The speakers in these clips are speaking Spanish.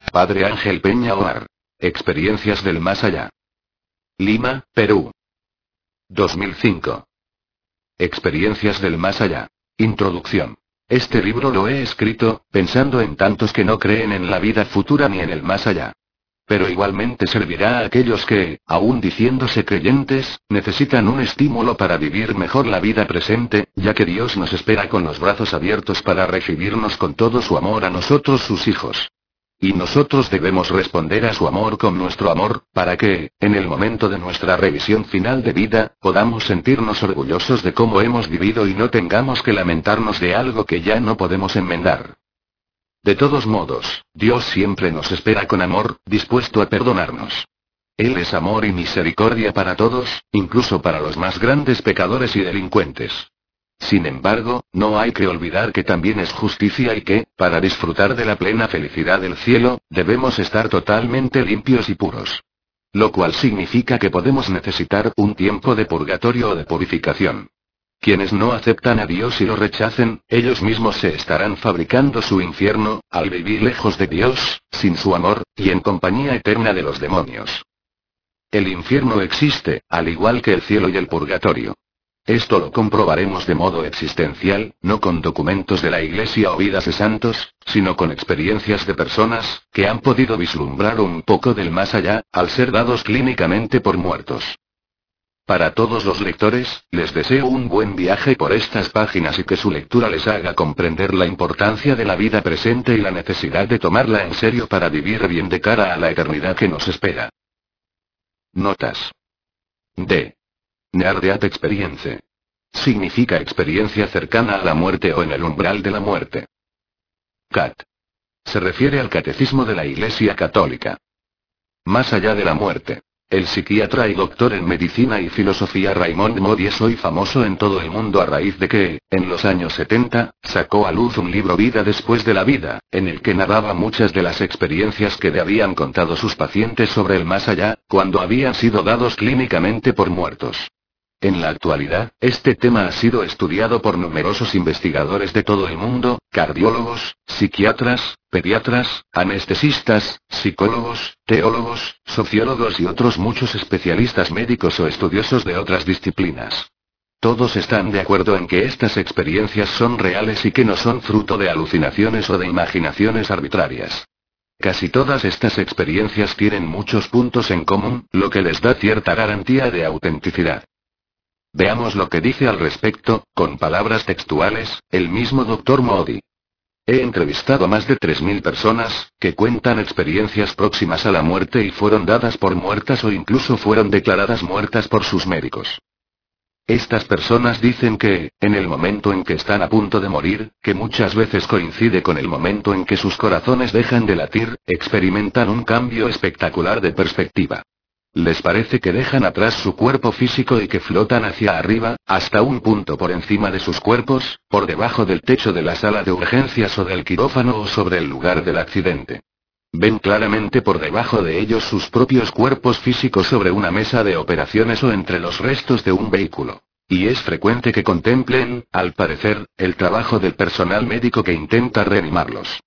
Padre Ángel Peña Omar. Experiencias del más allá. Lima, Perú. 2005. Experiencias del más allá. Introducción. Este libro lo he escrito, pensando en tantos que no creen en la vida futura ni en el más allá. Pero igualmente servirá a aquellos que, aún diciéndose creyentes, necesitan un estímulo para vivir mejor la vida presente, ya que Dios nos espera con los brazos abiertos para recibirnos con todo su amor a nosotros sus hijos. Y nosotros debemos responder a su amor con nuestro amor, para que, en el momento de nuestra revisión final de vida, podamos sentirnos orgullosos de cómo hemos vivido y no tengamos que lamentarnos de algo que ya no podemos enmendar. De todos modos, Dios siempre nos espera con amor, dispuesto a perdonarnos. Él es amor y misericordia para todos, incluso para los más grandes pecadores y delincuentes. Sin embargo, no hay que olvidar que también es justicia y que, para disfrutar de la plena felicidad del cielo, debemos estar totalmente limpios y puros. Lo cual significa que podemos necesitar un tiempo de purgatorio o de purificación. Quienes no aceptan a Dios y lo rechacen, ellos mismos se estarán fabricando su infierno, al vivir lejos de Dios, sin su amor, y en compañía eterna de los demonios. El infierno existe, al igual que el cielo y el purgatorio. Esto lo comprobaremos de modo existencial, no con documentos de la Iglesia o vidas de santos, sino con experiencias de personas, que han podido vislumbrar un poco del más allá, al ser dados clínicamente por muertos. Para todos los lectores, les deseo un buen viaje por estas páginas y que su lectura les haga comprender la importancia de la vida presente y la necesidad de tomarla en serio para vivir bien de cara a la eternidad que nos espera. Notas. D. Near Death Experience. Significa experiencia cercana a la muerte o en el umbral de la muerte. Cat. Se refiere al Catecismo de la Iglesia Católica. Más allá de la muerte. El psiquiatra y doctor en medicina y filosofía Raymond Moody es hoy famoso en todo el mundo a raíz de que, en los años 70, sacó a luz un libro Vida después de la vida, en el que narraba muchas de las experiencias que le habían contado sus pacientes sobre el más allá, cuando habían sido dados clínicamente por muertos. En la actualidad, este tema ha sido estudiado por numerosos investigadores de todo el mundo, cardiólogos, psiquiatras, pediatras, anestesistas, psicólogos, teólogos, sociólogos y otros muchos especialistas médicos o estudiosos de otras disciplinas. Todos están de acuerdo en que estas experiencias son reales y que no son fruto de alucinaciones o de imaginaciones arbitrarias. Casi todas estas experiencias tienen muchos puntos en común, lo que les da cierta garantía de autenticidad. Veamos lo que dice al respecto, con palabras textuales, el mismo Dr. Moody. He entrevistado a más de 3.000 personas, que cuentan experiencias próximas a la muerte y fueron dadas por muertas o incluso fueron declaradas muertas por sus médicos. Estas personas dicen que, en el momento en que están a punto de morir, que muchas veces coincide con el momento en que sus corazones dejan de latir, experimentan un cambio espectacular de perspectiva. Les parece que dejan atrás su cuerpo físico y que flotan hacia arriba, hasta un punto por encima de sus cuerpos, por debajo del techo de la sala de urgencias o del quirófano o sobre el lugar del accidente. Ven claramente por debajo de ellos sus propios cuerpos físicos sobre una mesa de operaciones o entre los restos de un vehículo. Y es frecuente que contemplen, al parecer, el trabajo del personal médico que intenta reanimarlos.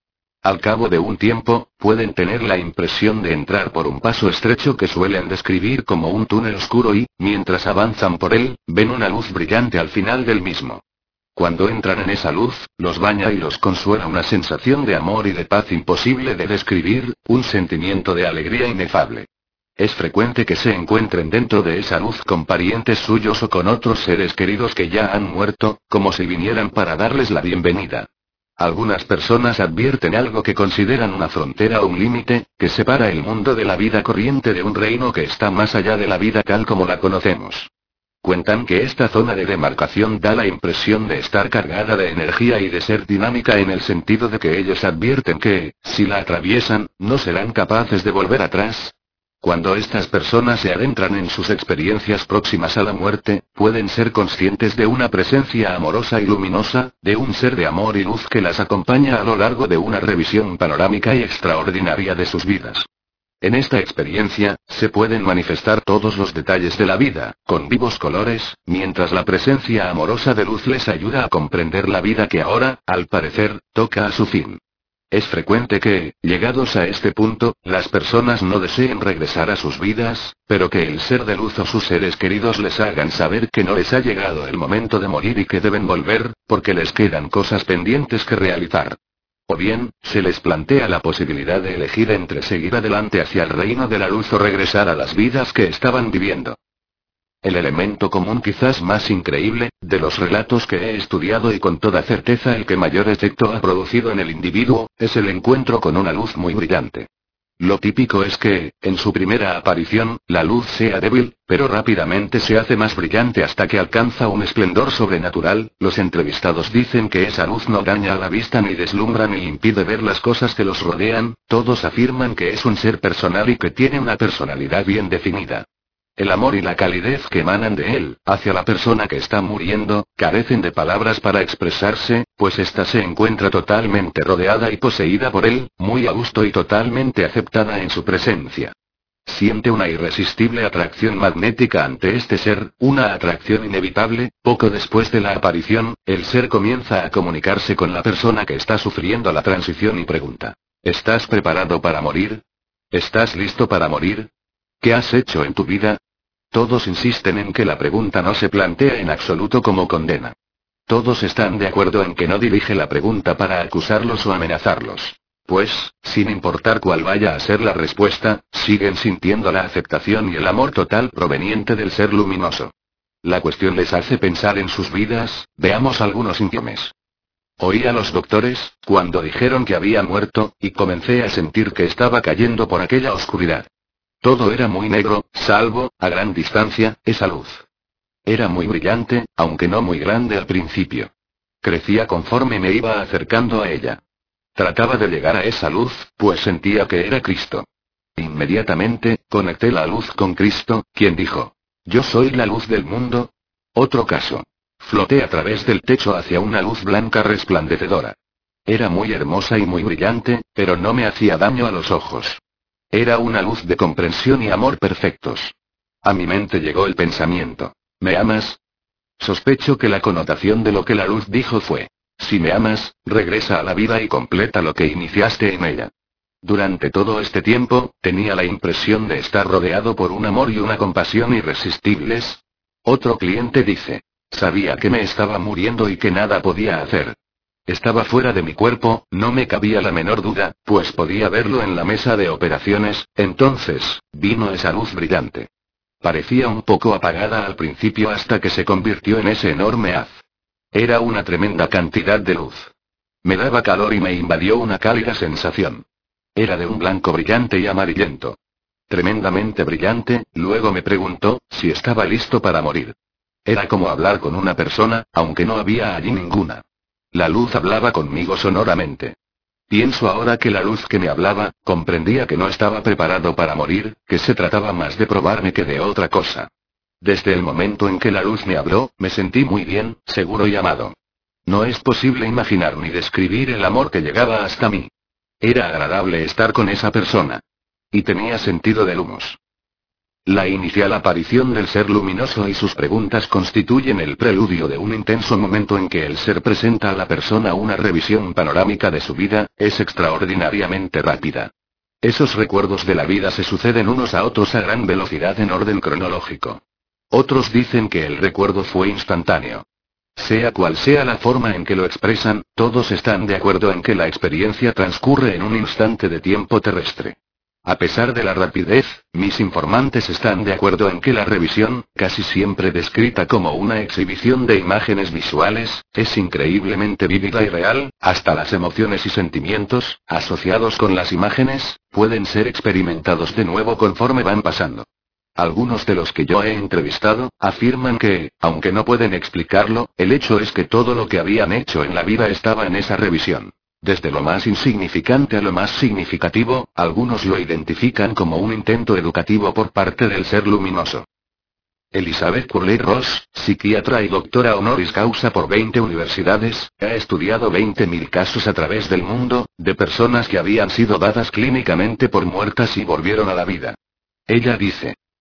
Al cabo de un tiempo, pueden tener la impresión de entrar por un paso estrecho que suelen describir como un túnel oscuro y, mientras avanzan por él, ven una luz brillante al final del mismo. Cuando entran en esa luz, los baña y los consuela una sensación de amor y de paz imposible de describir, un sentimiento de alegría inefable. Es frecuente que se encuentren dentro de esa luz con parientes suyos o con otros seres queridos que ya han muerto, como si vinieran para darles la bienvenida. Algunas personas advierten algo que consideran una frontera o un límite, que separa el mundo de la vida corriente de un reino que está más allá de la vida tal como la conocemos. Cuentan que esta zona de demarcación da la impresión de estar cargada de energía y de ser dinámica en el sentido de que ellos advierten que, si la atraviesan, no serán capaces de volver atrás. Cuando estas personas se adentran en sus experiencias próximas a la muerte, pueden ser conscientes de una presencia amorosa y luminosa, de un ser de amor y luz que las acompaña a lo largo de una revisión panorámica y extraordinaria de sus vidas. En esta experiencia, se pueden manifestar todos los detalles de la vida, con vivos colores, mientras la presencia amorosa de luz les ayuda a comprender la vida que ahora, al parecer, toca a su fin. Es frecuente que, llegados a este punto, las personas no deseen regresar a sus vidas, pero que el ser de luz o sus seres queridos les hagan saber que no les ha llegado el momento de morir y que deben volver, porque les quedan cosas pendientes que realizar. O bien, se les plantea la posibilidad de elegir entre seguir adelante hacia el reino de la luz o regresar a las vidas que estaban viviendo. El elemento común quizás más increíble, de los relatos que he estudiado y con toda certeza el que mayor efecto ha producido en el individuo, es el encuentro con una luz muy brillante. Lo típico es que, en su primera aparición, la luz sea débil, pero rápidamente se hace más brillante hasta que alcanza un esplendor sobrenatural. Los entrevistados dicen que esa luz no daña a la vista ni deslumbra ni impide ver las cosas que los rodean, todos afirman que es un ser personal y que tiene una personalidad bien definida. El amor y la calidez que emanan de él, hacia la persona que está muriendo, carecen de palabras para expresarse, pues ésta se encuentra totalmente rodeada y poseída por él, muy a gusto y totalmente aceptada en su presencia. Siente una irresistible atracción magnética ante este ser, una atracción inevitable. Poco después de la aparición, el ser comienza a comunicarse con la persona que está sufriendo la transición y pregunta: ¿estás preparado para morir? ¿Estás listo para morir? ¿Qué has hecho en tu vida? Todos insisten en que la pregunta no se plantea en absoluto como condena. Todos están de acuerdo en que no dirige la pregunta para acusarlos o amenazarlos. Pues, sin importar cuál vaya a ser la respuesta, siguen sintiendo la aceptación y el amor total proveniente del ser luminoso. La cuestión les hace pensar en sus vidas. Veamos algunos síntomas. Oí a los doctores, cuando dijeron que había muerto, y comencé a sentir que estaba cayendo por aquella oscuridad. Todo era muy negro, salvo, a gran distancia, esa luz. Era muy brillante, aunque no muy grande al principio. Crecía conforme me iba acercando a ella. Trataba de llegar a esa luz, pues sentía que era Cristo. Inmediatamente, conecté la luz con Cristo, quien dijo: «Yo soy la luz del mundo». Otro caso. Floté a través del techo hacia una luz blanca resplandecedora. Era muy hermosa y muy brillante, pero no me hacía daño a los ojos. Era una luz de comprensión y amor perfectos. A mi mente llegó el pensamiento: ¿me amas? Sospecho que la connotación de lo que la luz dijo fue: si me amas, regresa a la vida y completa lo que iniciaste en ella. Durante todo este tiempo, tenía la impresión de estar rodeado por un amor y una compasión irresistibles. Otro cliente dice: sabía que me estaba muriendo y que nada podía hacer. Estaba fuera de mi cuerpo, no me cabía la menor duda, pues podía verlo en la mesa de operaciones. Entonces, vino esa luz brillante. Parecía un poco apagada al principio hasta que se convirtió en ese enorme haz. Era una tremenda cantidad de luz. Me daba calor y me invadió una cálida sensación. Era de un blanco brillante y amarillento. Tremendamente brillante. Luego me preguntó si estaba listo para morir. Era como hablar con una persona, aunque no había allí ninguna. La luz hablaba conmigo sonoramente. Pienso ahora que la luz que me hablaba, comprendía que no estaba preparado para morir, que se trataba más de probarme que de otra cosa. Desde el momento en que la luz me habló, me sentí muy bien, seguro y amado. No es posible imaginar ni describir el amor que llegaba hasta mí. Era agradable estar con esa persona. Y tenía sentido del humus. La inicial aparición del ser luminoso y sus preguntas constituyen el preludio de un intenso momento en que el ser presenta a la persona una revisión panorámica de su vida. Es extraordinariamente rápida. Esos recuerdos de la vida se suceden unos a otros a gran velocidad en orden cronológico. Otros dicen que el recuerdo fue instantáneo. Sea cual sea la forma en que lo expresan, todos están de acuerdo en que la experiencia transcurre en un instante de tiempo terrestre. A pesar de la rapidez, mis informantes están de acuerdo en que la revisión, casi siempre descrita como una exhibición de imágenes visuales, es increíblemente vívida y real. Hasta las emociones y sentimientos, asociados con las imágenes, pueden ser experimentados de nuevo conforme van pasando. Algunos de los que yo he entrevistado, afirman que, aunque no pueden explicarlo, el hecho es que todo lo que habían hecho en la vida estaba en esa revisión. Desde lo más insignificante a lo más significativo, algunos lo identifican como un intento educativo por parte del ser luminoso. Elizabeth Curley-Ross, psiquiatra y doctora honoris causa por 20 universidades, ha estudiado 20.000 casos a través del mundo, de personas que habían sido dadas clínicamente por muertas y volvieron a la vida. Ella dice: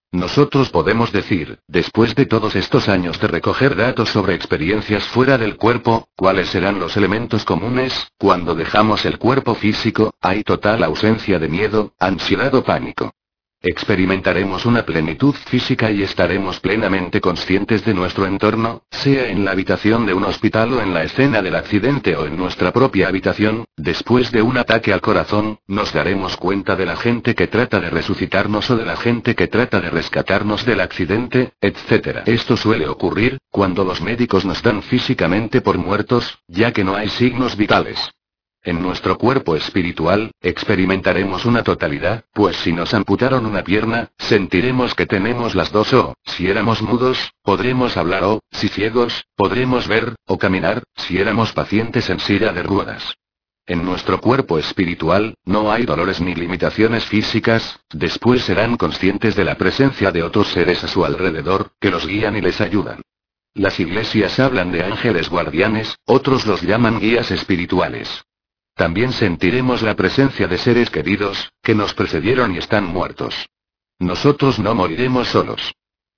Nosotros podemos decir, después de todos estos años de recoger datos sobre experiencias fuera del cuerpo, ¿cuáles serán los elementos comunes? Cuando dejamos el cuerpo físico, hay total ausencia de miedo, ansiedad o pánico. Experimentaremos una plenitud física y estaremos plenamente conscientes de nuestro entorno, sea en la habitación de un hospital o en la escena del accidente o en nuestra propia habitación. Después de un ataque al corazón, nos daremos cuenta de la gente que trata de resucitarnos o de la gente que trata de rescatarnos del accidente, etc. Esto suele ocurrir cuando los médicos nos dan físicamente por muertos, ya que no hay signos vitales. En nuestro cuerpo espiritual, experimentaremos una totalidad, pues si nos amputaron una pierna, sentiremos que tenemos las dos o, si éramos mudos, podremos hablar o, si ciegos, podremos ver, o caminar, si éramos pacientes en silla de ruedas. En nuestro cuerpo espiritual, no hay dolores ni limitaciones físicas, después serán conscientes de la presencia de otros seres a su alrededor, que los guían y les ayudan. Las iglesias hablan de ángeles guardianes, otros los llaman guías espirituales. También sentiremos la presencia de seres queridos, que nos precedieron y están muertos. Nosotros no moriremos solos.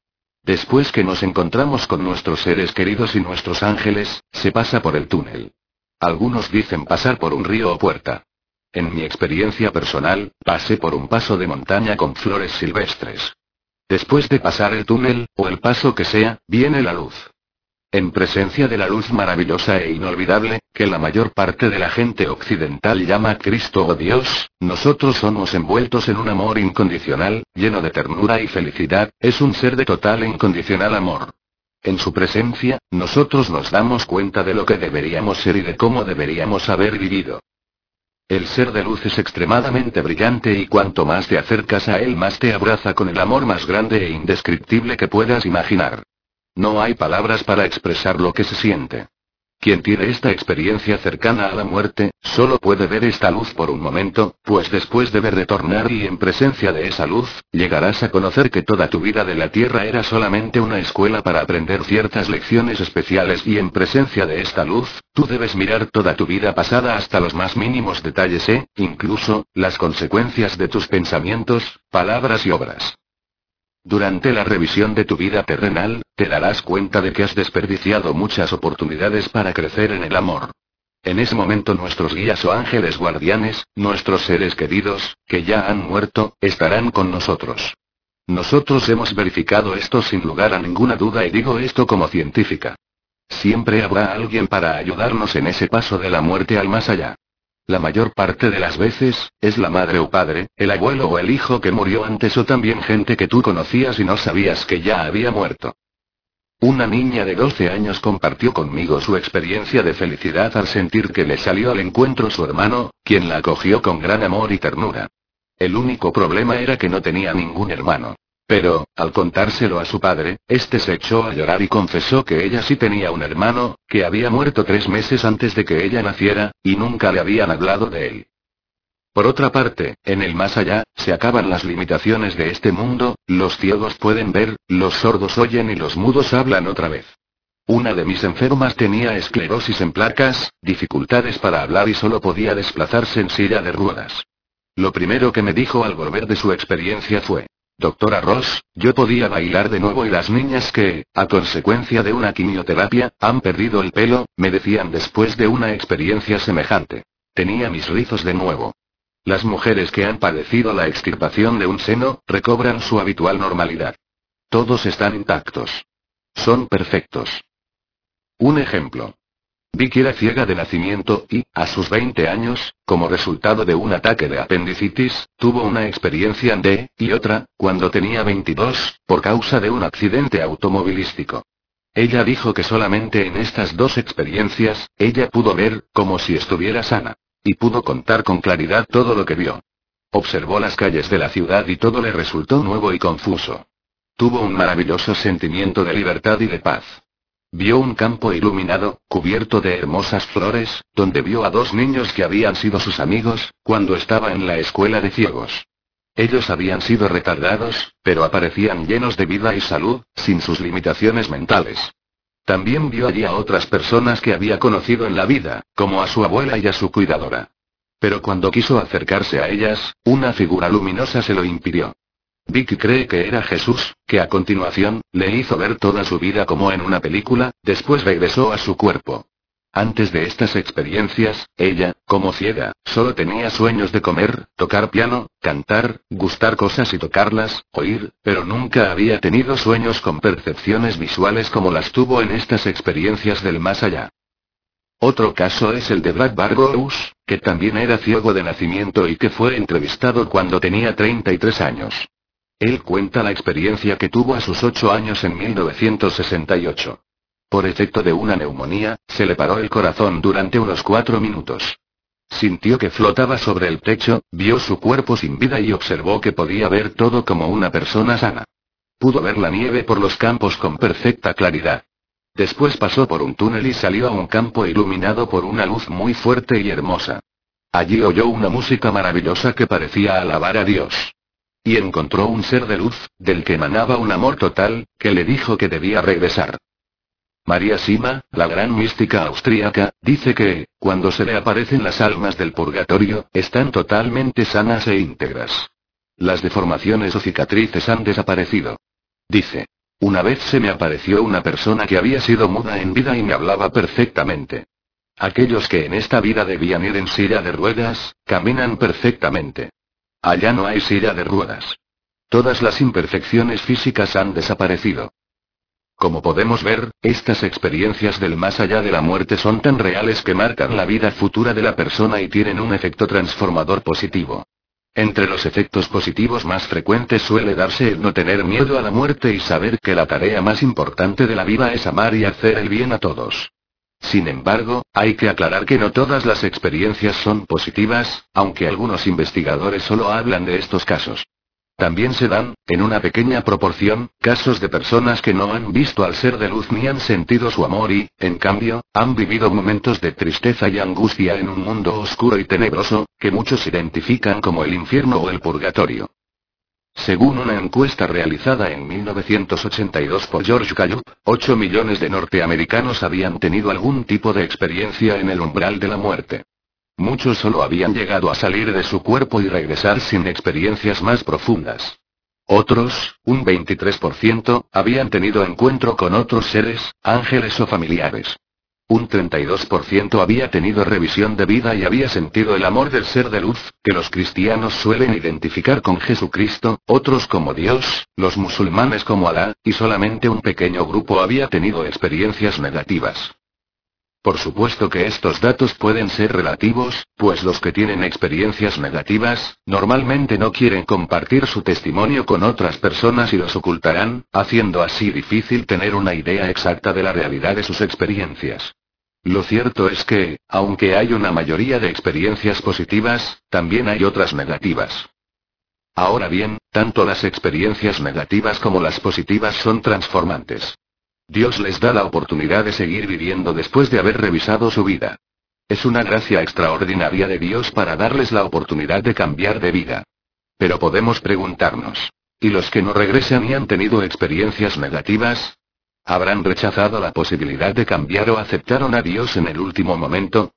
Después que nos encontramos con nuestros seres queridos y nuestros ángeles, se pasa por el túnel. Algunos dicen pasar por un río o puerta. En mi experiencia personal, pasé por un paso de montaña con flores silvestres. Después de pasar el túnel, o el paso que sea, viene la luz. En presencia de la luz maravillosa e inolvidable, que la mayor parte de la gente occidental llama Cristo o Dios, nosotros somos envueltos en un amor incondicional, lleno de ternura y felicidad, es un ser de total e incondicional amor. En su presencia, nosotros nos damos cuenta de lo que deberíamos ser y de cómo deberíamos haber vivido. El ser de luz es extremadamente brillante y cuanto más te acercas a él más te abraza con el amor más grande e indescriptible que puedas imaginar. No hay palabras para expresar lo que se siente. Quien tiene esta experiencia cercana a la muerte, solo puede ver esta luz por un momento, pues después debe retornar y en presencia de esa luz, llegarás a conocer que toda tu vida de la tierra era solamente una escuela para aprender ciertas lecciones especiales y en presencia de esta luz, tú debes mirar toda tu vida pasada hasta los más mínimos detalles incluso, las consecuencias de tus pensamientos, palabras y obras. Durante la revisión de tu vida terrenal, te darás cuenta de que has desperdiciado muchas oportunidades para crecer en el amor. En ese momento nuestros guías o ángeles guardianes, nuestros seres queridos, que ya han muerto, estarán con nosotros. Nosotros hemos verificado esto sin lugar a ninguna duda y digo esto como científica. Siempre habrá alguien para ayudarnos en ese paso de la muerte al más allá. La mayor parte de las veces, es la madre o padre, el abuelo o el hijo que murió antes o también gente que tú conocías y no sabías que ya había muerto. Una niña de 12 años compartió conmigo su experiencia de felicidad al sentir que le salió al encuentro su hermano, quien la acogió con gran amor y ternura. El único problema era que no tenía ningún hermano. Pero, al contárselo a su padre, este se echó a llorar y confesó que ella sí tenía un hermano, que había muerto 3 meses antes de que ella naciera, y nunca le habían hablado de él. Por otra parte, en el más allá, se acaban las limitaciones de este mundo, los ciegos pueden ver, los sordos oyen y los mudos hablan otra vez. Una de mis enfermas tenía esclerosis en placas, dificultades para hablar y solo podía desplazarse en silla de ruedas. Lo primero que me dijo al volver de su experiencia fue: Doctora Ross, yo podía bailar de nuevo y las niñas que, a consecuencia de una quimioterapia, han perdido el pelo, me decían después de una experiencia semejante. Tenía mis rizos de nuevo. Las mujeres que han padecido la extirpación de un seno, recobran su habitual normalidad. Todos están intactos. Son perfectos. Un ejemplo. Vicky era ciega de nacimiento y, a sus 20 años, como resultado de un ataque de apendicitis, tuvo una experiencia y otra, cuando tenía 22, por causa de un accidente automovilístico. Ella dijo que solamente en estas 2 experiencias, ella pudo ver, como si estuviera sana. Y pudo contar con claridad todo lo que vio. Observó las calles de la ciudad y todo le resultó nuevo y confuso. Tuvo un maravilloso sentimiento de libertad y de paz. Vio un campo iluminado, cubierto de hermosas flores, donde vio a 2 niños que habían sido sus amigos, cuando estaba en la escuela de ciegos. Ellos habían sido retardados, pero aparecían llenos de vida y salud, sin sus limitaciones mentales. También vio allí a otras personas que había conocido en la vida, como a su abuela y a su cuidadora. Pero cuando quiso acercarse a ellas, una figura luminosa se lo impidió. Vicky cree que era Jesús, que a continuación, le hizo ver toda su vida como en una película, después regresó a su cuerpo. Antes de estas experiencias, ella, como ciega, solo tenía sueños de comer, tocar piano, cantar, gustar cosas y tocarlas, oír, pero nunca había tenido sueños con percepciones visuales como las tuvo en estas experiencias del más allá. Otro caso es el de Brad Burgos, que también era ciego de nacimiento y que fue entrevistado cuando tenía 33 años. Él cuenta la experiencia que tuvo a sus 8 años en 1968. Por efecto de una neumonía, se le paró el corazón durante unos 4 minutos. Sintió que flotaba sobre el techo, vio su cuerpo sin vida y observó que podía ver todo como una persona sana. Pudo ver la nieve por los campos con perfecta claridad. Después pasó por un túnel y salió a un campo iluminado por una luz muy fuerte y hermosa. Allí oyó una música maravillosa que parecía alabar a Dios. Y encontró un ser de luz, del que emanaba un amor total, que le dijo que debía regresar. María Sima, la gran mística austríaca, dice que, cuando se le aparecen las almas del purgatorio, están totalmente sanas e íntegras. Las deformaciones o cicatrices han desaparecido. Dice: una vez se me apareció una persona que había sido muda en vida y me hablaba perfectamente. Aquellos que en esta vida debían ir en silla de ruedas, caminan perfectamente. Allá no hay silla de ruedas. Todas las imperfecciones físicas han desaparecido. Como podemos ver, estas experiencias del más allá de la muerte son tan reales que marcan la vida futura de la persona y tienen un efecto transformador positivo. Entre los efectos positivos más frecuentes suele darse el no tener miedo a la muerte y saber que la tarea más importante de la vida es amar y hacer el bien a todos. Sin embargo, hay que aclarar que no todas las experiencias son positivas, aunque algunos investigadores solo hablan de estos casos. También se dan, en una pequeña proporción, casos de personas que no han visto al ser de luz ni han sentido su amor y, en cambio, han vivido momentos de tristeza y angustia en un mundo oscuro y tenebroso, que muchos identifican como el infierno o el purgatorio. Según una encuesta realizada en 1982 por George Gallup, 8 millones de norteamericanos habían tenido algún tipo de experiencia en el umbral de la muerte. Muchos solo habían llegado a salir de su cuerpo y regresar sin experiencias más profundas. Otros, un 23%, habían tenido encuentro con otros seres, ángeles o familiares. Un 32% había tenido revisión de vida y había sentido el amor del ser de luz, que los cristianos suelen identificar con Jesucristo, otros como Dios, los musulmanes como Alá, y solamente un pequeño grupo había tenido experiencias negativas. Por supuesto que estos datos pueden ser relativos, pues los que tienen experiencias negativas, normalmente no quieren compartir su testimonio con otras personas y los ocultarán, haciendo así difícil tener una idea exacta de la realidad de sus experiencias. Lo cierto es que, aunque hay una mayoría de experiencias positivas, también hay otras negativas. Ahora bien, tanto las experiencias negativas como las positivas son transformantes. Dios les da la oportunidad de seguir viviendo después de haber revisado su vida. Es una gracia extraordinaria de Dios para darles la oportunidad de cambiar de vida. Pero podemos preguntarnos: ¿y los que no regresan y han tenido experiencias negativas? ¿Habrán rechazado la posibilidad de cambiar o aceptaron a Dios en el último momento?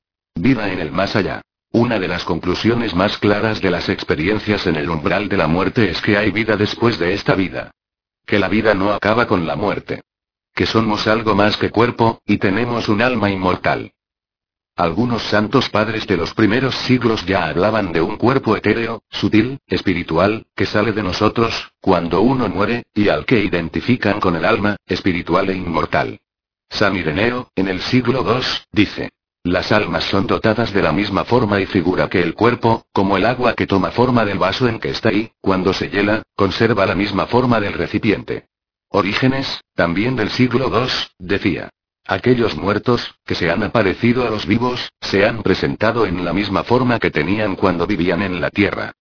Vida en el más allá. Una de las conclusiones más claras de las experiencias en el umbral de la muerte es que hay vida después de esta vida. Que la vida no acaba con la muerte. Que somos algo más que cuerpo, y tenemos un alma inmortal. Algunos santos padres de los primeros siglos ya hablaban de un cuerpo etéreo, sutil, espiritual, que sale de nosotros, cuando uno muere, y al que identifican con el alma, espiritual e inmortal. San Ireneo, en el siglo II, dice: las almas son dotadas de la misma forma y figura que el cuerpo, como el agua que toma forma del vaso en que está y, cuando se hiela, conserva la misma forma del recipiente. Orígenes, también del siglo II, decía: aquellos muertos, que se han aparecido a los vivos, se han presentado en la misma forma que tenían cuando vivían en la tierra.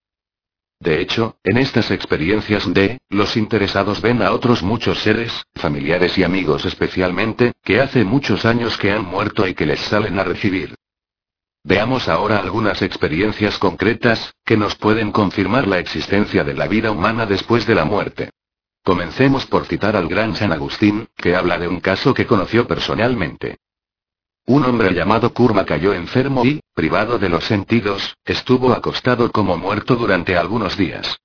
De hecho, en estas experiencias los interesados ven a otros muchos seres, familiares y amigos especialmente, que hace muchos años que han muerto y que les salen a recibir. Veamos ahora algunas experiencias concretas, que nos pueden confirmar la existencia de la vida humana después de la muerte. Comencemos por citar al gran San Agustín, que habla de un caso que conoció personalmente. Un hombre llamado Kurma cayó enfermo y, privado de los sentidos, estuvo acostado como muerto durante algunos días.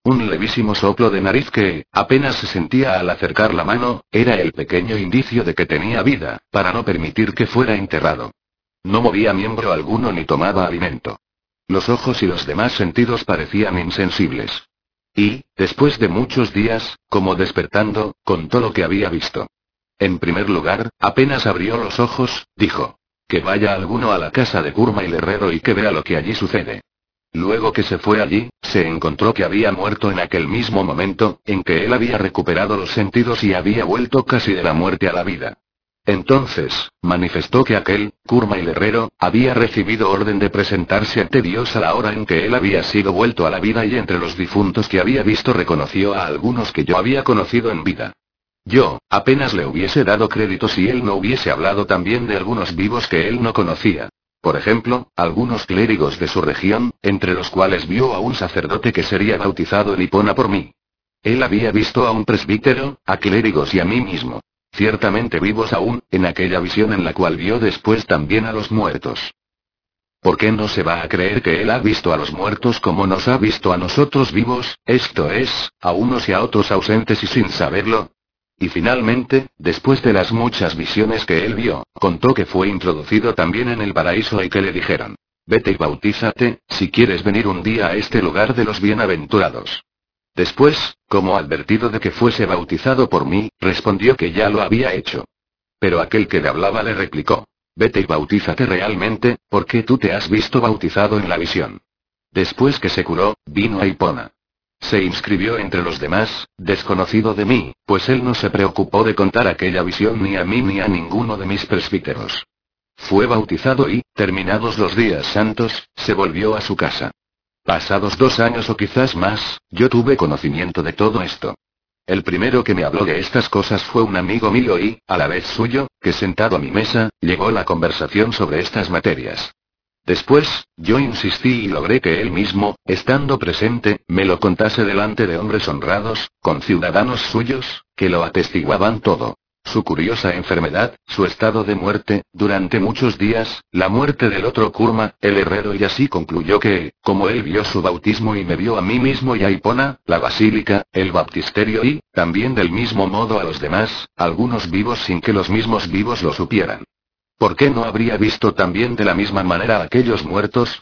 Un levísimo soplo de nariz que, apenas se sentía al acercar la mano, era el pequeño indicio de que tenía vida, para no permitir que fuera enterrado. No movía miembro alguno ni tomaba alimento. Los ojos y los demás sentidos parecían insensibles. Y, después de muchos días, como despertando, contó lo que había visto. En primer lugar, apenas abrió los ojos, dijo: que vaya alguno a la casa de Kurma el herrero y que vea lo que allí sucede. Luego que se fue allí, se encontró que había muerto en aquel mismo momento, en que él había recuperado los sentidos y había vuelto casi de la muerte a la vida. Entonces, manifestó que aquel, Kurma el herrero, había recibido orden de presentarse ante Dios a la hora en que él había sido vuelto a la vida y entre los difuntos que había visto reconoció a algunos que yo había conocido en vida. Yo, apenas le hubiese dado crédito si él no hubiese hablado también de algunos vivos que él no conocía. Por ejemplo, algunos clérigos de su región, entre los cuales vio a un sacerdote que sería bautizado en Hipona por mí. Él había visto a un presbítero, a clérigos y a mí mismo. Ciertamente vivos aún, en aquella visión en la cual vio después también a los muertos. ¿Por qué no se va a creer que él ha visto a los muertos como nos ha visto a nosotros vivos, esto es, a unos y a otros ausentes y sin saberlo? Y finalmente, después de las muchas visiones que él vio, contó que fue introducido también en el paraíso y que le dijeron: vete y bautízate, si quieres venir un día a este lugar de los bienaventurados. Después, como advertido de que fuese bautizado por mí, respondió que ya lo había hecho. Pero aquel que le hablaba le replicó: vete y bautízate realmente, porque tú te has visto bautizado en la visión. Después que se curó, vino a Hipona. Se inscribió entre los demás, desconocido de mí, pues él no se preocupó de contar aquella visión ni a mí ni a ninguno de mis presbíteros. Fue bautizado y, terminados los días santos, se volvió a su casa. Pasados 2 años o quizás más, yo tuve conocimiento de todo esto. El primero que me habló de estas cosas fue un amigo mío y, a la vez suyo, que sentado a mi mesa, llegó la conversación sobre estas materias. Después, yo insistí y logré que él mismo, estando presente, me lo contase delante de hombres honrados, conciudadanos suyos, que lo atestiguaban todo. Su curiosa enfermedad, su estado de muerte, durante muchos días, la muerte del otro Kurma, el herrero y así concluyó que, como él vio su bautismo y me vio a mí mismo y a Hipona, la basílica, el baptisterio y, también del mismo modo a los demás, algunos vivos sin que los mismos vivos lo supieran. ¿Por qué no habría visto también de la misma manera a aquellos muertos?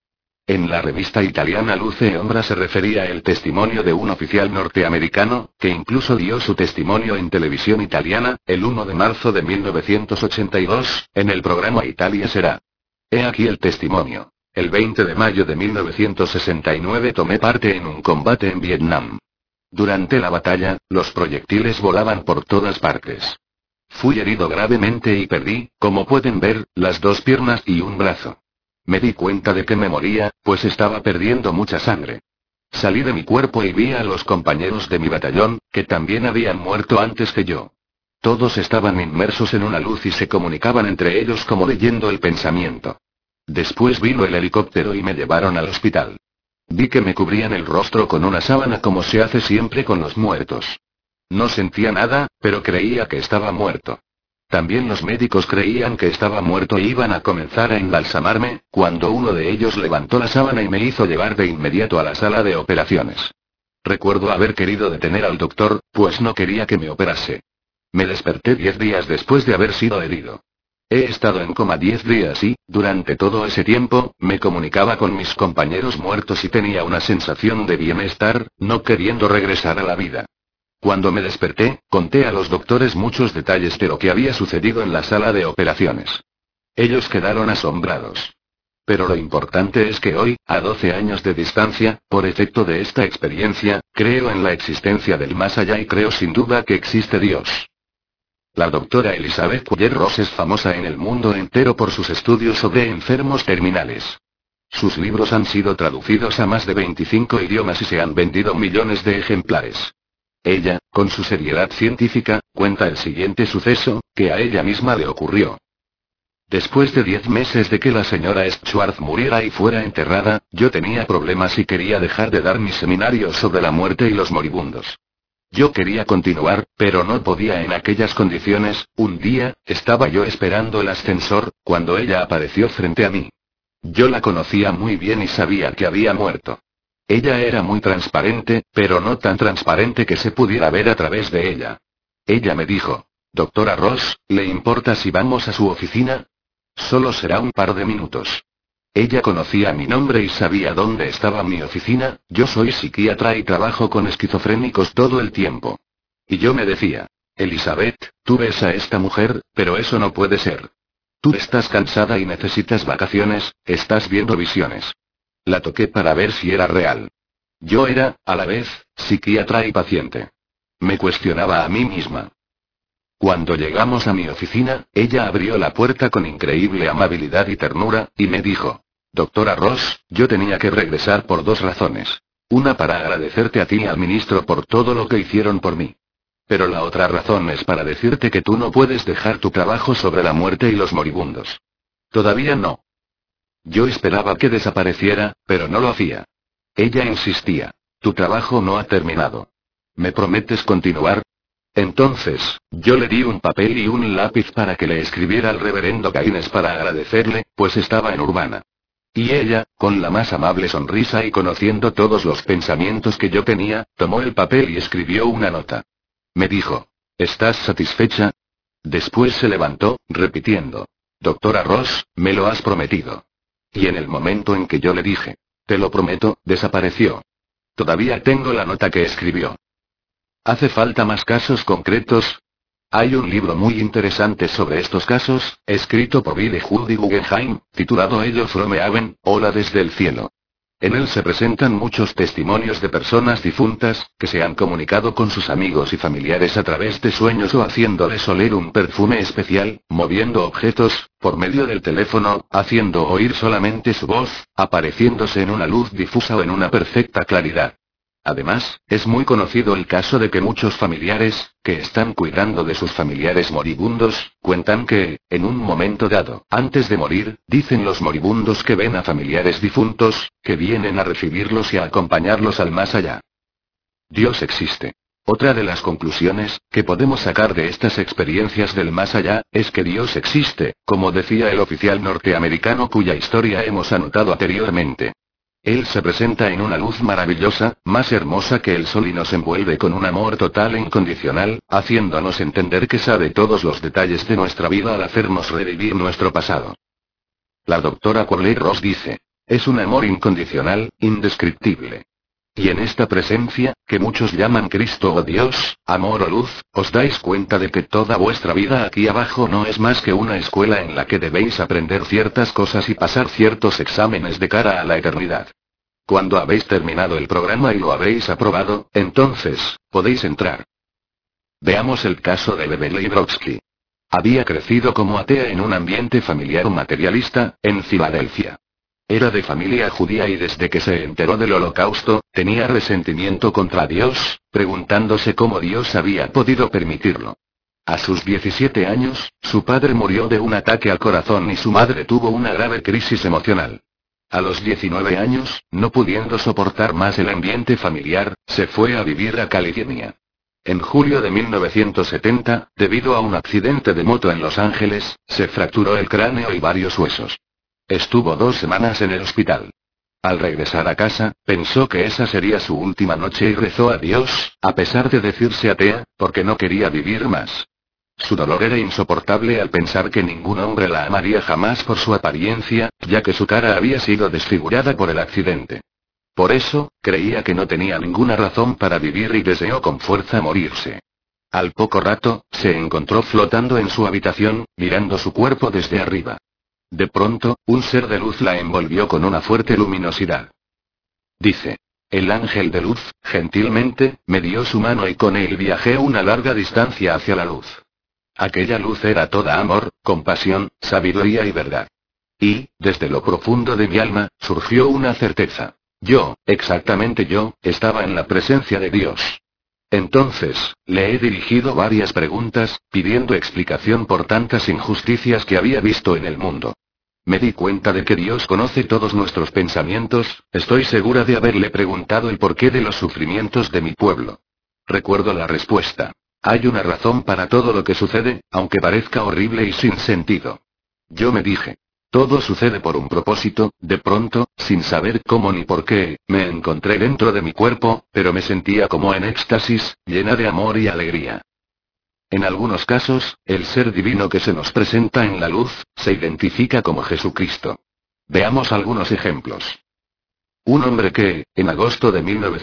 En la revista italiana Luce e Ombra se refería el testimonio de un oficial norteamericano, que incluso dio su testimonio en televisión italiana, el 1 de marzo de 1982, en el programa Italia será. He aquí el testimonio. El 20 de mayo de 1969 tomé parte en un combate en Vietnam. Durante la batalla, los proyectiles volaban por todas partes. Fui herido gravemente y perdí, como pueden ver, las 2 piernas y un brazo. Me di cuenta de que me moría, pues estaba perdiendo mucha sangre. Salí de mi cuerpo y vi a los compañeros de mi batallón, que también habían muerto antes que yo. Todos estaban inmersos en una luz y se comunicaban entre ellos como leyendo el pensamiento. Después vino el helicóptero y me llevaron al hospital. Vi que me cubrían el rostro con una sábana como se hace siempre con los muertos. No sentía nada, pero creía que estaba muerto. También los médicos creían que estaba muerto e iban a comenzar a embalsamarme, cuando uno de ellos levantó la sábana y me hizo llevar de inmediato a la sala de operaciones. Recuerdo haber querido detener al doctor, pues no quería que me operase. Me desperté 10 días después de haber sido herido. He estado en coma 10 días y, durante todo ese tiempo, me comunicaba con mis compañeros muertos y tenía una sensación de bienestar, no queriendo regresar a la vida. Cuando me desperté, conté a los doctores muchos detalles de lo que había sucedido en la sala de operaciones. Ellos quedaron asombrados. Pero lo importante es que hoy, a 12 años de distancia, por efecto de esta experiencia, creo en la existencia del más allá y creo sin duda que existe Dios. La doctora Elizabeth Kubler-Ross es famosa en el mundo entero por sus estudios sobre enfermos terminales. Sus libros han sido traducidos a más de 25 idiomas y se han vendido millones de ejemplares. Ella, con su seriedad científica, cuenta el siguiente suceso, que a ella misma le ocurrió. Después de 10 meses de que la señora Schwartz muriera y fuera enterrada, yo tenía problemas y quería dejar de dar mis seminarios sobre la muerte y los moribundos. Yo quería continuar, pero no podía en aquellas condiciones. Un día, estaba yo esperando el ascensor, cuando ella apareció frente a mí. Yo la conocía muy bien y sabía que había muerto. Ella era muy transparente, pero no tan transparente que se pudiera ver a través de ella. Ella me dijo: Doctora Ross, ¿le importa si vamos a su oficina? Solo será un par de minutos. Ella conocía mi nombre y sabía dónde estaba mi oficina. Yo soy psiquiatra y trabajo con esquizofrénicos todo el tiempo. Y yo me decía: Elizabeth, tú ves a esta mujer, pero eso no puede ser. Tú estás cansada y necesitas vacaciones, estás viendo visiones. La toqué para ver si era real. Yo era, a la vez, psiquiatra y paciente. Me cuestionaba a mí misma. Cuando llegamos a mi oficina, ella abrió la puerta con increíble amabilidad y ternura, y me dijo: Doctora Ross, yo tenía que regresar por 2 razones. Una para agradecerte a ti y al ministro por todo lo que hicieron por mí. Pero la otra razón es para decirte que tú no puedes dejar tu trabajo sobre la muerte y los moribundos. Todavía no. Yo esperaba que desapareciera, pero no lo hacía. Ella insistía: tu trabajo no ha terminado. ¿Me prometes continuar? Entonces, yo le di un papel y un lápiz para que le escribiera al reverendo Gaines para agradecerle, pues estaba en Urbana. Y ella, con la más amable sonrisa y conociendo todos los pensamientos que yo tenía, tomó el papel y escribió una nota. Me dijo: ¿estás satisfecha? Después se levantó, repitiendo: Doctora Ross, me lo has prometido. Y en el momento en que yo le dije: te lo prometo, desapareció. Todavía tengo la nota que escribió. ¿Hace falta más casos concretos? Hay un libro muy interesante sobre estos casos, escrito por Billy Judy Guggenheim, titulado Ello from Heaven, Hola desde el cielo. En él se presentan muchos testimonios de personas difuntas, que se han comunicado con sus amigos y familiares a través de sueños o haciéndoles oler un perfume especial, moviendo objetos, por medio del teléfono, haciendo oír solamente su voz, apareciéndose en una luz difusa o en una perfecta claridad. Además, es muy conocido el caso de que muchos familiares, que están cuidando de sus familiares moribundos, cuentan que, en un momento dado, antes de morir, dicen los moribundos que ven a familiares difuntos, que vienen a recibirlos y a acompañarlos al más allá. Dios existe. Otra de las conclusiones que podemos sacar de estas experiencias del más allá, es que Dios existe, como decía el oficial norteamericano cuya historia hemos anotado anteriormente. Él se presenta en una luz maravillosa, más hermosa que el sol y nos envuelve con un amor total e incondicional, haciéndonos entender que sabe todos los detalles de nuestra vida al hacernos revivir nuestro pasado. La doctora Corley Ross dice: es un amor incondicional, indescriptible. Y en esta presencia, que muchos llaman Cristo o Dios, amor o luz, os dais cuenta de que toda vuestra vida aquí abajo no es más que una escuela en la que debéis aprender ciertas cosas y pasar ciertos exámenes de cara a la eternidad. Cuando habéis terminado el programa y lo habéis aprobado, entonces, podéis entrar. Veamos el caso de Beverly Brodsky. Había crecido como atea en un ambiente familiar materialista, en Filadelfia. Era de familia judía y desde que se enteró del Holocausto, tenía resentimiento contra Dios, preguntándose cómo Dios había podido permitirlo. A sus 17 años, su padre murió de un ataque al corazón y su madre tuvo una grave crisis emocional. A los 19 años, no pudiendo soportar más el ambiente familiar, se fue a vivir a California. En julio de 1970, debido a un accidente de moto en Los Ángeles, se fracturó el cráneo y varios huesos. Estuvo 2 semanas en el hospital. Al regresar a casa, pensó que esa sería su última noche y rezó a Dios, a pesar de decirse atea, porque no quería vivir más. Su dolor era insoportable al pensar que ningún hombre la amaría jamás por su apariencia, ya que su cara había sido desfigurada por el accidente. Por eso, creía que no tenía ninguna razón para vivir y deseó con fuerza morirse. Al poco rato, se encontró flotando en su habitación, mirando su cuerpo desde arriba. De pronto, un ser de luz la envolvió con una fuerte luminosidad. Dice: el ángel de luz, gentilmente, me dio su mano y con él viajé una larga distancia hacia la luz. Aquella luz era toda amor, compasión, sabiduría y verdad. Y, desde lo profundo de mi alma, surgió una certeza. Yo, exactamente yo, estaba en la presencia de Dios. Entonces, le he dirigido varias preguntas, pidiendo explicación por tantas injusticias que había visto en el mundo. Me di cuenta de que Dios conoce todos nuestros pensamientos, estoy segura de haberle preguntado el porqué de los sufrimientos de mi pueblo. Recuerdo la respuesta. Hay una razón para todo lo que sucede, aunque parezca horrible y sin sentido. Yo me dije: Todo sucede por un propósito. De pronto, sin saber cómo ni por qué, me encontré dentro de mi cuerpo, pero me sentía como en éxtasis, llena de amor y alegría. En algunos casos, el ser divino que se nos presenta en la luz, se identifica como Jesucristo. Veamos algunos ejemplos. Un hombre que, en agosto de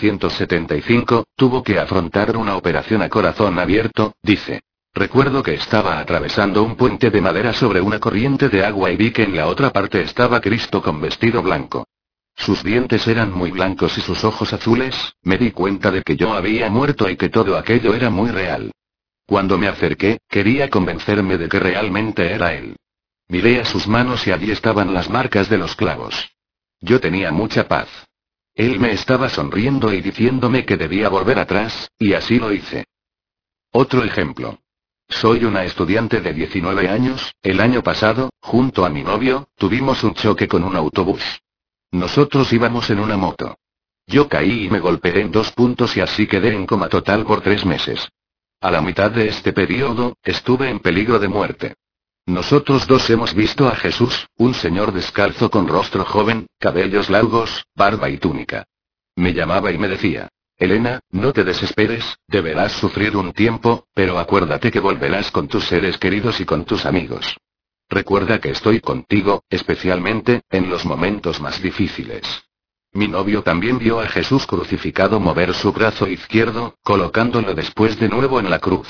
1975, tuvo que afrontar una operación a corazón abierto, dice: recuerdo que estaba atravesando un puente de madera sobre una corriente de agua y vi que en la otra parte estaba Cristo con vestido blanco. Sus dientes eran muy blancos y sus ojos azules. Me di cuenta de que yo había muerto y que todo aquello era muy real. Cuando me acerqué, quería convencerme de que realmente era él. Miré a sus manos y allí estaban las marcas de los clavos. Yo tenía mucha paz. Él me estaba sonriendo y diciéndome que debía volver atrás, y así lo hice. Otro ejemplo. Soy una estudiante de 19 años. El año pasado, junto a mi novio, tuvimos un choque con un autobús. Nosotros íbamos en una moto. Yo caí y me golpeé en 2 puntos y así quedé en coma total por 3 meses. A la mitad de este periodo, estuve en peligro de muerte. Nosotros dos hemos visto a Jesús, un señor descalzo con rostro joven, cabellos largos, barba y túnica. Me llamaba y me decía: Elena, no te desesperes, deberás sufrir un tiempo, pero acuérdate que volverás con tus seres queridos y con tus amigos. Recuerda que estoy contigo, especialmente, en los momentos más difíciles. Mi novio también vio a Jesús crucificado mover su brazo izquierdo, colocándolo después de nuevo en la cruz.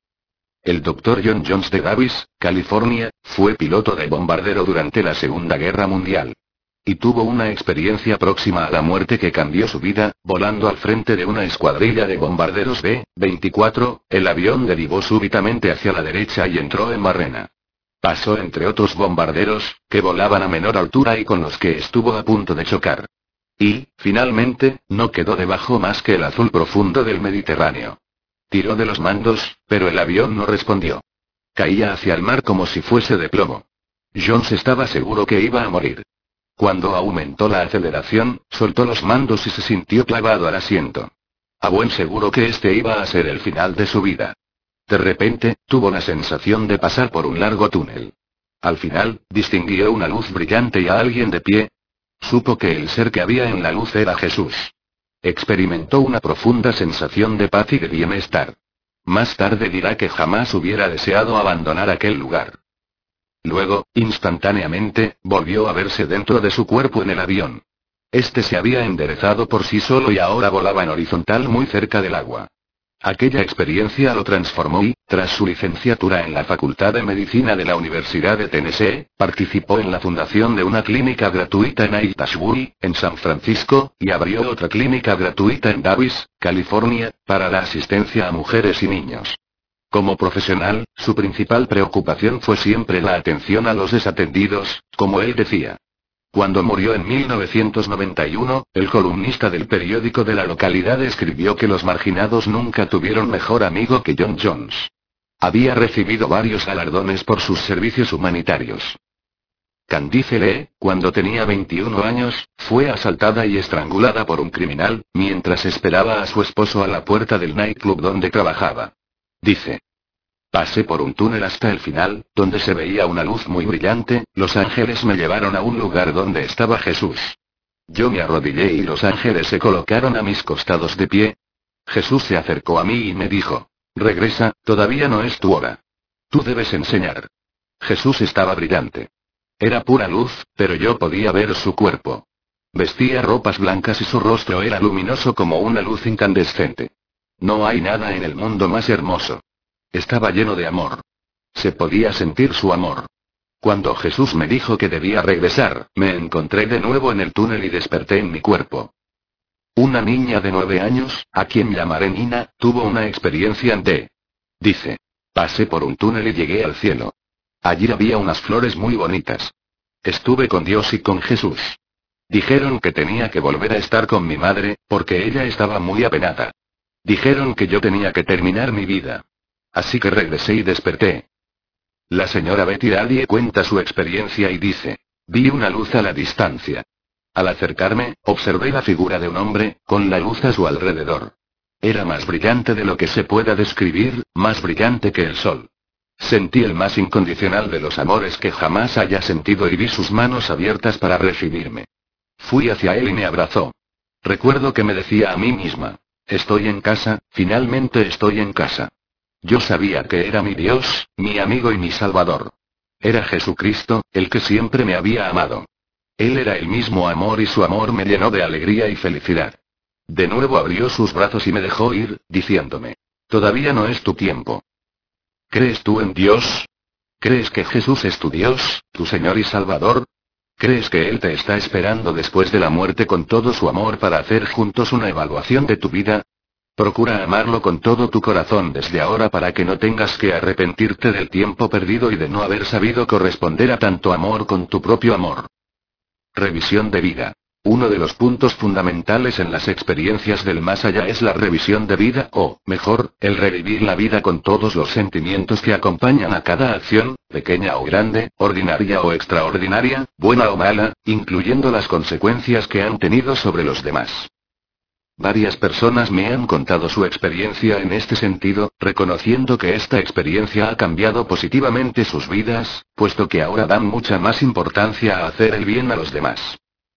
El Dr. John Jones de Davis, California, fue piloto de bombardero durante la Segunda Guerra Mundial. Y tuvo una experiencia próxima a la muerte que cambió su vida, volando al frente de una escuadrilla de bombarderos B-24, el avión derivó súbitamente hacia la derecha y entró en barrena. Pasó entre otros bombarderos, que volaban a menor altura y con los que estuvo a punto de chocar. Y, finalmente, no quedó debajo más que el azul profundo del Mediterráneo. Tiró de los mandos, pero el avión no respondió. Caía hacia el mar como si fuese de plomo. Jones estaba seguro que iba a morir. Cuando aumentó la aceleración, soltó los mandos y se sintió clavado al asiento. A buen seguro que este iba a ser el final de su vida. De repente, tuvo la sensación de pasar por un largo túnel. Al final, distinguió una luz brillante y a alguien de pie. Supo que el ser que había en la luz era Jesús. Experimentó una profunda sensación de paz y de bienestar. Más tarde dirá que jamás hubiera deseado abandonar aquel lugar. Luego, instantáneamente, volvió a verse dentro de su cuerpo en el avión. Este se había enderezado por sí solo y ahora volaba en horizontal muy cerca del agua. Aquella experiencia lo transformó y, tras su licenciatura en la Facultad de Medicina de la Universidad de Tennessee, participó en la fundación de una clínica gratuita en Haight-Ashbury, en San Francisco, y abrió otra clínica gratuita en Davis, California, para la asistencia a mujeres y niños. Como profesional, su principal preocupación fue siempre la atención a los desatendidos, como él decía. Cuando murió en 1991, el columnista del periódico de la localidad escribió que los marginados nunca tuvieron mejor amigo que John Jones. Había recibido varios galardones por sus servicios humanitarios. Candice Lee, cuando tenía 21 años, fue asaltada y estrangulada por un criminal, mientras esperaba a su esposo a la puerta del nightclub donde trabajaba. Dice: pasé por un túnel hasta el final, donde se veía una luz muy brillante. Los ángeles me llevaron a un lugar donde estaba Jesús. Yo me arrodillé y los ángeles se colocaron a mis costados de pie. Jesús se acercó a mí y me dijo: regresa, todavía no es tu hora. Tú debes enseñar. Jesús estaba brillante. Era pura luz, pero yo podía ver su cuerpo. Vestía ropas blancas y su rostro era luminoso como una luz incandescente. No hay nada en el mundo más hermoso. Estaba lleno de amor. Se podía sentir su amor. Cuando Jesús me dijo que debía regresar, me encontré de nuevo en el túnel y desperté en mi cuerpo. Una niña de 9 años, a quien llamaré Nina, tuvo una experiencia dice: pasé por un túnel y llegué al cielo. Allí había unas flores muy bonitas. Estuve con Dios y con Jesús. Dijeron que tenía que volver a estar con mi madre, porque ella estaba muy apenada. Dijeron que yo tenía que terminar mi vida. Así que regresé y desperté. La señora Betty Daly cuenta su experiencia y dice: vi una luz a la distancia. Al acercarme, observé la figura de un hombre, con la luz a su alrededor. Era más brillante de lo que se pueda describir, más brillante que el sol. Sentí el más incondicional de los amores que jamás haya sentido y vi sus manos abiertas para recibirme. Fui hacia él y me abrazó. Recuerdo que me decía a mí misma: estoy en casa, finalmente estoy en casa. Yo sabía que era mi Dios, mi amigo y mi Salvador. Era Jesucristo, el que siempre me había amado. Él era el mismo amor y su amor me llenó de alegría y felicidad. De nuevo abrió sus brazos y me dejó ir, diciéndome: todavía no es tu tiempo. ¿Crees tú en Dios? ¿Crees que Jesús es tu Dios, tu Señor y Salvador? ¿Crees que Él te está esperando después de la muerte con todo su amor para hacer juntos una evaluación de tu vida? Procura amarlo con todo tu corazón desde ahora para que no tengas que arrepentirte del tiempo perdido y de no haber sabido corresponder a tanto amor con tu propio amor. Revisión de vida. Uno de los puntos fundamentales en las experiencias del más allá es la revisión de vida o, mejor, el revivir la vida con todos los sentimientos que acompañan a cada acción, pequeña o grande, ordinaria o extraordinaria, buena o mala, incluyendo las consecuencias que han tenido sobre los demás. Varias personas me han contado su experiencia en este sentido, reconociendo que esta experiencia ha cambiado positivamente sus vidas, puesto que ahora dan mucha más importancia a hacer el bien a los demás.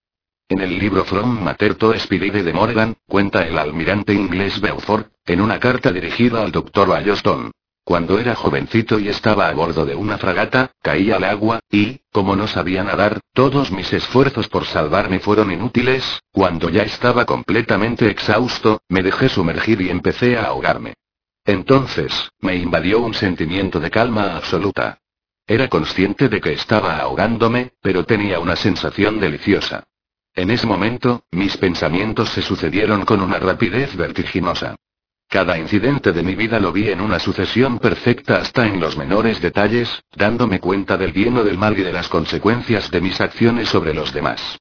En el libro From Mater to Spirit de Morgan, cuenta el almirante inglés Beaufort, en una carta dirigida al Dr. Balloston. Cuando era jovencito y estaba a bordo de una fragata, caí al agua, y, como no sabía nadar, todos mis esfuerzos por salvarme fueron inútiles. Cuando ya estaba completamente exhausto, me dejé sumergir y empecé a ahogarme. Entonces, me invadió un sentimiento de calma absoluta. Era consciente de que estaba ahogándome, pero tenía una sensación deliciosa. En ese momento, mis pensamientos se sucedieron con una rapidez vertiginosa. Cada incidente de mi vida lo vi en una sucesión perfecta hasta en los menores detalles, dándome cuenta del bien o del mal y de las consecuencias de mis acciones sobre los demás.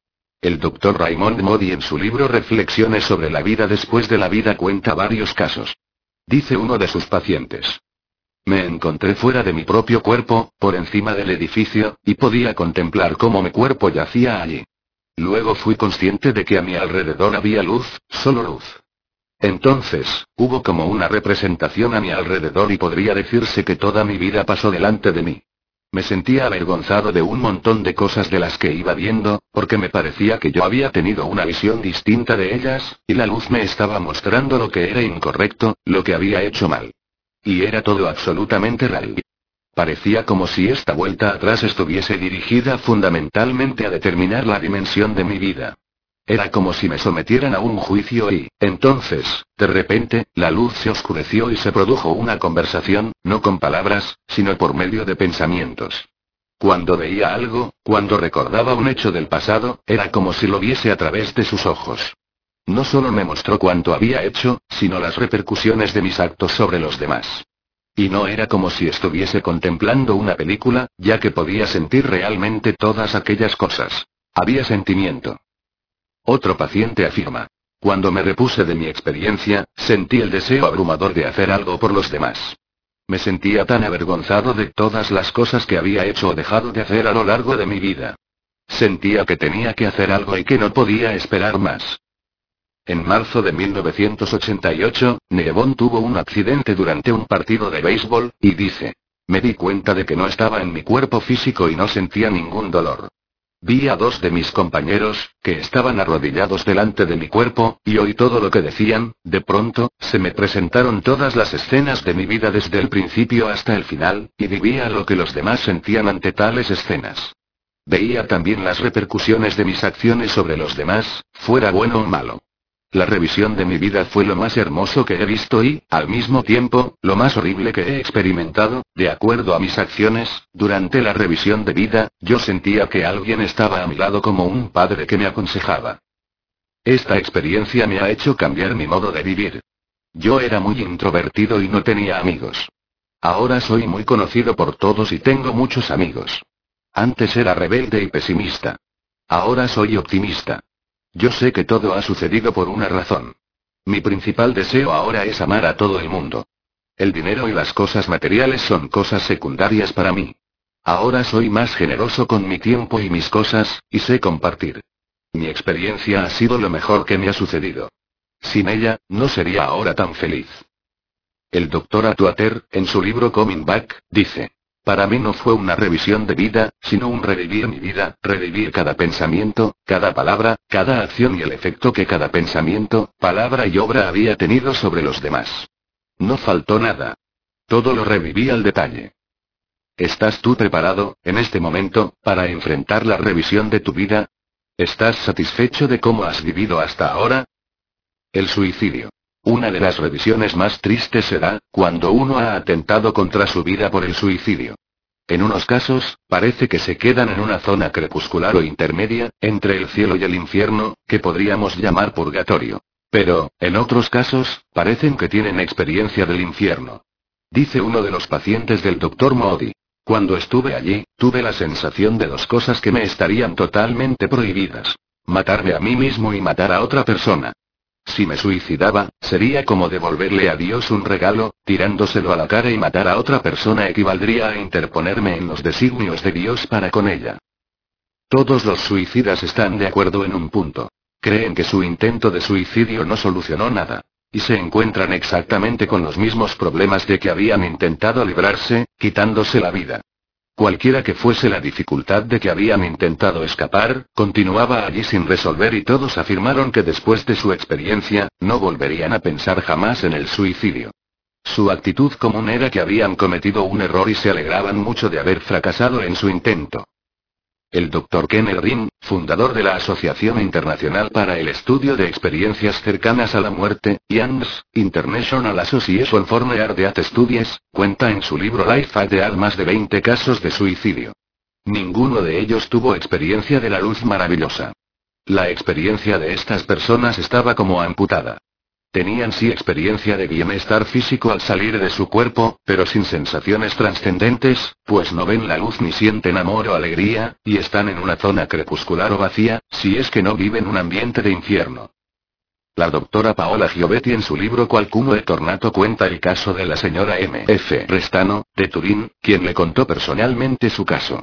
El Dr. Raymond Moody en su libro Reflexiones sobre la vida después de la vida cuenta varios casos. Dice uno de sus pacientes: me encontré fuera de mi propio cuerpo, por encima del edificio, y podía contemplar cómo mi cuerpo yacía allí. Luego fui consciente de que a mi alrededor había luz, solo luz. Entonces, hubo como una representación a mi alrededor y podría decirse que toda mi vida pasó delante de mí. Me sentía avergonzado de un montón de cosas de las que iba viendo, porque me parecía que yo había tenido una visión distinta de ellas, y la luz me estaba mostrando lo que era incorrecto, lo que había hecho mal. Y era todo absolutamente real. Parecía como si esta vuelta atrás estuviese dirigida fundamentalmente a determinar la dimensión de mi vida. Era como si me sometieran a un juicio y, entonces, de repente, la luz se oscureció y se produjo una conversación, no con palabras, sino por medio de pensamientos. Cuando veía algo, cuando recordaba un hecho del pasado, era como si lo viese a través de sus ojos. No solo me mostró cuánto había hecho, sino las repercusiones de mis actos sobre los demás. Y no era como si estuviese contemplando una película, ya que podía sentir realmente todas aquellas cosas. Había sentimiento. Otro paciente afirma: cuando me repuse de mi experiencia, sentí el deseo abrumador de hacer algo por los demás. Me sentía tan avergonzado de todas las cosas que había hecho o dejado de hacer a lo largo de mi vida. Sentía que tenía que hacer algo y que no podía esperar más. En marzo de 1988, Nevon tuvo un accidente durante un partido de béisbol, y dice: me di cuenta de que no estaba en mi cuerpo físico y no sentía ningún dolor. Vi a dos de mis compañeros, que estaban arrodillados delante de mi cuerpo, y oí todo lo que decían. De pronto, se me presentaron todas las escenas de mi vida desde el principio hasta el final, y vivía lo que los demás sentían ante tales escenas. Veía también las repercusiones de mis acciones sobre los demás, fuera bueno o malo. La revisión de mi vida fue lo más hermoso que he visto y, al mismo tiempo, lo más horrible que he experimentado. De acuerdo a mis acciones, durante la revisión de vida, yo sentía que alguien estaba a mi lado como un padre que me aconsejaba. Esta experiencia me ha hecho cambiar mi modo de vivir. Yo era muy introvertido y no tenía amigos. Ahora soy muy conocido por todos y tengo muchos amigos. Antes era rebelde y pesimista. Ahora soy optimista. Yo sé que todo ha sucedido por una razón. Mi principal deseo ahora es amar a todo el mundo. El dinero y las cosas materiales son cosas secundarias para mí. Ahora soy más generoso con mi tiempo y mis cosas, y sé compartir. Mi experiencia ha sido lo mejor que me ha sucedido. Sin ella, no sería ahora tan feliz. El Dr. Atwater, en su libro Coming Back, dice: para mí no fue una revisión de vida, sino un revivir mi vida, revivir cada pensamiento, cada palabra, cada acción y el efecto que cada pensamiento, palabra y obra había tenido sobre los demás. No faltó nada. Todo lo reviví al detalle. ¿Estás tú preparado, en este momento, para enfrentar la revisión de tu vida? ¿Estás satisfecho de cómo has vivido hasta ahora? El suicidio. Una de las revisiones más tristes se da, cuando uno ha atentado contra su vida por el suicidio. En unos casos, parece que se quedan en una zona crepuscular o intermedia, entre el cielo y el infierno, que podríamos llamar purgatorio. Pero, en otros casos, parecen que tienen experiencia del infierno. Dice uno de los pacientes del Dr. Moody: cuando estuve allí, tuve la sensación de dos cosas que me estarían totalmente prohibidas: matarme a mí mismo y matar a otra persona. Si me suicidaba, sería como devolverle a Dios un regalo, tirándoselo a la cara, y matar a otra persona equivaldría a interponerme en los designios de Dios para con ella. Todos los suicidas están de acuerdo en un punto. Creen que su intento de suicidio no solucionó nada. Y se encuentran exactamente con los mismos problemas de que habían intentado librarse, quitándose la vida. Cualquiera que fuese la dificultad de que habían intentado escapar, continuaba allí sin resolver, y todos afirmaron que después de su experiencia, no volverían a pensar jamás en el suicidio. Su actitud común era que habían cometido un error y se alegraban mucho de haber fracasado en su intento. El Dr. Ken Elrin, fundador de la Asociación Internacional para el Estudio de Experiencias Cercanas a la Muerte, IANS, International Association for Near Death Studies, cuenta en su libro Life Ideal más de 20 casos de suicidio. Ninguno de ellos tuvo experiencia de la luz maravillosa. La experiencia de estas personas estaba como amputada. Tenían sí experiencia de bienestar físico al salir de su cuerpo, pero sin sensaciones trascendentes, pues no ven la luz ni sienten amor o alegría, y están en una zona crepuscular o vacía, si es que no viven un ambiente de infierno. La doctora Paola Giovetti, en su libro Qualcuno è tornato, cuenta el caso de la señora M.F. Restano, de Turín, quien le contó personalmente su caso.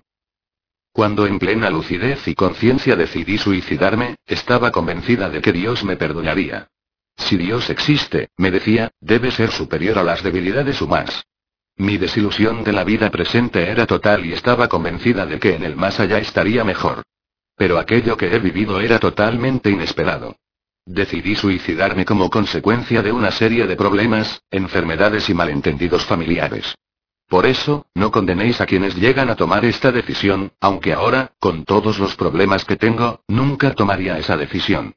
Cuando en plena lucidez y conciencia decidí suicidarme, estaba convencida de que Dios me perdonaría. Si Dios existe, me decía, debe ser superior a las debilidades humanas. Mi desilusión de la vida presente era total y estaba convencida de que en el más allá estaría mejor. Pero aquello que he vivido era totalmente inesperado. Decidí suicidarme como consecuencia de una serie de problemas, enfermedades y malentendidos familiares. Por eso, no condenéis a quienes llegan a tomar esta decisión, aunque ahora, con todos los problemas que tengo, nunca tomaría esa decisión.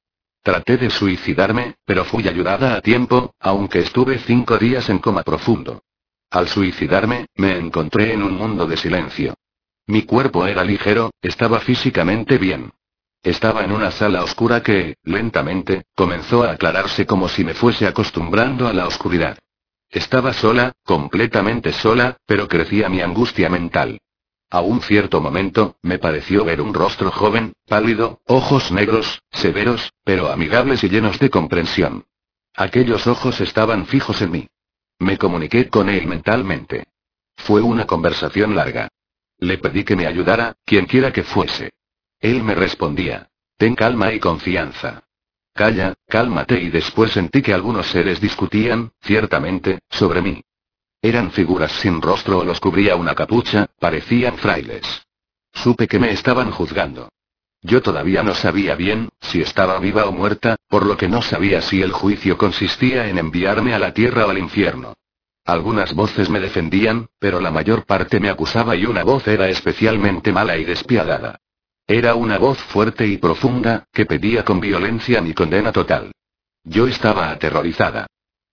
Traté de suicidarme, pero fui ayudada a tiempo, aunque estuve 5 días en coma profundo. Al suicidarme, me encontré en un mundo de silencio. Mi cuerpo era ligero, estaba físicamente bien. Estaba en una sala oscura que, lentamente, comenzó a aclararse como si me fuese acostumbrando a la oscuridad. Estaba sola, completamente sola, pero crecía mi angustia mental. A un cierto momento, me pareció ver un rostro joven, pálido, ojos negros, severos, pero amigables y llenos de comprensión. Aquellos ojos estaban fijos en mí. Me comuniqué con él mentalmente. Fue una conversación larga. Le pedí que me ayudara, quienquiera que fuese. Él me respondía: ten calma y confianza. Calla, cálmate, y después sentí que algunos seres discutían, ciertamente, sobre mí. Eran figuras sin rostro o los cubría una capucha, parecían frailes. Supe que me estaban juzgando. Yo todavía no sabía bien, si estaba viva o muerta, por lo que no sabía si el juicio consistía en enviarme a la tierra o al infierno. Algunas voces me defendían, pero la mayor parte me acusaba, y una voz era especialmente mala y despiadada. Era una voz fuerte y profunda, que pedía con violencia mi condena total. Yo estaba aterrorizada.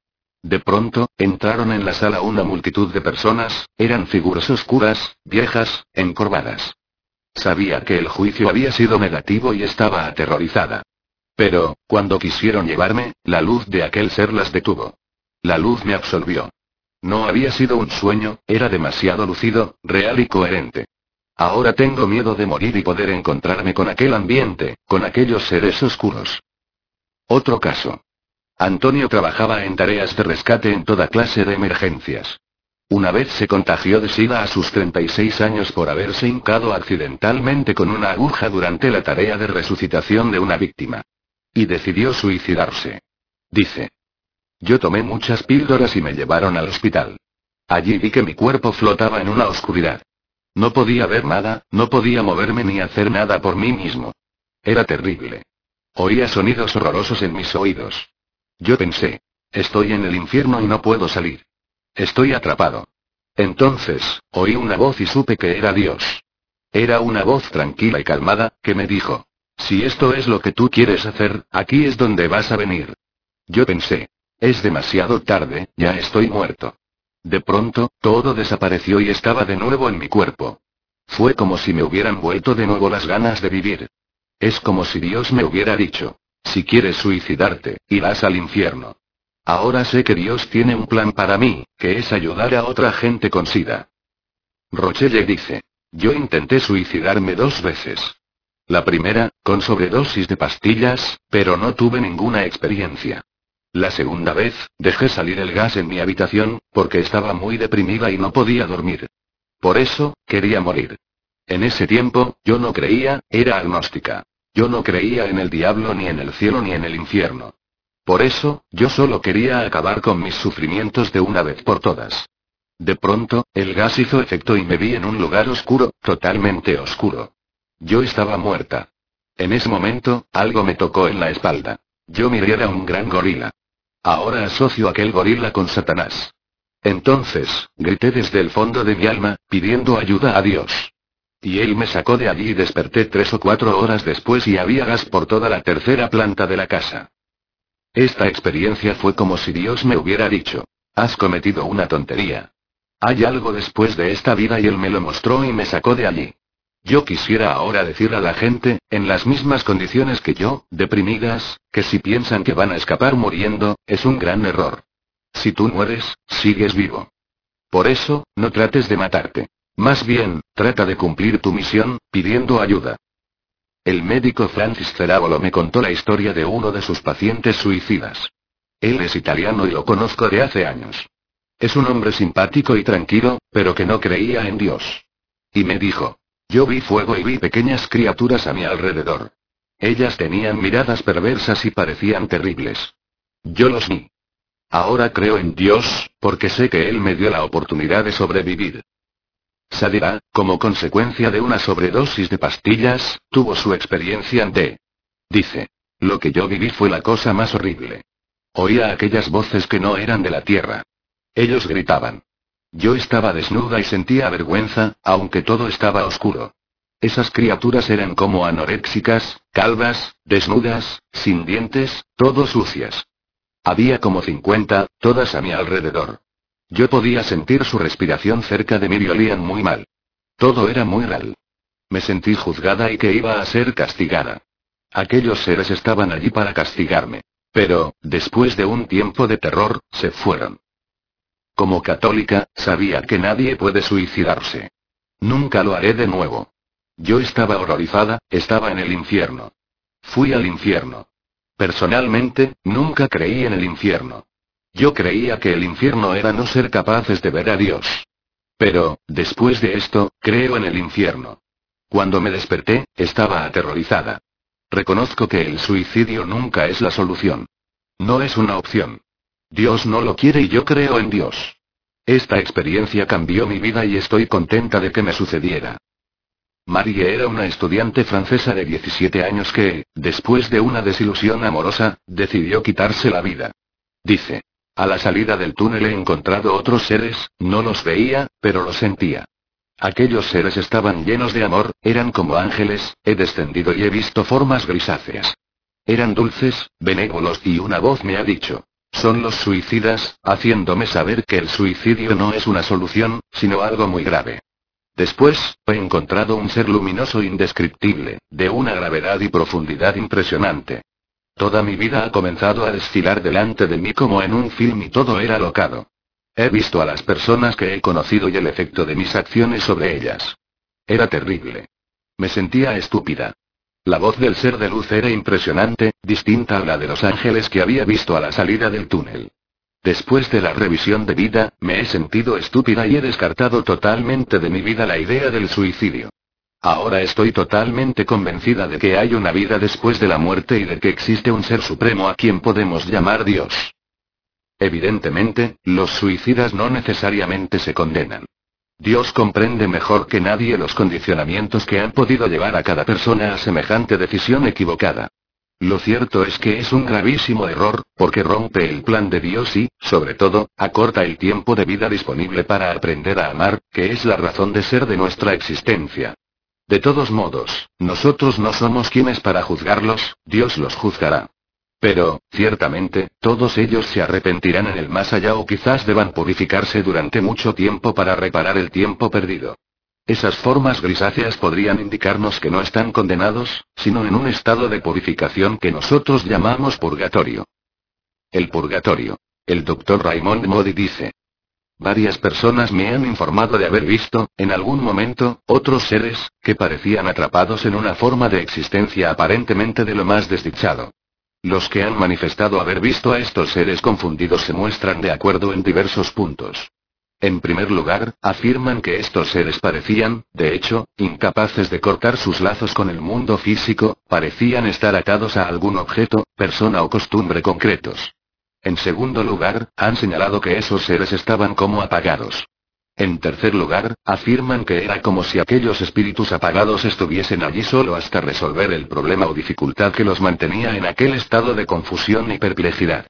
De pronto, entraron en la sala una multitud de personas, eran figuras oscuras, viejas, encorvadas. Sabía que el juicio había sido negativo y estaba aterrorizada. Pero, cuando quisieron llevarme, la luz de aquel ser las detuvo. La luz me absolvió. No había sido un sueño, era demasiado lúcido, real y coherente. Ahora tengo miedo de morir y poder encontrarme con aquel ambiente, con aquellos seres oscuros. Otro caso. Antonio trabajaba en tareas de rescate en toda clase de emergencias. Una vez se contagió de SIDA a sus 36 años por haberse hincado accidentalmente con una aguja durante la tarea de resucitación de una víctima. Y decidió suicidarse. Dice: Yo tomé muchas píldoras y me llevaron al hospital. Allí vi que mi cuerpo flotaba en una oscuridad. No podía ver nada, no podía moverme ni hacer nada por mí mismo. Era terrible. Oía sonidos horrorosos en mis oídos. Yo pensé, estoy en el infierno y no puedo salir. Estoy atrapado. Entonces, oí una voz y supe que era Dios. Era una voz tranquila y calmada, que me dijo, si esto es lo que tú quieres hacer, aquí es donde vas a venir. Yo pensé, es demasiado tarde, ya estoy muerto. De pronto, todo desapareció y estaba de nuevo en mi cuerpo. Fue como si me hubieran vuelto de nuevo las ganas de vivir. Es como si Dios me hubiera dicho, si quieres suicidarte, irás al infierno. Ahora sé que Dios tiene un plan para mí, que es ayudar a otra gente con SIDA. Rochelle dice, yo intenté suicidarme 2 veces. La primera, con sobredosis de pastillas, pero no tuve ninguna experiencia. La segunda vez, dejé salir el gas en mi habitación, porque estaba muy deprimida y no podía dormir. Por eso, quería morir. En ese tiempo, yo no creía, era agnóstica. Yo no creía en el diablo ni en el cielo ni en el infierno. Por eso, yo solo quería acabar con mis sufrimientos de una vez por todas. De pronto, el gas hizo efecto y me vi en un lugar oscuro, totalmente oscuro. Yo estaba muerta. En ese momento, algo me tocó en la espalda. Yo miré a un gran gorila. Ahora asocio aquel gorila con Satanás. Entonces, grité desde el fondo de mi alma, pidiendo ayuda a Dios. Y él me sacó de allí y desperté 3 o 4 horas después y había gas por toda la tercera planta de la casa. Esta experiencia fue como si Dios me hubiera dicho, has cometido una tontería. Hay algo después de esta vida y él me lo mostró y me sacó de allí. Yo quisiera ahora decir a la gente, en las mismas condiciones que yo, deprimidas, que si piensan que van a escapar muriendo, es un gran error. Si tú mueres, sigues vivo. Por eso, no trates de matarte. Más bien, trata de cumplir tu misión, pidiendo ayuda. El médico Francis Cerábolo me contó la historia de uno de sus pacientes suicidas. Él es italiano y lo conozco de hace años. Es un hombre simpático y tranquilo, pero que no creía en Dios. Y me dijo, yo vi fuego y vi pequeñas criaturas a mi alrededor. Ellas tenían miradas perversas y parecían terribles. Yo los vi. Ahora creo en Dios, porque sé que Él me dio la oportunidad de sobrevivir. Sadira, como consecuencia de una sobredosis de pastillas, tuvo su experiencia de... Dice. Lo que yo viví fue la cosa más horrible. Oía aquellas voces que no eran de la tierra. Ellos gritaban. Yo estaba desnuda y sentía vergüenza, aunque todo estaba oscuro. Esas criaturas eran como anoréxicas, calvas, desnudas, sin dientes, todo sucias. Había como 50, todas a mi alrededor. Yo podía sentir su respiración cerca de mí y olían muy mal. Todo era muy real. Me sentí juzgada y que iba a ser castigada. Aquellos seres estaban allí para castigarme. Pero, después de un tiempo de terror, se fueron. Como católica, sabía que nadie puede suicidarse. Nunca lo haré de nuevo. Yo estaba horrorizada, estaba en el infierno. Fui al infierno. Personalmente, nunca creí en el infierno. Yo creía que el infierno era no ser capaces de ver a Dios. Pero, después de esto, creo en el infierno. Cuando me desperté, estaba aterrorizada. Reconozco que el suicidio nunca es la solución. No es una opción. Dios no lo quiere y yo creo en Dios. Esta experiencia cambió mi vida y estoy contenta de que me sucediera. Marie era una estudiante francesa de 17 años que, después de una desilusión amorosa, decidió quitarse la vida. Dice. A la salida del túnel he encontrado otros seres, no los veía, pero los sentía. Aquellos seres estaban llenos de amor, eran como ángeles, he descendido y he visto formas grisáceas. Eran dulces, benévolos y una voz me ha dicho. Son los suicidas, haciéndome saber que el suicidio no es una solución, sino algo muy grave. Después, he encontrado un ser luminoso indescriptible, de una gravedad y profundidad impresionante. Toda mi vida ha comenzado a desfilar delante de mí como en un film y todo era alocado. He visto a las personas que he conocido y el efecto de mis acciones sobre ellas. Era terrible. Me sentía estúpida. La voz del ser de luz era impresionante, distinta a la de los ángeles que había visto a la salida del túnel. Después de la revisión de vida, me he sentido estúpida y he descartado totalmente de mi vida la idea del suicidio. Ahora estoy totalmente convencida de que hay una vida después de la muerte y de que existe un ser supremo a quien podemos llamar Dios. Evidentemente, los suicidas no necesariamente se condenan. Dios comprende mejor que nadie los condicionamientos que han podido llevar a cada persona a semejante decisión equivocada. Lo cierto es que es un gravísimo error, porque rompe el plan de Dios y, sobre todo, acorta el tiempo de vida disponible para aprender a amar, que es la razón de ser de nuestra existencia. De todos modos, nosotros no somos quienes para juzgarlos, Dios los juzgará. Pero, ciertamente, todos ellos se arrepentirán en el más allá o quizás deban purificarse durante mucho tiempo para reparar el tiempo perdido. Esas formas grisáceas podrían indicarnos que no están condenados, sino en un estado de purificación que nosotros llamamos purgatorio. El purgatorio. El Dr. Raymond Moody dice. Varias personas me han informado de haber visto, en algún momento, otros seres, que parecían atrapados en una forma de existencia aparentemente de lo más desdichado. Los que han manifestado haber visto a estos seres confundidos se muestran de acuerdo en diversos puntos. En primer lugar, afirman que estos seres parecían, de hecho, incapaces de cortar sus lazos con el mundo físico, parecían estar atados a algún objeto, persona o costumbre concretos. En segundo lugar, han señalado que esos seres estaban como apagados. En tercer lugar, afirman que era como si aquellos espíritus apagados estuviesen allí solo hasta resolver el problema o dificultad que los mantenía en aquel estado de confusión y perplejidad.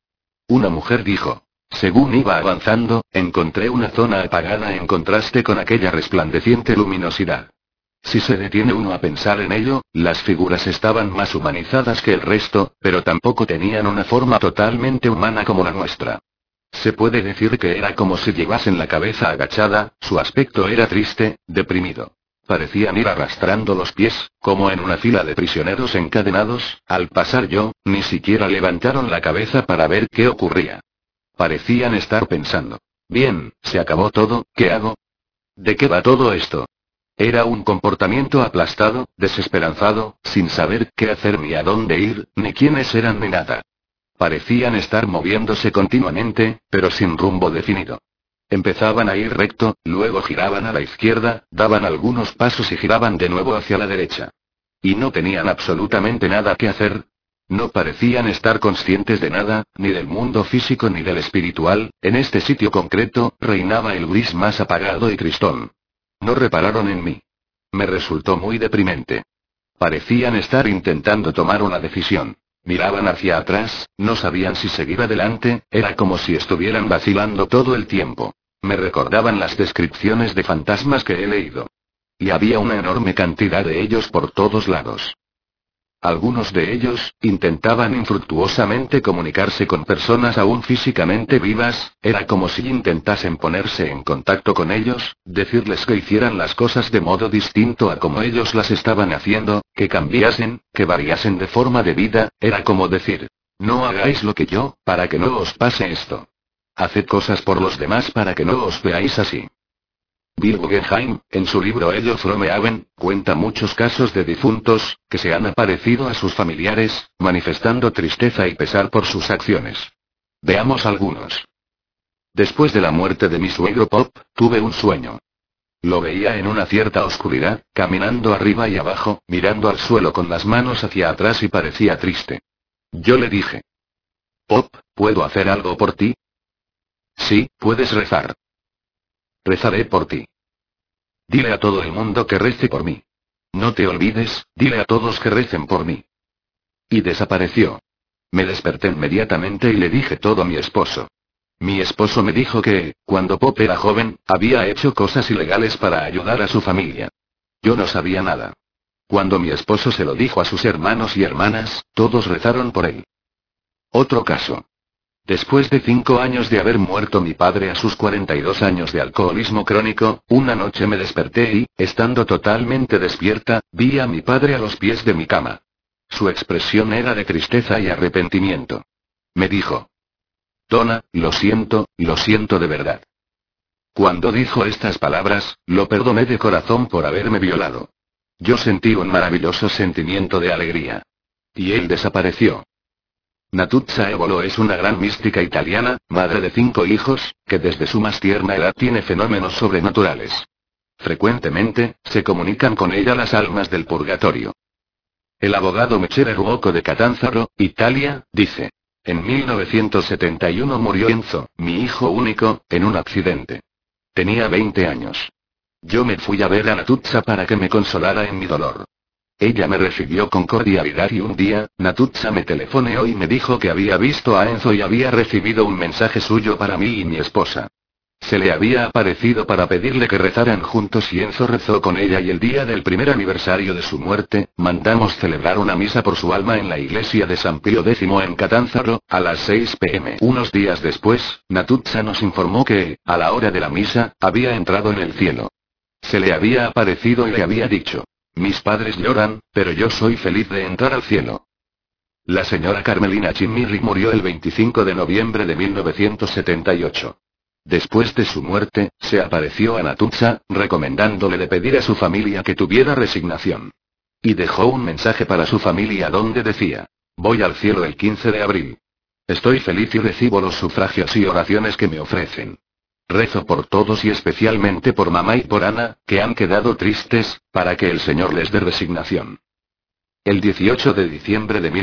Una mujer dijo. Según iba avanzando, encontré una zona apagada en contraste con aquella resplandeciente luminosidad. Si se detiene uno a pensar en ello, las figuras estaban más humanizadas que el resto, pero tampoco tenían una forma totalmente humana como la nuestra. Se puede decir que era como si llevasen la cabeza agachada, su aspecto era triste, deprimido. Parecían ir arrastrando los pies, como en una fila de prisioneros encadenados, al pasar yo, ni siquiera levantaron la cabeza para ver qué ocurría. Parecían estar pensando. Bien, se acabó todo, ¿qué hago? ¿De qué va todo esto? Era un comportamiento aplastado, desesperanzado, sin saber qué hacer ni a dónde ir, ni quiénes eran ni nada. Parecían estar moviéndose continuamente, pero sin rumbo definido. Empezaban a ir recto, luego giraban a la izquierda, daban algunos pasos y giraban de nuevo hacia la derecha. Y no tenían absolutamente nada que hacer. No parecían estar conscientes de nada, ni del mundo físico ni del espiritual, en este sitio concreto, reinaba el gris más apagado y tristón. No repararon en mí. Me resultó muy deprimente. Parecían estar intentando tomar una decisión. Miraban hacia atrás, no sabían si seguir adelante, era como si estuvieran vacilando todo el tiempo. Me recordaban las descripciones de fantasmas que he leído. Y había una enorme cantidad de ellos por todos lados. Algunos de ellos, intentaban infructuosamente comunicarse con personas aún físicamente vivas, era como si intentasen ponerse en contacto con ellos, decirles que hicieran las cosas de modo distinto a como ellos las estaban haciendo, que cambiasen, que variasen de forma de vida, era como decir, no hagáis lo que yo, para que no os pase esto. Haced cosas por los demás para que no os veáis así. Bill Guggenheim, en su libro Ello from Heaven, cuenta muchos casos de difuntos, que se han aparecido a sus familiares, manifestando tristeza y pesar por sus acciones. Veamos algunos. Después de la muerte de mi suegro Pop, tuve un sueño. Lo veía en una cierta oscuridad, caminando arriba y abajo, mirando al suelo con las manos hacia atrás y parecía triste. Yo le dije. Pop, ¿puedo hacer algo por ti? Sí, puedes rezar. Rezaré por ti. Dile a todo el mundo que rece por mí. No te olvides, dile a todos que recen por mí. Y desapareció. Me desperté inmediatamente y le dije todo a mi esposo. Mi esposo me dijo que, cuando Pop era joven, había hecho cosas ilegales para ayudar a su familia. Yo no sabía nada. Cuando mi esposo se lo dijo a sus hermanos y hermanas, todos rezaron por él. Otro caso. Después de 5 años de haber muerto mi padre a sus 42 años de alcoholismo crónico, una noche me desperté y, estando totalmente despierta, vi a mi padre a los pies de mi cama. Su expresión era de tristeza y arrepentimiento. Me dijo. Donna, lo siento de verdad. Cuando dijo estas palabras, lo perdoné de corazón por haberme violado. Yo sentí un maravilloso sentimiento de alegría. Y él desapareció. Natuzza Evolo es una gran mística italiana, madre de 5 hijos, que desde su más tierna edad tiene fenómenos sobrenaturales. Frecuentemente, se comunican con ella las almas del purgatorio. El abogado Mechele Ruocco de Catanzaro, Italia, dice. En 1971 murió Enzo, mi hijo único, en un accidente. Tenía 20 años. Yo me fui a ver a Natuzza para que me consolara en mi dolor. Ella me recibió con cordialidad y un día, Natuzza me telefoneó y me dijo que había visto a Enzo y había recibido un mensaje suyo para mí y mi esposa. Se le había aparecido para pedirle que rezaran juntos y Enzo rezó con ella y el día del primer aniversario de su muerte, mandamos celebrar una misa por su alma en la iglesia de San Pío X en Catanzaro, a las 6 p.m. Unos días después, Natuzza nos informó que, a la hora de la misa, había entrado en el cielo. Se le había aparecido y le había dicho: mis padres lloran, pero yo soy feliz de entrar al cielo. La señora Carmelina Chimirri murió el 25 de noviembre de 1978. Después de su muerte, se apareció a Natuzza, recomendándole de pedir a su familia que tuviera resignación. Y dejó un mensaje para su familia donde decía: voy al cielo el 15 de abril. Estoy feliz y recibo los sufragios y oraciones que me ofrecen. Rezo por todos y especialmente por mamá y por Ana, que han quedado tristes, para que el Señor les dé resignación. El 18 de diciembre de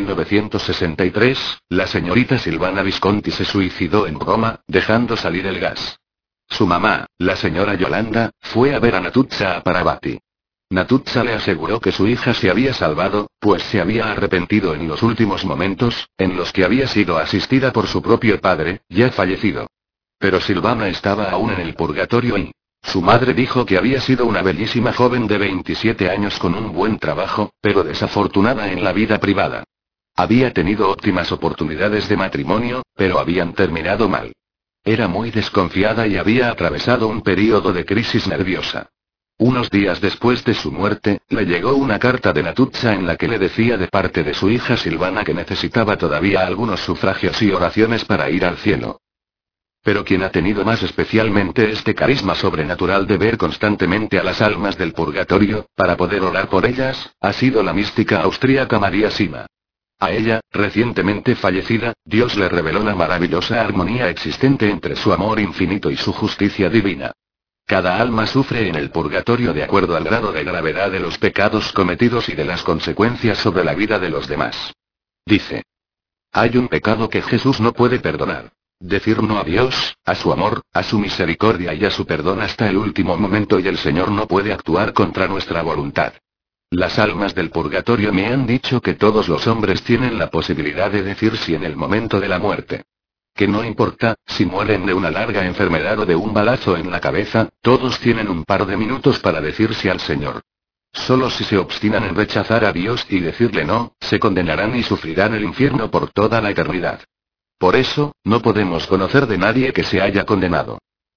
1963, la señorita Silvana Visconti se suicidó en Roma, dejando salir el gas. Su mamá, la señora Yolanda, fue a ver a Natuzza a Parabati. Natuzza le aseguró que su hija se había salvado, pues se había arrepentido en los últimos momentos, en los que había sido asistida por su propio padre, ya fallecido. Pero Silvana estaba aún en el purgatorio y su madre dijo que había sido una bellísima joven de 27 años con un buen trabajo, pero desafortunada en la vida privada. Había tenido óptimas oportunidades de matrimonio, pero habían terminado mal. Era muy desconfiada y había atravesado un período de crisis nerviosa. Unos días después de su muerte, le llegó una carta de Natuzza en la que le decía de parte de su hija Silvana que necesitaba todavía algunos sufragios y oraciones para ir al cielo. Pero quien ha tenido más especialmente este carisma sobrenatural de ver constantemente a las almas del purgatorio, para poder orar por ellas, ha sido la mística austríaca María Sima. A ella, recientemente fallecida, Dios le reveló la maravillosa armonía existente entre su amor infinito y su justicia divina. Cada alma sufre en el purgatorio de acuerdo al grado de gravedad de los pecados cometidos y de las consecuencias sobre la vida de los demás. Dice: hay un pecado que Jesús no puede perdonar. Decir no a Dios, a su amor, a su misericordia y a su perdón hasta el último momento, y el Señor no puede actuar contra nuestra voluntad. Las almas del purgatorio me han dicho que todos los hombres tienen la posibilidad de decir sí en el momento de la muerte. Que no importa, si mueren de una larga enfermedad o de un balazo en la cabeza, todos tienen un par de minutos para decir sí al Señor. Solo si se obstinan en rechazar a Dios y decirle no, se condenarán y sufrirán el infierno por toda la eternidad. Por eso, no podemos conocer de nadie que se haya condenado.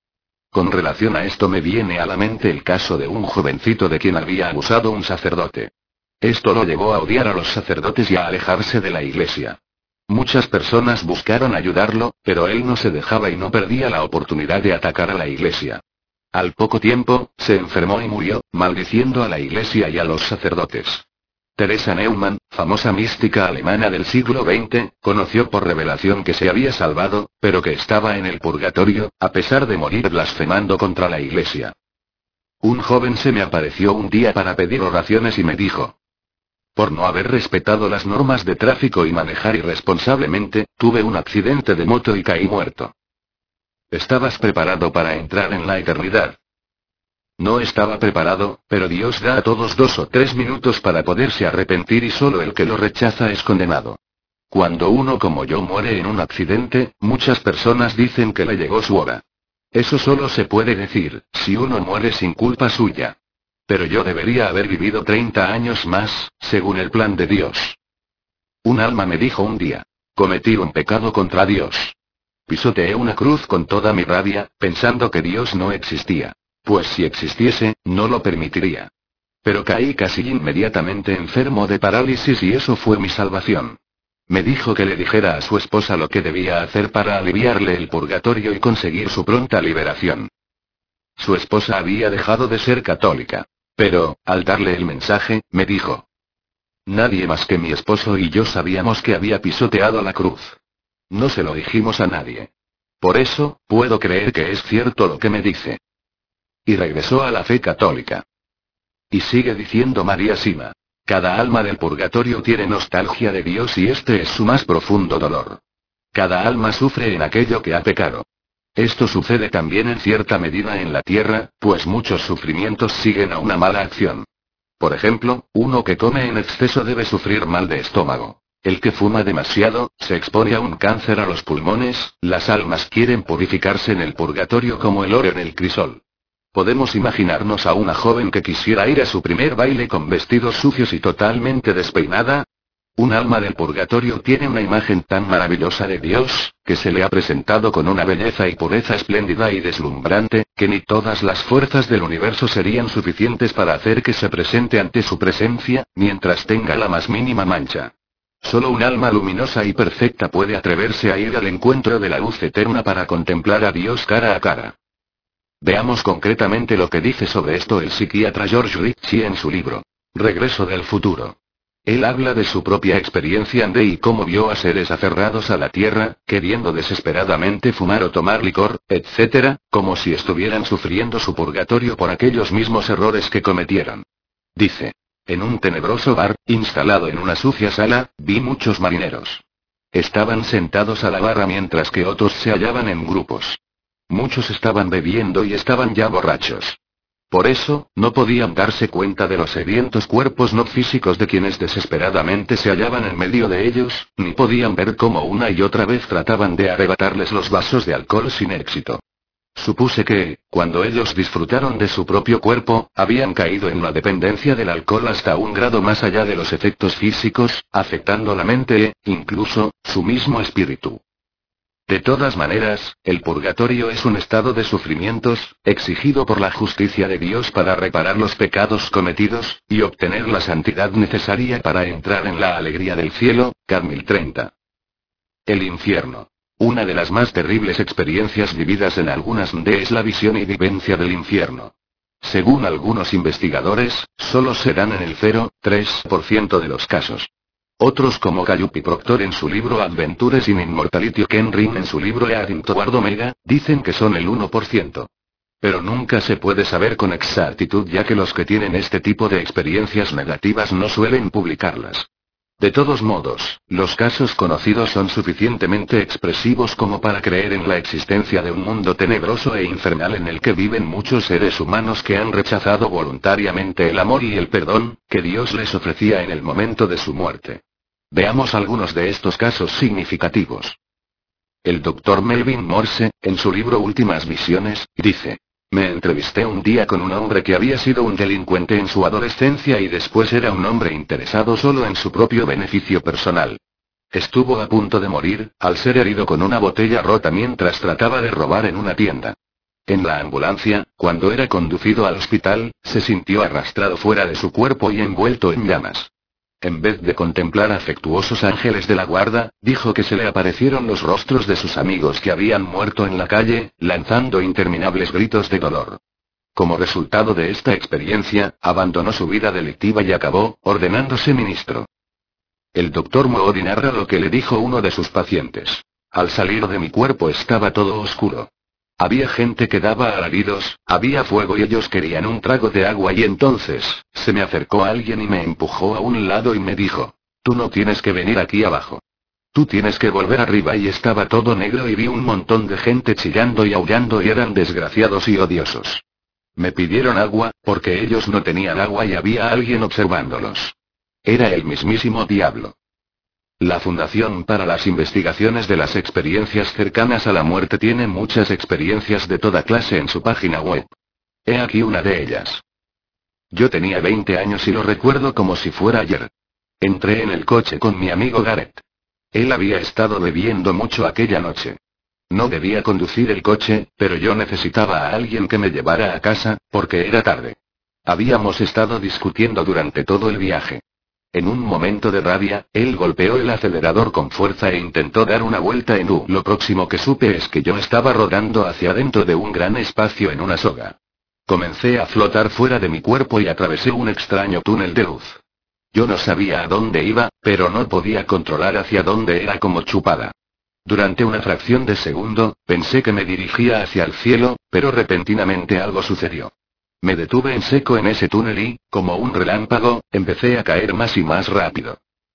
Con relación a esto me viene a la mente el caso de un jovencito de quien había abusado un sacerdote. Esto lo llevó a odiar a los sacerdotes y a alejarse de la iglesia. Muchas personas buscaron ayudarlo, pero él no se dejaba y no perdía la oportunidad de atacar a la iglesia. Al poco tiempo, se enfermó y murió, maldiciendo a la iglesia y a los sacerdotes. Teresa Neumann, famosa mística alemana del siglo XX, conoció por revelación que se había salvado, pero que estaba en el purgatorio, a pesar de morir blasfemando contra la iglesia. Un joven se me apareció un día para pedir oraciones y me dijo: por no haber respetado las normas de tráfico y manejar irresponsablemente, tuve un accidente de moto y caí muerto. ¿Estabas preparado para entrar en la eternidad? No estaba preparado, pero Dios da a todos 2 o 3 minutos para poderse arrepentir y solo el que lo rechaza es condenado. Cuando uno como yo muere en un accidente, muchas personas dicen que le llegó su hora. Eso solo se puede decir, si uno muere sin culpa suya. Pero yo debería haber vivido 30 años más, según el plan de Dios. Un alma me dijo un día: cometí un pecado contra Dios. Pisoteé una cruz con toda mi rabia, pensando que Dios no existía. Pues si existiese, no lo permitiría. Pero caí casi inmediatamente enfermo de parálisis y eso fue mi salvación. Me dijo que le dijera a su esposa lo que debía hacer para aliviarle el purgatorio y conseguir su pronta liberación. Su esposa había dejado de ser católica. Pero, al darle el mensaje, me dijo: nadie más que mi esposo y yo sabíamos que había pisoteado la cruz. No se lo dijimos a nadie. Por eso, puedo creer que es cierto lo que me dice. Y regresó a la fe católica. Y sigue diciendo María Sima: cada alma del purgatorio tiene nostalgia de Dios y este es su más profundo dolor. Cada alma sufre en aquello que ha pecado. Esto sucede también en cierta medida en la tierra, pues muchos sufrimientos siguen a una mala acción. Por ejemplo, uno que come en exceso debe sufrir mal de estómago. El que fuma demasiado, se expone a un cáncer a los pulmones. Las almas quieren purificarse en el purgatorio como el oro en el crisol. Podemos imaginarnos a una joven que quisiera ir a su primer baile con vestidos sucios y totalmente despeinada. Un alma del purgatorio tiene una imagen tan maravillosa de Dios, que se le ha presentado con una belleza y pureza espléndida y deslumbrante, que ni todas las fuerzas del universo serían suficientes para hacer que se presente ante su presencia, mientras tenga la más mínima mancha. Solo un alma luminosa y perfecta puede atreverse a ir al encuentro de la luz eterna para contemplar a Dios cara a cara. Veamos concretamente lo que dice sobre esto el psiquiatra George Ritchie en su libro Regreso del futuro. Él habla de su propia experiencia y cómo vio a seres aferrados a la tierra, queriendo desesperadamente fumar o tomar licor, etc., como si estuvieran sufriendo su purgatorio por aquellos mismos errores que cometieron. Dice: en un tenebroso bar, instalado en una sucia sala, vi muchos marineros. Estaban sentados a la barra mientras que otros se hallaban en grupos. Muchos estaban bebiendo y estaban ya borrachos. Por eso, no podían darse cuenta de los sedientos cuerpos no físicos de quienes desesperadamente se hallaban en medio de ellos, ni podían ver cómo una y otra vez trataban de arrebatarles los vasos de alcohol sin éxito. Supuse que, cuando ellos disfrutaron de su propio cuerpo, habían caído en la dependencia del alcohol hasta un grado más allá de los efectos físicos, afectando la mente e, incluso, su mismo espíritu. De todas maneras, el purgatorio es un estado de sufrimientos, exigido por la justicia de Dios para reparar los pecados cometidos, y obtener la santidad necesaria para entrar en la alegría del cielo. Carmil 30. El infierno. Una de las más terribles experiencias vividas en algunas es la visión y vivencia del infierno. Según algunos investigadores, solo se dan en el 0,3% de los casos. Otros como Gallup y Proctor en su libro Adventures in Immortality o Ken Ring en su libro Heading Toward Omega, dicen que son el 1%. Pero nunca se puede saber con exactitud ya que los que tienen este tipo de experiencias negativas no suelen publicarlas. De todos modos, los casos conocidos son suficientemente expresivos como para creer en la existencia de un mundo tenebroso e infernal en el que viven muchos seres humanos que han rechazado voluntariamente el amor y el perdón que Dios les ofrecía en el momento de su muerte. Veamos algunos de estos casos significativos. El Dr. Melvin Morse, en su libro Últimas Visiones, dice: me entrevisté un día con un hombre que había sido un delincuente en su adolescencia y después era un hombre interesado solo en su propio beneficio personal. Estuvo a punto de morir, al ser herido con una botella rota mientras trataba de robar en una tienda. En la ambulancia, cuando era conducido al hospital, se sintió arrastrado fuera de su cuerpo y envuelto en llamas. En vez de contemplar afectuosos ángeles de la guarda, dijo que se le aparecieron los rostros de sus amigos que habían muerto en la calle, lanzando interminables gritos de dolor. Como resultado de esta experiencia, abandonó su vida delictiva y acabó ordenándose ministro. El doctor Moody narra lo que le dijo uno de sus pacientes: al salir de mi cuerpo estaba todo oscuro. Había gente que daba alaridos, había fuego y ellos querían un trago de agua y entonces, se me acercó alguien y me empujó a un lado y me dijo: tú no tienes que venir aquí abajo. Tú tienes que volver arriba y estaba todo negro y vi un montón de gente chillando y aullando y eran desgraciados y odiosos. Me pidieron agua, porque ellos no tenían agua y había alguien observándolos. Era el mismísimo diablo. La Fundación para las Investigaciones de las Experiencias Cercanas a la Muerte tiene muchas experiencias de toda clase en su página web. He aquí una de ellas. Yo tenía 20 años y lo recuerdo como si fuera ayer. Entré en el coche con mi amigo Garrett. Él había estado bebiendo mucho aquella noche. No debía conducir el coche, pero yo necesitaba a alguien que me llevara a casa, porque era tarde. Habíamos estado discutiendo durante todo el viaje. En un momento de rabia, él golpeó el acelerador con fuerza e intentó dar una vuelta en U. Lo próximo que supe es que yo estaba rodando hacia adentro de un gran espacio en una soga. Comencé a flotar fuera de mi cuerpo y atravesé un extraño túnel de luz. Yo no sabía a dónde iba, pero no podía controlar hacia dónde era como chupada. Durante una fracción de segundo, pensé que me dirigía hacia el cielo, pero repentinamente algo sucedió. Me detuve en seco en ese túnel y, como un relámpago, empecé a caer más y más rápido.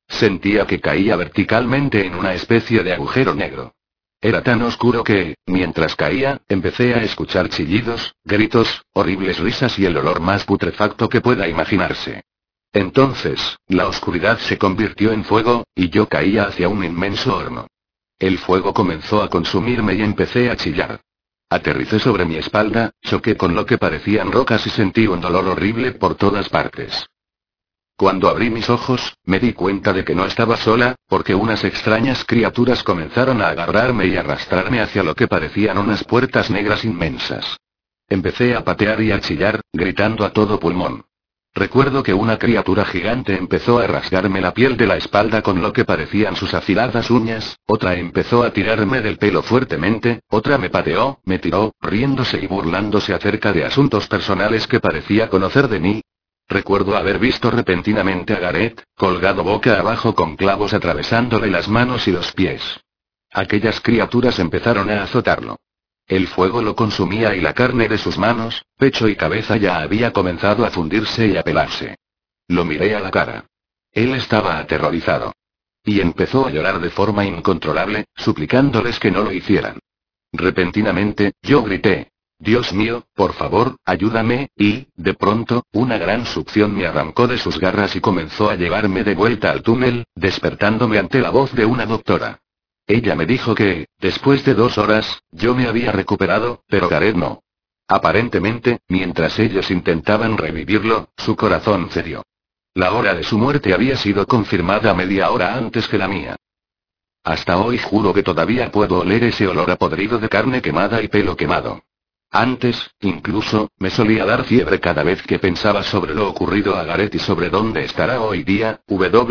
Sentía que caía verticalmente en una especie de agujero negro. Era tan oscuro que, mientras caía, empecé a escuchar chillidos, gritos, horribles risas y el olor más putrefacto que pueda imaginarse. Entonces, la oscuridad se convirtió en fuego, y yo caía hacia un inmenso horno. El fuego comenzó a consumirme y empecé a chillar. Aterricé sobre mi espalda, choqué con lo que parecían rocas y sentí un dolor horrible por todas partes. Cuando abrí mis ojos, me di cuenta de que no estaba sola, porque unas extrañas criaturas comenzaron a agarrarme y arrastrarme hacia lo que parecían unas puertas negras inmensas. Empecé a patear y a chillar, gritando a todo pulmón. Recuerdo que una criatura gigante empezó a rasgarme la piel de la espalda con lo que parecían sus afiladas uñas, otra empezó a tirarme del pelo fuertemente, otra me pateó, me tiró, riéndose y burlándose acerca de asuntos personales que parecía conocer de mí. Recuerdo haber visto repentinamente a Gareth, colgado boca abajo con clavos atravesándole las manos y los pies. Aquellas criaturas empezaron a azotarlo. El fuego lo consumía y la carne de sus manos, pecho y cabeza ya había comenzado a fundirse y a pelarse. Lo miré a la cara. Él estaba aterrorizado. Y empezó a llorar de forma incontrolable, suplicándoles que no lo hicieran. Repentinamente, yo grité: «Dios mío, por favor, ayúdame», y, de pronto, una gran succión me arrancó de sus garras y comenzó a llevarme de vuelta al túnel, despertándome ante la voz de una doctora. Ella me dijo que, después de 2 horas, yo me había recuperado, pero Gareth no. Aparentemente, mientras ellos intentaban revivirlo, su corazón cedió. La hora de su muerte había sido confirmada media hora antes que la mía. Hasta hoy juro que todavía puedo oler ese olor a podrido de carne quemada y pelo quemado. Antes, incluso, me solía dar fiebre cada vez que pensaba sobre lo ocurrido a Gareth y sobre dónde estará hoy día.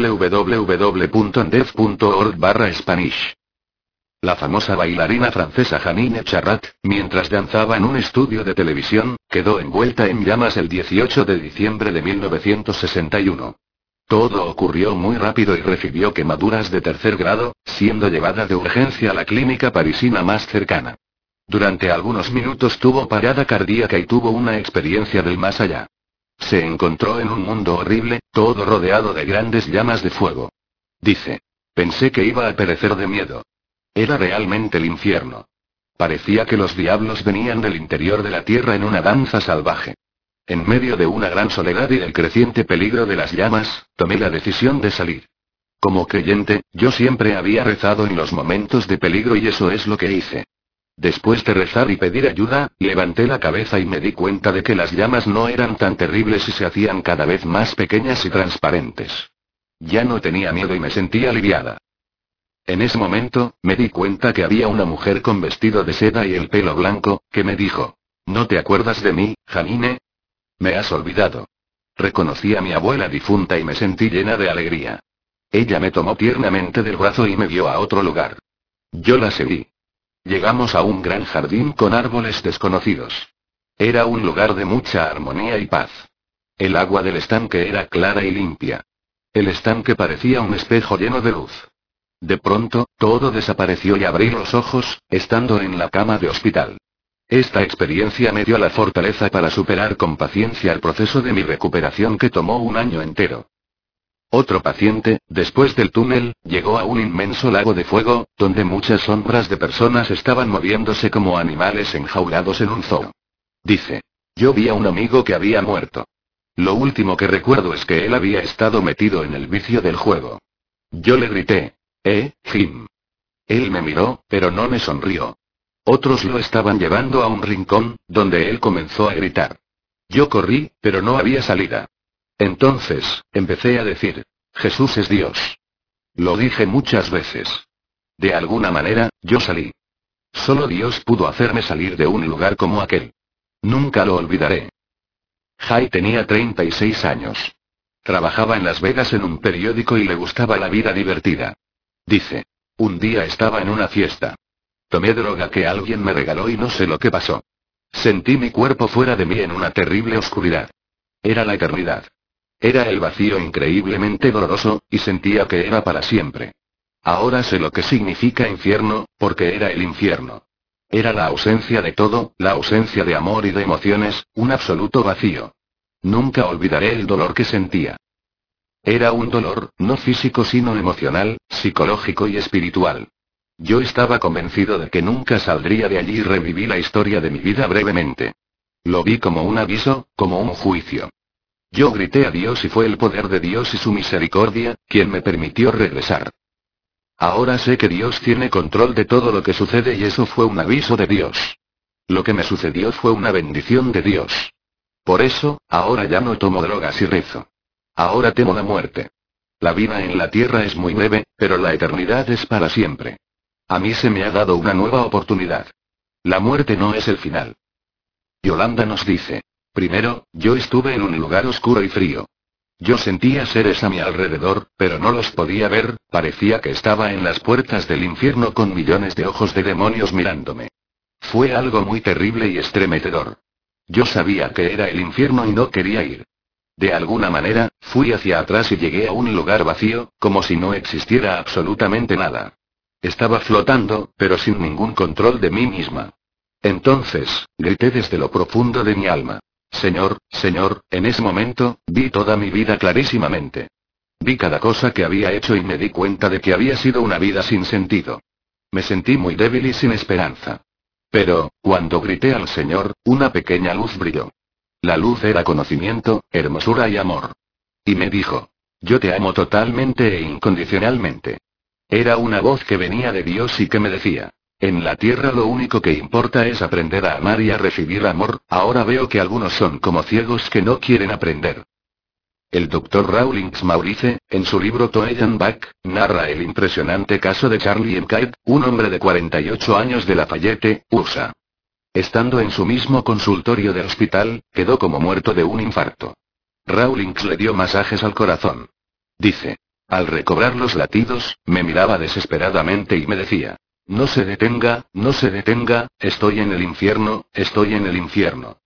www.dev.org/Spanish. La famosa bailarina francesa Janine Charrat, mientras danzaba en un estudio de televisión, quedó envuelta en llamas el 18 de diciembre de 1961. Todo ocurrió muy rápido y recibió quemaduras de 3er grado, siendo llevada de urgencia a la clínica parisina más cercana. Durante algunos minutos tuvo parada cardíaca y tuvo una experiencia del más allá. Se encontró en un mundo horrible, todo rodeado de grandes llamas de fuego. Dice: «Pensé que iba a perecer de miedo. Era realmente el infierno. Parecía que los diablos venían del interior de la tierra en una danza salvaje. En medio de una gran soledad y del creciente peligro de las llamas, tomé la decisión de salir. Como creyente, yo siempre había rezado en los momentos de peligro y eso es lo que hice. Después de rezar y pedir ayuda, levanté la cabeza y me di cuenta de que las llamas no eran tan terribles y se hacían cada vez más pequeñas y transparentes. Ya no tenía miedo y me sentía aliviada. En ese momento, me di cuenta que había una mujer con vestido de seda y el pelo blanco, que me dijo: «¿No te acuerdas de mí, Janine? Me has olvidado». Reconocí a mi abuela difunta y me sentí llena de alegría. Ella me tomó tiernamente del brazo y me guió a otro lugar. Yo la seguí. Llegamos a un gran jardín con árboles desconocidos. Era un lugar de mucha armonía y paz. El agua del estanque era clara y limpia. El estanque parecía un espejo lleno de luz. De pronto, todo desapareció y abrí los ojos, estando en la cama de hospital. Esta experiencia me dio la fortaleza para superar con paciencia el proceso de mi recuperación que tomó un año entero. Otro paciente, después del túnel, llegó a un inmenso lago de fuego, donde muchas sombras de personas estaban moviéndose como animales enjaulados en un zoo. Dice: «Yo vi a un amigo que había muerto. Lo último que recuerdo es que él había estado metido en el vicio del juego. Yo le grité: Jim». Él me miró, pero no me sonrió. Otros lo estaban llevando a un rincón, donde él comenzó a gritar. Yo corrí, pero no había salida. Entonces, empecé a decir: «Jesús es Dios». Lo dije muchas veces. De alguna manera, yo salí. Solo Dios pudo hacerme salir de un lugar como aquel. Nunca lo olvidaré. Jay tenía 36 años. Trabajaba en Las Vegas en un periódico y le gustaba la vida divertida. Dice: «Un día estaba en una fiesta. Tomé droga que alguien me regaló y no sé lo que pasó. Sentí mi cuerpo fuera de mí en una terrible oscuridad. Era la eternidad. Era el vacío increíblemente doloroso, y sentía que era para siempre. Ahora sé lo que significa infierno, porque era el infierno. Era la ausencia de todo, la ausencia de amor y de emociones, un absoluto vacío. Nunca olvidaré el dolor que sentía». Era un dolor, no físico sino emocional, psicológico y espiritual. Yo estaba convencido de que nunca saldría de allí y reviví la historia de mi vida brevemente. Lo vi como un aviso, como un juicio. Yo grité a Dios y fue el poder de Dios y su misericordia, quien me permitió regresar. Ahora sé que Dios tiene control de todo lo que sucede y eso fue un aviso de Dios. Lo que me sucedió fue una bendición de Dios. Por eso, ahora ya no tomo drogas y rezo. Ahora temo la muerte. La vida en la tierra es muy breve, pero la eternidad es para siempre. A mí se me ha dado una nueva oportunidad. La muerte no es el final. Yolanda nos dice. Primero, yo estuve en un lugar oscuro y frío. Yo sentía seres a mi alrededor, pero no los podía ver, parecía que estaba en las puertas del infierno con millones de ojos de demonios mirándome. Fue algo muy terrible y estremecedor. Yo sabía que era el infierno y no quería ir. De alguna manera, fui hacia atrás y llegué a un lugar vacío, como si no existiera absolutamente nada. Estaba flotando, pero sin ningún control de mí misma. Entonces, grité desde lo profundo de mi alma. Señor, Señor, en ese momento, vi toda mi vida clarísimamente. Vi cada cosa que había hecho y me di cuenta de que había sido una vida sin sentido. Me sentí muy débil y sin esperanza. Pero, cuando grité al Señor, una pequeña luz brilló. La luz era conocimiento, hermosura y amor. Y me dijo: yo te amo totalmente e incondicionalmente. Era una voz que venía de Dios y que me decía: en la tierra lo único que importa es aprender a amar y a recibir amor. Ahora veo que algunos son como ciegos que no quieren aprender. El Dr. Rawlings Maurice, en su libro To and Back, narra el impresionante caso de Charlie M. Kite, un hombre de 48 años de Lafayette, USA. Estando en su mismo consultorio de hospital, quedó como muerto de un infarto. Rawlings le dio masajes al corazón. Dice: al recobrar los latidos, me miraba desesperadamente y me decía: no se detenga, no se detenga, estoy en el infierno, estoy en el infierno.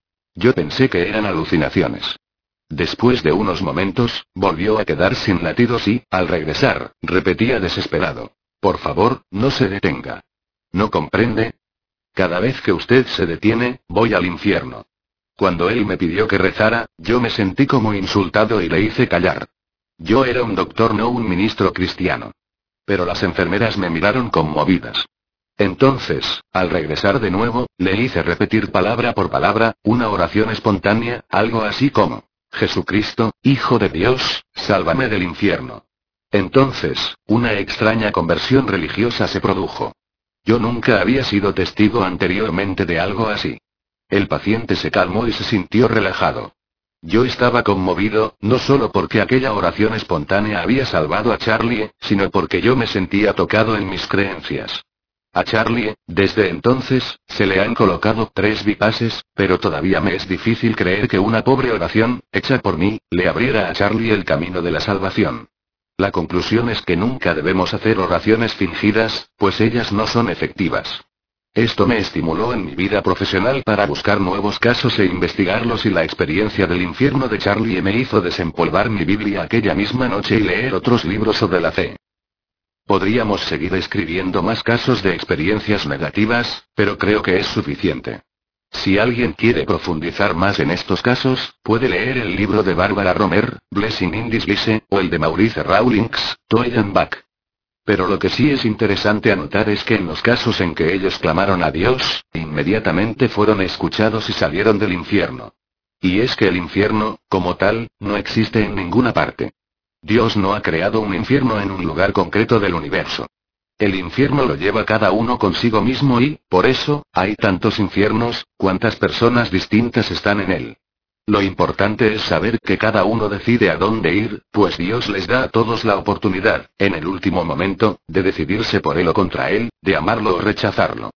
Yo pensé que eran alucinaciones. Después de unos momentos, volvió a quedar sin latidos y, al regresar, repetía desesperado: por favor, no se detenga. ¿No comprende? Cada vez que usted se detiene, voy al infierno. Cuando él me pidió que rezara, yo me sentí como insultado y le hice callar. Yo era un doctor, no un ministro cristiano. Pero las enfermeras me miraron conmovidas. Entonces, al regresar de nuevo, le hice repetir palabra por palabra, una oración espontánea, algo así como: Jesucristo, Hijo de Dios, sálvame del infierno. Entonces, una extraña conversión religiosa se produjo. Yo nunca había sido testigo anteriormente de algo así. El paciente se calmó y se sintió relajado. Yo estaba conmovido, no solo porque aquella oración espontánea había salvado a Charlie, sino porque yo me sentía tocado en mis creencias. A Charlie, desde entonces, se le han colocado 3 bypasses, pero todavía me es difícil creer que una pobre oración, hecha por mí, le abriera a Charlie el camino de la salvación. La conclusión es que nunca debemos hacer oraciones fingidas, pues ellas no son efectivas. Esto me estimuló en mi vida profesional para buscar nuevos casos e investigarlos, y la experiencia del infierno de Charlie me hizo desempolvar mi Biblia aquella misma noche y leer otros libros sobre la fe. Podríamos seguir escribiendo más casos de experiencias negativas, pero creo que es suficiente. Si alguien quiere profundizar más en estos casos, puede leer el libro de Barbara Romer, Blessing in Disguise, o el de Maurice Rawlings, To and Back. Pero lo que sí es interesante anotar es que en los casos en que ellos clamaron a Dios, inmediatamente fueron escuchados y salieron del infierno. Y es que el infierno, como tal, no existe en ninguna parte. Dios no ha creado un infierno en un lugar concreto del universo. El infierno lo lleva cada uno consigo mismo y, por eso, hay tantos infiernos, cuantas personas distintas están en él. Lo importante es saber que cada uno decide a dónde ir, pues Dios les da a todos la oportunidad, en el último momento, de decidirse por él o contra él, de amarlo o rechazarlo.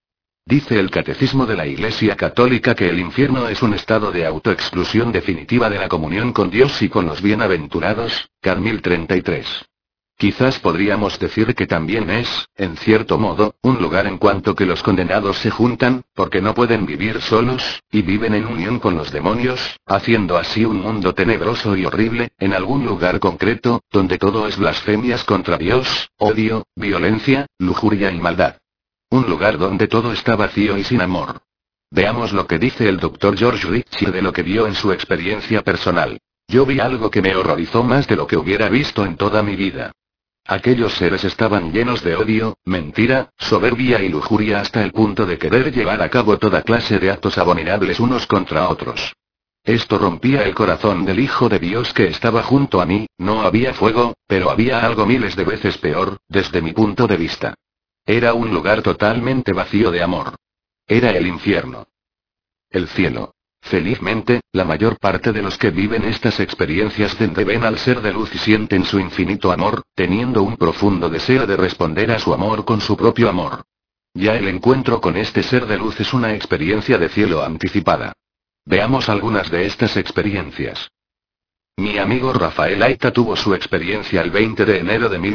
Dice el Catecismo de la Iglesia Católica que el infierno es un estado de autoexclusión definitiva de la comunión con Dios y con los bienaventurados, Cat 1033. Quizás podríamos decir que también es, en cierto modo, un lugar en cuanto que los condenados se juntan, porque no pueden vivir solos, y viven en unión con los demonios, haciendo así un mundo tenebroso y horrible, en algún lugar concreto, donde todo es blasfemias contra Dios, odio, violencia, lujuria y maldad. Un lugar donde todo está vacío y sin amor. Veamos lo que dice el Dr. George Ritchie de lo que vio en su experiencia personal. Yo vi algo que me horrorizó más de lo que hubiera visto en toda mi vida. Aquellos seres estaban llenos de odio, mentira, soberbia y lujuria hasta el punto de querer llevar a cabo toda clase de actos abominables unos contra otros. Esto rompía el corazón del Hijo de Dios que estaba junto a mí. No había fuego, pero había algo miles de veces peor, desde mi punto de vista. Era un lugar totalmente vacío de amor. Era el infierno. El cielo. Felizmente, la mayor parte de los que viven estas experiencias ven al ser de luz y sienten su infinito amor, teniendo un profundo deseo de responder a su amor con su propio amor. Ya el encuentro con este ser de luz es una experiencia de cielo anticipada. Veamos algunas de estas experiencias. Mi amigo Rafael Aita tuvo su experiencia el 20 de enero de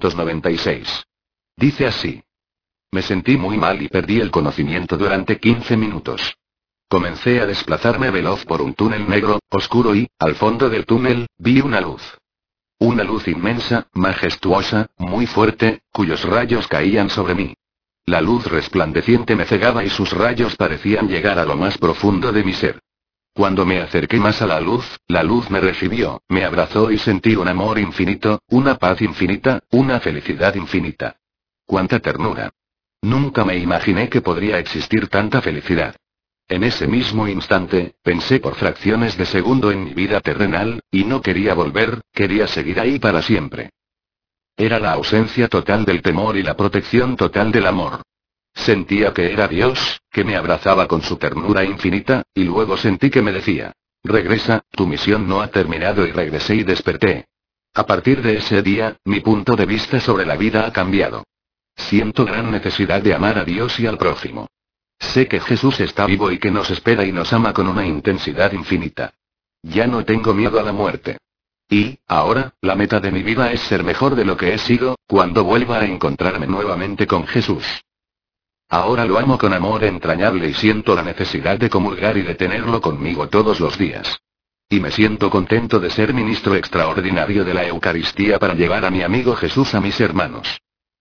1996. Dice así. Me sentí muy mal y perdí el conocimiento durante 15 minutos. Comencé a desplazarme veloz por un túnel negro, oscuro y, al fondo del túnel, vi una luz. Una luz inmensa, majestuosa, muy fuerte, cuyos rayos caían sobre mí. La luz resplandeciente me cegaba y sus rayos parecían llegar a lo más profundo de mi ser. Cuando me acerqué más a la luz me recibió, me abrazó y sentí un amor infinito, una paz infinita, una felicidad infinita. ¡Cuánta ternura! Nunca me imaginé que podría existir tanta felicidad. En ese mismo instante, pensé por fracciones de segundo en mi vida terrenal, y no quería volver, quería seguir ahí para siempre. Era la ausencia total del temor y la protección total del amor. Sentía que era Dios, que me abrazaba con su ternura infinita, y luego sentí que me decía, regresa, tu misión no ha terminado y regresé y desperté. A partir de ese día, mi punto de vista sobre la vida ha cambiado. Siento gran necesidad de amar a Dios y al prójimo. Sé que Jesús está vivo y que nos espera y nos ama con una intensidad infinita. Ya no tengo miedo a la muerte. Y, ahora, la meta de mi vida es ser mejor de lo que he sido, cuando vuelva a encontrarme nuevamente con Jesús. Ahora lo amo con amor entrañable y siento la necesidad de comulgar y de tenerlo conmigo todos los días. Y me siento contento de ser ministro extraordinario de la Eucaristía para llevar a mi amigo Jesús a mis hermanos.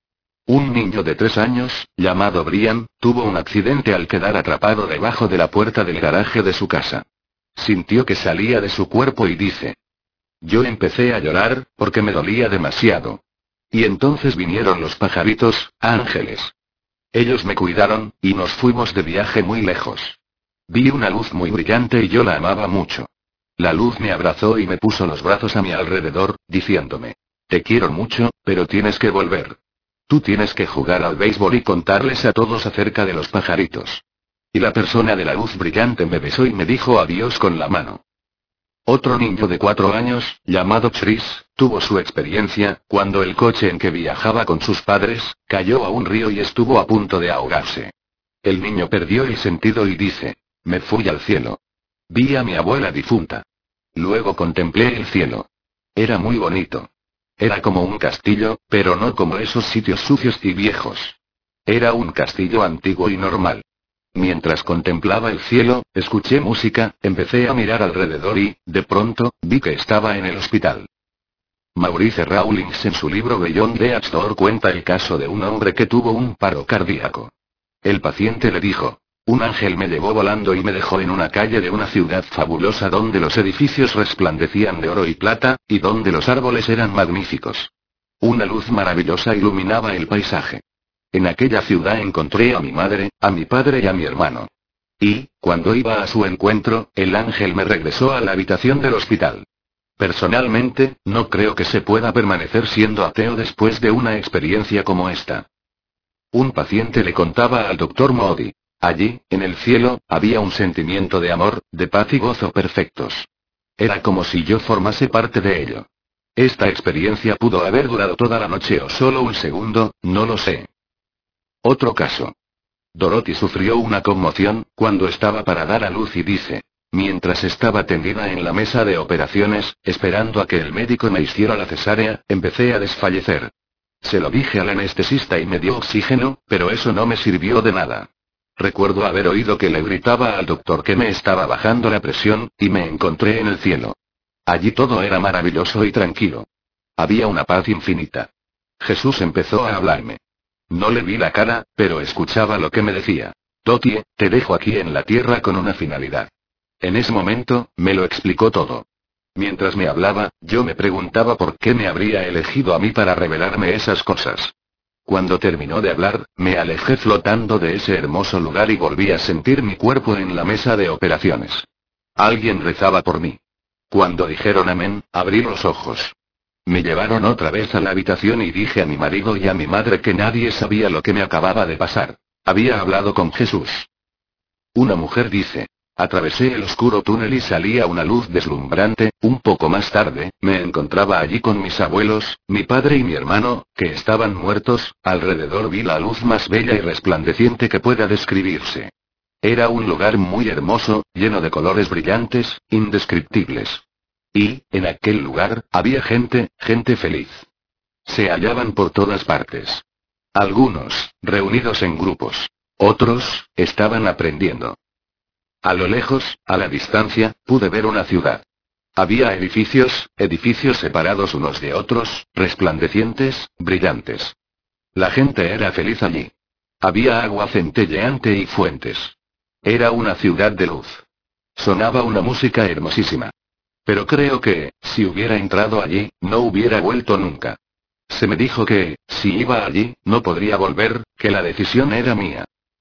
Un niño de 3 años, llamado Brian, tuvo un accidente al quedar atrapado debajo de la puerta del garaje de su casa. Sintió que salía de su cuerpo y dice. Yo empecé a llorar, porque me dolía demasiado. Y entonces vinieron los pajaritos, ángeles. Ellos me cuidaron, y nos fuimos de viaje muy lejos. Vi una luz muy brillante y yo la amaba mucho. La luz me abrazó y me puso los brazos a mi alrededor, diciéndome. Te quiero mucho, pero tienes que volver. Tú tienes que jugar al béisbol y contarles a todos acerca de los pajaritos. Y la persona de la luz brillante me besó y me dijo adiós con la mano. Otro niño de 4 años, llamado Chris, tuvo su experiencia, cuando el coche en que viajaba con sus padres, cayó a un río y estuvo a punto de ahogarse. El niño perdió el sentido y dice, me fui al cielo. Vi a mi abuela difunta. Luego contemplé el cielo. Era muy bonito. Era como un castillo, pero no como esos sitios sucios y viejos. Era un castillo antiguo y normal. Mientras contemplaba el cielo, escuché música, empecé a mirar alrededor y, de pronto, vi que estaba en el hospital. Maurice Rawlings en su libro Beyond the Door cuenta el caso de un hombre que tuvo un paro cardíaco. El paciente le dijo, un ángel me llevó volando y me dejó en una calle de una ciudad fabulosa donde los edificios resplandecían de oro y plata, y donde los árboles eran magníficos. Una luz maravillosa iluminaba el paisaje. En aquella ciudad encontré a mi madre, a mi padre y a mi hermano. Y, cuando iba a su encuentro, el ángel me regresó a la habitación del hospital. Personalmente, no creo que se pueda permanecer siendo ateo después de una experiencia como esta. Un paciente le contaba al doctor Modi. Allí, en el cielo, había un sentimiento de amor, de paz y gozo perfectos. Era como si yo formase parte de ello. Esta experiencia pudo haber durado toda la noche o solo un segundo, no lo sé. Otro caso. Dorothy sufrió una conmoción, cuando estaba para dar a luz y dice, mientras estaba tendida en la mesa de operaciones, esperando a que el médico me hiciera la cesárea, empecé a desfallecer. Se lo dije al anestesista y me dio oxígeno, pero eso no me sirvió de nada. Recuerdo haber oído que le gritaba al doctor que me estaba bajando la presión, y me encontré en el cielo. Allí todo era maravilloso y tranquilo. Había una paz infinita. Jesús empezó a hablarme. No le vi la cara, pero escuchaba lo que me decía. Dottie, te dejo aquí en la tierra con una finalidad. En ese momento, me lo explicó todo. Mientras me hablaba, yo me preguntaba por qué me habría elegido a mí para revelarme esas cosas. Cuando terminó de hablar, me alejé flotando de ese hermoso lugar y volví a sentir mi cuerpo en la mesa de operaciones. Alguien rezaba por mí. Cuando dijeron amén, abrí los ojos. Me llevaron otra vez a la habitación y dije a mi marido y a mi madre que nadie sabía lo que me acababa de pasar. Había hablado con Jesús. Una mujer dice. Atravesé el oscuro túnel y salía una luz deslumbrante. Un poco más tarde, me encontraba allí con mis abuelos, mi padre y mi hermano, que estaban muertos. Alrededor vi la luz más bella y resplandeciente que pueda describirse. Era un lugar muy hermoso, lleno de colores brillantes, indescriptibles. Y, en aquel lugar, había gente feliz. Se hallaban por todas partes. Algunos, reunidos en grupos. Otros, estaban aprendiendo. A lo lejos, a la distancia, pude ver una ciudad. Había edificios separados unos de otros, resplandecientes, brillantes. La gente era feliz allí. Había agua centelleante y fuentes. Era una ciudad de luz. Sonaba una música hermosísima. Pero creo que, si hubiera entrado allí, no hubiera vuelto nunca. Se me dijo que, si iba allí, no podría volver, que la decisión era mía.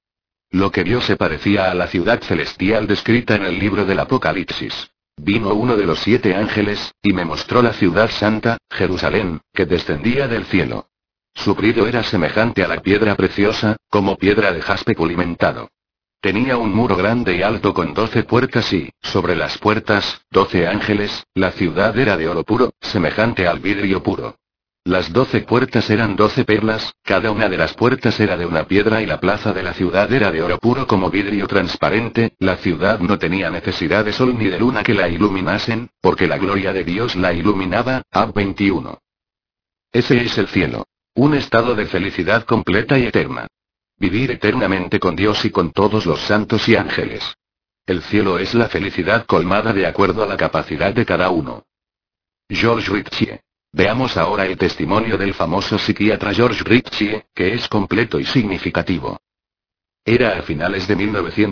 Lo que vio se parecía a la ciudad celestial descrita en el libro del Apocalipsis. Vino uno de los 7 ángeles, y me mostró la ciudad santa, Jerusalén, que descendía del cielo. Su brillo era semejante a la piedra preciosa, como piedra de jaspe pulimentado. Tenía un muro grande y alto con 12 puertas y, sobre las puertas, 12 ángeles. La ciudad era de oro puro, semejante al vidrio puro. Las 12 puertas eran 12 perlas, cada una de las puertas era de una piedra y la plaza de la ciudad era de oro puro como vidrio transparente. La ciudad no tenía necesidad de sol ni de luna que la iluminasen, porque la gloria de Dios la iluminaba. Ab 21. Ese es el cielo. Un estado de felicidad completa y eterna. Vivir eternamente con Dios y con todos los santos y ángeles. El cielo es la felicidad colmada de acuerdo a la capacidad de cada uno. George Ritchie. Veamos ahora el testimonio del famoso psiquiatra George Ritchie, que es completo y significativo. Era a finales de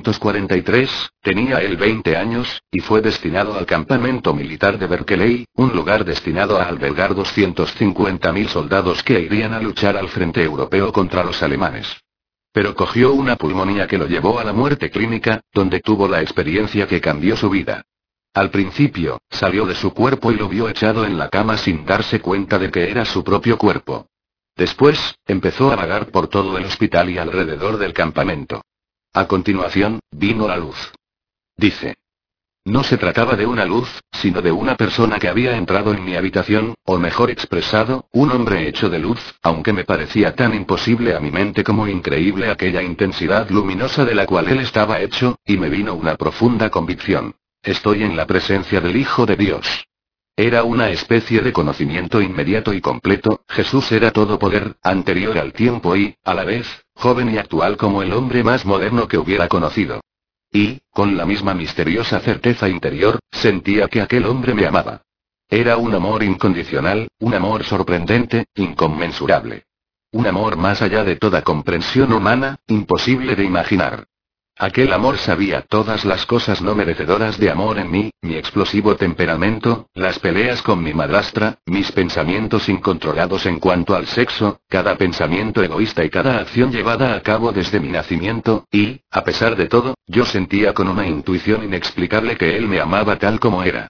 1943, tenía él 20 años, y fue destinado al campamento militar de Berkeley, un lugar destinado a albergar 250.000 soldados que irían a luchar al frente europeo contra los alemanes. Pero cogió una pulmonía que lo llevó a la muerte clínica, donde tuvo la experiencia que cambió su vida. Al principio, salió de su cuerpo y lo vio echado en la cama sin darse cuenta de que era su propio cuerpo. Después, empezó a vagar por todo el hospital y alrededor del campamento. A continuación, vino la luz. Dice. No se trataba de una luz, sino de una persona que había entrado en mi habitación, o mejor expresado, un hombre hecho de luz, aunque me parecía tan imposible a mi mente como increíble aquella intensidad luminosa de la cual él estaba hecho, y me vino una profunda convicción. Estoy en la presencia del Hijo de Dios. Era una especie de conocimiento inmediato y completo. Jesús era todo poder, anterior al tiempo y, a la vez, joven y actual como el hombre más moderno que hubiera conocido. Y, con la misma misteriosa certeza interior, sentía que aquel hombre me amaba. Era un amor incondicional, un amor sorprendente, inconmensurable. Un amor más allá de toda comprensión humana, imposible de imaginar. Aquel amor sabía todas las cosas no merecedoras de amor en mí, mi explosivo temperamento, las peleas con mi madrastra, mis pensamientos incontrolados en cuanto al sexo, cada pensamiento egoísta y cada acción llevada a cabo desde mi nacimiento, y, a pesar de todo, yo sentía con una intuición inexplicable que él me amaba tal como era.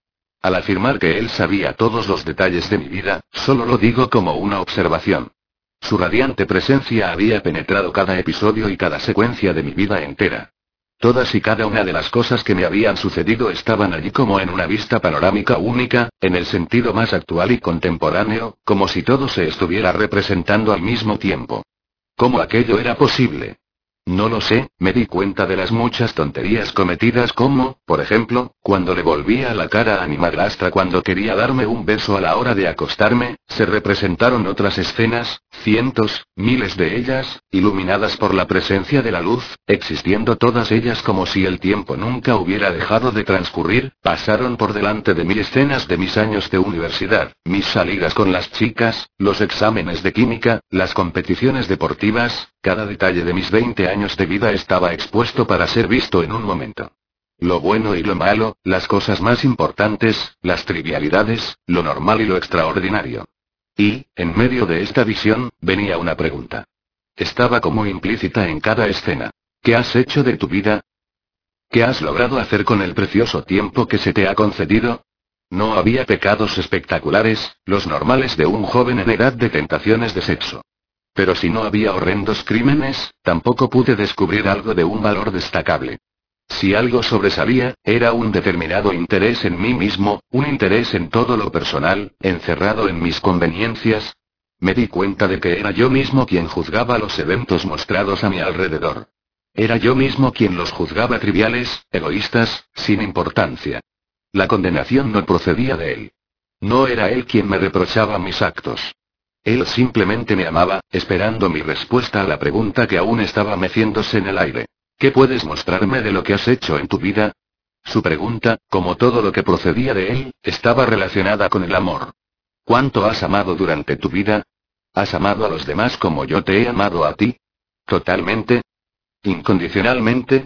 Al afirmar que él sabía todos los detalles de mi vida, solo lo digo como una observación. Su radiante presencia había penetrado cada episodio y cada secuencia de mi vida entera. Todas y cada una de las cosas que me habían sucedido estaban allí como en una vista panorámica única, en el sentido más actual y contemporáneo, como si todo se estuviera representando al mismo tiempo. ¿Cómo aquello era posible? No lo sé, me di cuenta de las muchas tonterías cometidas como, por ejemplo, cuando le volvía la cara a mi madrastra cuando quería darme un beso a la hora de acostarme, se representaron otras escenas, cientos, miles de ellas, iluminadas por la presencia de la luz, existiendo todas ellas como si el tiempo nunca hubiera dejado de transcurrir. Pasaron por delante de mí escenas de mis años de universidad, mis salidas con las chicas, los exámenes de química, las competiciones deportivas. Cada detalle de mis 20 años de vida estaba expuesto para ser visto en un momento. Lo bueno y lo malo, las cosas más importantes, las trivialidades, lo normal y lo extraordinario. Y, en medio de esta visión, venía una pregunta. Estaba como implícita en cada escena. ¿Qué has hecho de tu vida? ¿Qué has logrado hacer con el precioso tiempo que se te ha concedido? No había pecados espectaculares, los normales de un joven en edad de tentaciones de sexo. Pero si no había horrendos crímenes, tampoco pude descubrir algo de un valor destacable. Si algo sobresalía, era un determinado interés en mí mismo, un interés en todo lo personal, encerrado en mis conveniencias. Me di cuenta de que era yo mismo quien juzgaba los eventos mostrados a mi alrededor. Era yo mismo quien los juzgaba triviales, egoístas, sin importancia. La condenación no procedía de él. No era él quien me reprochaba mis actos. Él simplemente me amaba, esperando mi respuesta a la pregunta que aún estaba meciéndose en el aire. ¿Qué puedes mostrarme de lo que has hecho en tu vida? Su pregunta, como todo lo que procedía de él, estaba relacionada con el amor. ¿Cuánto has amado durante tu vida? ¿Has amado a los demás como yo te he amado a ti? ¿Totalmente? ¿Incondicionalmente?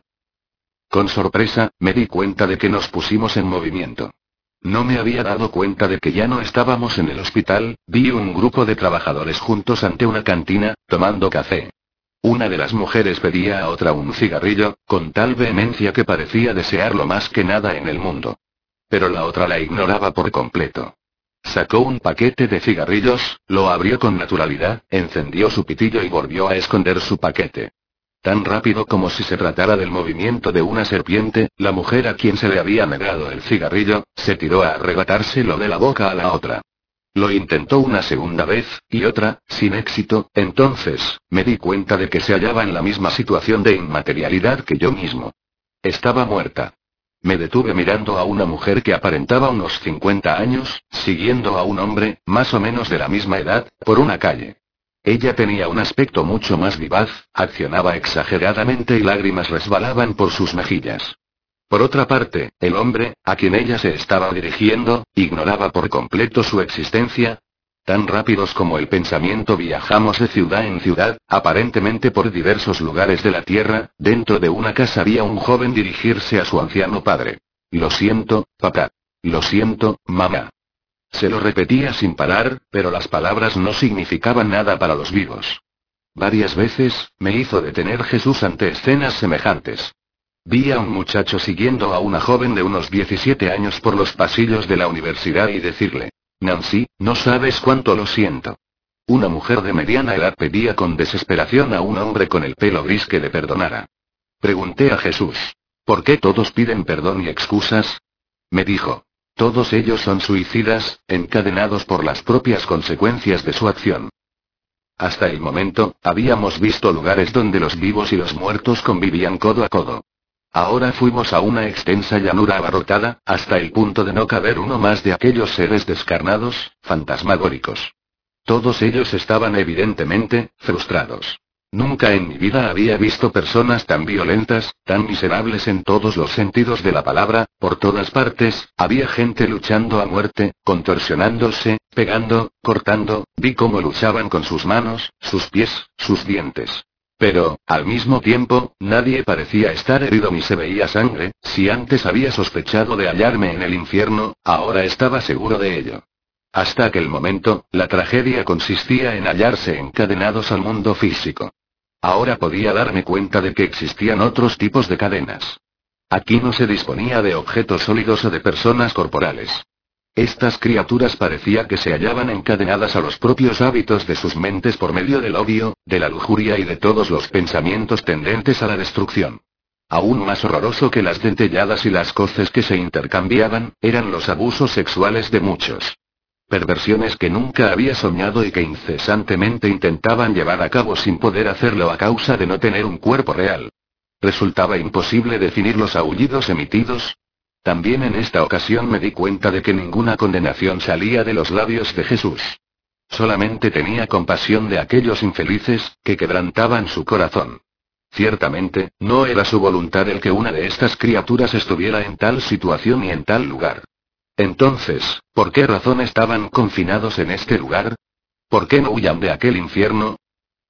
Con sorpresa, me di cuenta de que nos pusimos en movimiento. No me había dado cuenta de que ya no estábamos en el hospital, vi un grupo de trabajadores juntos ante una cantina, tomando café. Una de las mujeres pedía a otra un cigarrillo, con tal vehemencia que parecía desearlo más que nada en el mundo. Pero la otra la ignoraba por completo. Sacó un paquete de cigarrillos, lo abrió con naturalidad, encendió su pitillo y volvió a esconder su paquete. Tan rápido como si se tratara del movimiento de una serpiente, la mujer a quien se le había negado el cigarrillo, se tiró a arrebatárselo de la boca a la otra. Lo intentó una segunda vez, y otra, sin éxito, entonces, me di cuenta de que se hallaba en la misma situación de inmaterialidad que yo mismo. Estaba muerta. Me detuve mirando a una mujer que aparentaba unos 50 años, siguiendo a un hombre, más o menos de la misma edad, por una calle. Ella tenía un aspecto mucho más vivaz, accionaba exageradamente y lágrimas resbalaban por sus mejillas. Por otra parte, el hombre, a quien ella se estaba dirigiendo, ignoraba por completo su existencia. Tan rápidos como el pensamiento viajamos de ciudad en ciudad, aparentemente por diversos lugares de la tierra. Dentro de una casa vía un joven dirigirse a su anciano padre. Lo siento, papá. Lo siento, mamá. Se lo repetía sin parar, pero las palabras no significaban nada para los vivos. Varias veces, me hizo detener Jesús ante escenas semejantes. Vi a un muchacho siguiendo a una joven de unos 17 años por los pasillos de la universidad y decirle: Nancy, no sabes cuánto lo siento. Una mujer de mediana edad pedía con desesperación a un hombre con el pelo gris que le perdonara. Pregunté a Jesús: ¿por qué todos piden perdón y excusas? Me dijo: todos ellos son suicidas, encadenados por las propias consecuencias de su acción. Hasta el momento, habíamos visto lugares donde los vivos y los muertos convivían codo a codo. Ahora fuimos a una extensa llanura abarrotada, hasta el punto de no caber uno más de aquellos seres descarnados, fantasmagóricos. Todos ellos estaban evidentemente, frustrados. Nunca en mi vida había visto personas tan violentas, tan miserables en todos los sentidos de la palabra. Por todas partes, había gente luchando a muerte, contorsionándose, pegando, cortando, vi cómo luchaban con sus manos, sus pies, sus dientes. Pero, al mismo tiempo, nadie parecía estar herido ni se veía sangre. Si antes había sospechado de hallarme en el infierno, ahora estaba seguro de ello. Hasta aquel momento, la tragedia consistía en hallarse encadenados al mundo físico. Ahora podía darme cuenta de que existían otros tipos de cadenas. Aquí no se disponía de objetos sólidos o de personas corporales. Estas criaturas parecía que se hallaban encadenadas a los propios hábitos de sus mentes por medio del odio, de la lujuria y de todos los pensamientos tendentes a la destrucción. Aún más horroroso que las dentelladas y las coces que se intercambiaban, eran los abusos sexuales de muchos. Perversiones que nunca había soñado y que incesantemente intentaban llevar a cabo sin poder hacerlo a causa de no tener un cuerpo real. Resultaba imposible definir los aullidos emitidos. También en esta ocasión me di cuenta de que ninguna condenación salía de los labios de Jesús. Solamente tenía compasión de aquellos infelices, que quebrantaban su corazón. Ciertamente, no era su voluntad el que una de estas criaturas estuviera en tal situación y en tal lugar. Entonces, ¿por qué razón estaban confinados en este lugar? ¿Por qué no huyan de aquel infierno?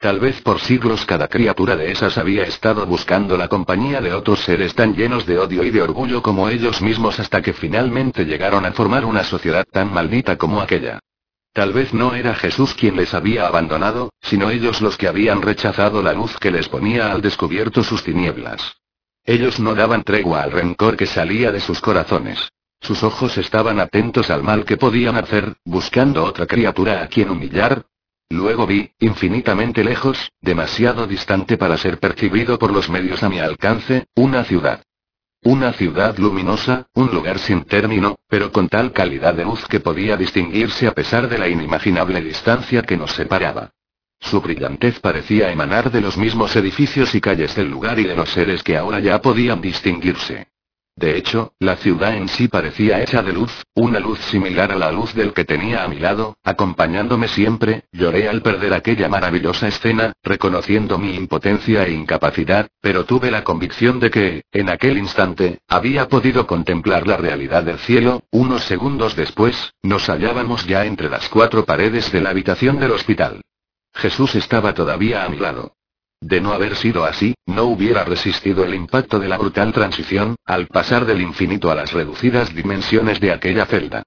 Tal vez por siglos cada criatura de esas había estado buscando la compañía de otros seres tan llenos de odio y de orgullo como ellos mismos hasta que finalmente llegaron a formar una sociedad tan maldita como aquella. Tal vez no era Jesús quien les había abandonado, sino ellos los que habían rechazado la luz que les ponía al descubierto sus tinieblas. Ellos no daban tregua al rencor que salía de sus corazones. Sus ojos estaban atentos al mal que podían hacer, buscando otra criatura a quien humillar. Luego vi, infinitamente lejos, demasiado distante para ser percibido por los medios a mi alcance, una ciudad. Una ciudad luminosa, un lugar sin término, pero con tal calidad de luz que podía distinguirse a pesar de la inimaginable distancia que nos separaba. Su brillantez parecía emanar de los mismos edificios y calles del lugar y de los seres que ahora ya podían distinguirse. De hecho, la ciudad en sí parecía hecha de luz, una luz similar a la luz del que tenía a mi lado, acompañándome siempre. Lloré al perder aquella maravillosa escena, reconociendo mi impotencia e incapacidad, pero tuve la convicción de que, en aquel instante, había podido contemplar la realidad del cielo. Unos segundos después, nos hallábamos ya entre las cuatro paredes de la habitación del hospital. Jesús estaba todavía a mi lado. De no haber sido así, no hubiera resistido el impacto de la brutal transición, al pasar del infinito a las reducidas dimensiones de aquella celda.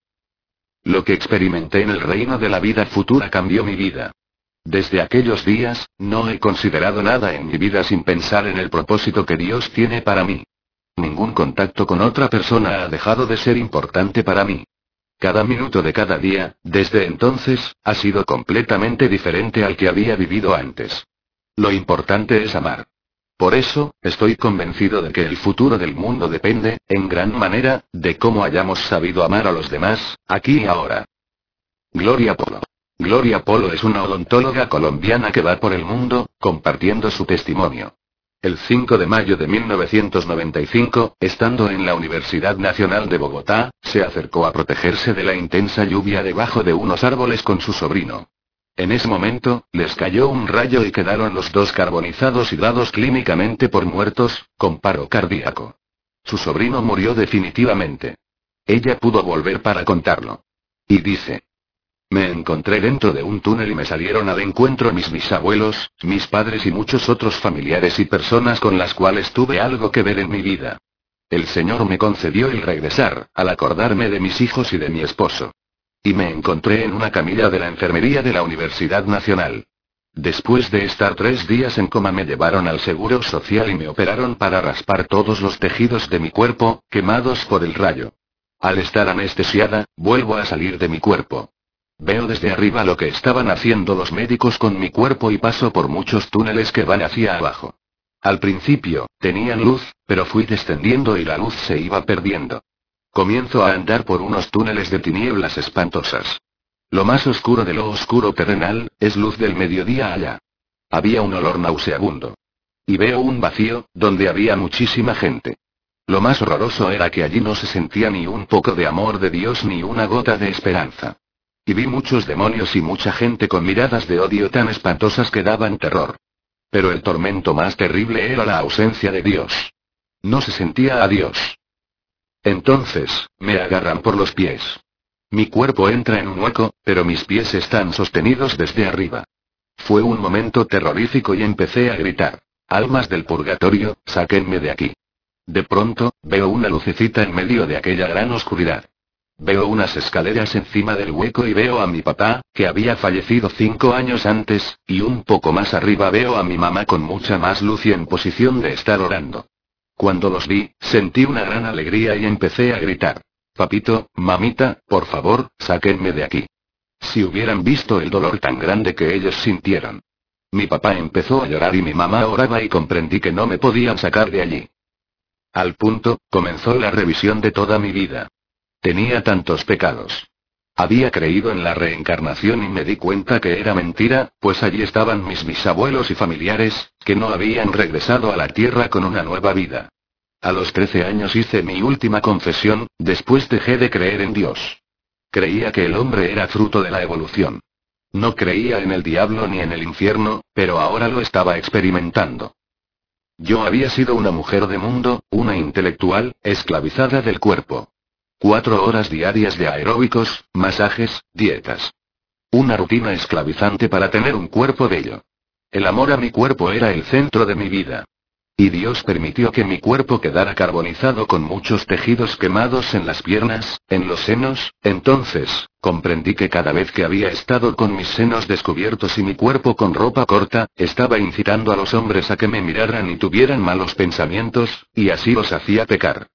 Lo que experimenté en el reino de la vida futura cambió mi vida. Desde aquellos días, no he considerado nada en mi vida sin pensar en el propósito que Dios tiene para mí. Ningún contacto con otra persona ha dejado de ser importante para mí. Cada minuto de cada día, desde entonces, ha sido completamente diferente al que había vivido antes. Lo importante es amar. Por eso, estoy convencido de que el futuro del mundo depende, en gran manera, de cómo hayamos sabido amar a los demás, aquí y ahora. Gloria Polo. Gloria Polo es una odontóloga colombiana que va por el mundo, compartiendo su testimonio. El 5 de mayo de 1995, estando en la Universidad Nacional de Bogotá, se acercó a protegerse de la intensa lluvia debajo de unos árboles con su sobrino. En ese momento, les cayó un rayo y quedaron los dos carbonizados y dados clínicamente por muertos, con paro cardíaco. Su sobrino murió definitivamente. Ella pudo volver para contarlo. Y dice: me encontré dentro de un túnel y me salieron al encuentro mis bisabuelos, mis padres y muchos otros familiares y personas con las cuales tuve algo que ver en mi vida. El Señor me concedió el regresar, al acordarme de mis hijos y de mi esposo. Y me encontré en una camilla de la enfermería de la Universidad Nacional. Después de estar 3 días en coma me llevaron al Seguro Social y me operaron para raspar todos los tejidos de mi cuerpo, quemados por el rayo. Al estar anestesiada, vuelvo a salir de mi cuerpo. Veo desde arriba lo que estaban haciendo los médicos con mi cuerpo y paso por muchos túneles que van hacia abajo. Al principio, tenían luz, pero fui descendiendo y la luz se iba perdiendo. Comienzo a andar por unos túneles de tinieblas espantosas. Lo más oscuro de lo oscuro terrenal, es luz del mediodía allá. Había un olor nauseabundo. Y veo un vacío, donde había muchísima gente. Lo más horroroso era que allí no se sentía ni un poco de amor de Dios ni una gota de esperanza. Y vi muchos demonios y mucha gente con miradas de odio tan espantosas que daban terror. Pero el tormento más terrible era la ausencia de Dios. No se sentía a Dios. Entonces, me agarran por los pies. Mi cuerpo entra en un hueco, pero mis pies están sostenidos desde arriba. Fue un momento terrorífico y empecé a gritar: almas del purgatorio, sáquenme de aquí. De pronto, veo una lucecita en medio de aquella gran oscuridad. Veo unas escaleras encima del hueco y veo a mi papá, que había fallecido 5 años antes, y un poco más arriba veo a mi mamá con mucha más luz y en posición de estar orando. Cuando los vi, sentí una gran alegría y empecé a gritar: papito, mamita, por favor, sáquenme de aquí. Si hubieran visto el dolor tan grande que ellos sintieron. Mi papá empezó a llorar y mi mamá oraba y comprendí que no me podían sacar de allí. Al punto, comenzó la revisión de toda mi vida. Tenía tantos pecados. Había creído en la reencarnación y me di cuenta que era mentira, pues allí estaban mis bisabuelos y familiares, que no habían regresado a la tierra con una nueva vida. A los 13 años hice mi última confesión, después dejé de creer en Dios. Creía que el hombre era fruto de la evolución. No creía en el diablo ni en el infierno, pero ahora lo estaba experimentando. Yo había sido una mujer de mundo, una intelectual, esclavizada del cuerpo. 4 horas diarias de aeróbicos, masajes, dietas. Una rutina esclavizante para tener un cuerpo bello. El amor a mi cuerpo era el centro de mi vida. Y Dios permitió que mi cuerpo quedara carbonizado con muchos tejidos quemados en las piernas, en los senos. Entonces, comprendí que cada vez que había estado con mis senos descubiertos y mi cuerpo con ropa corta, estaba incitando a los hombres a que me miraran y tuvieran malos pensamientos, y así los hacía pecar.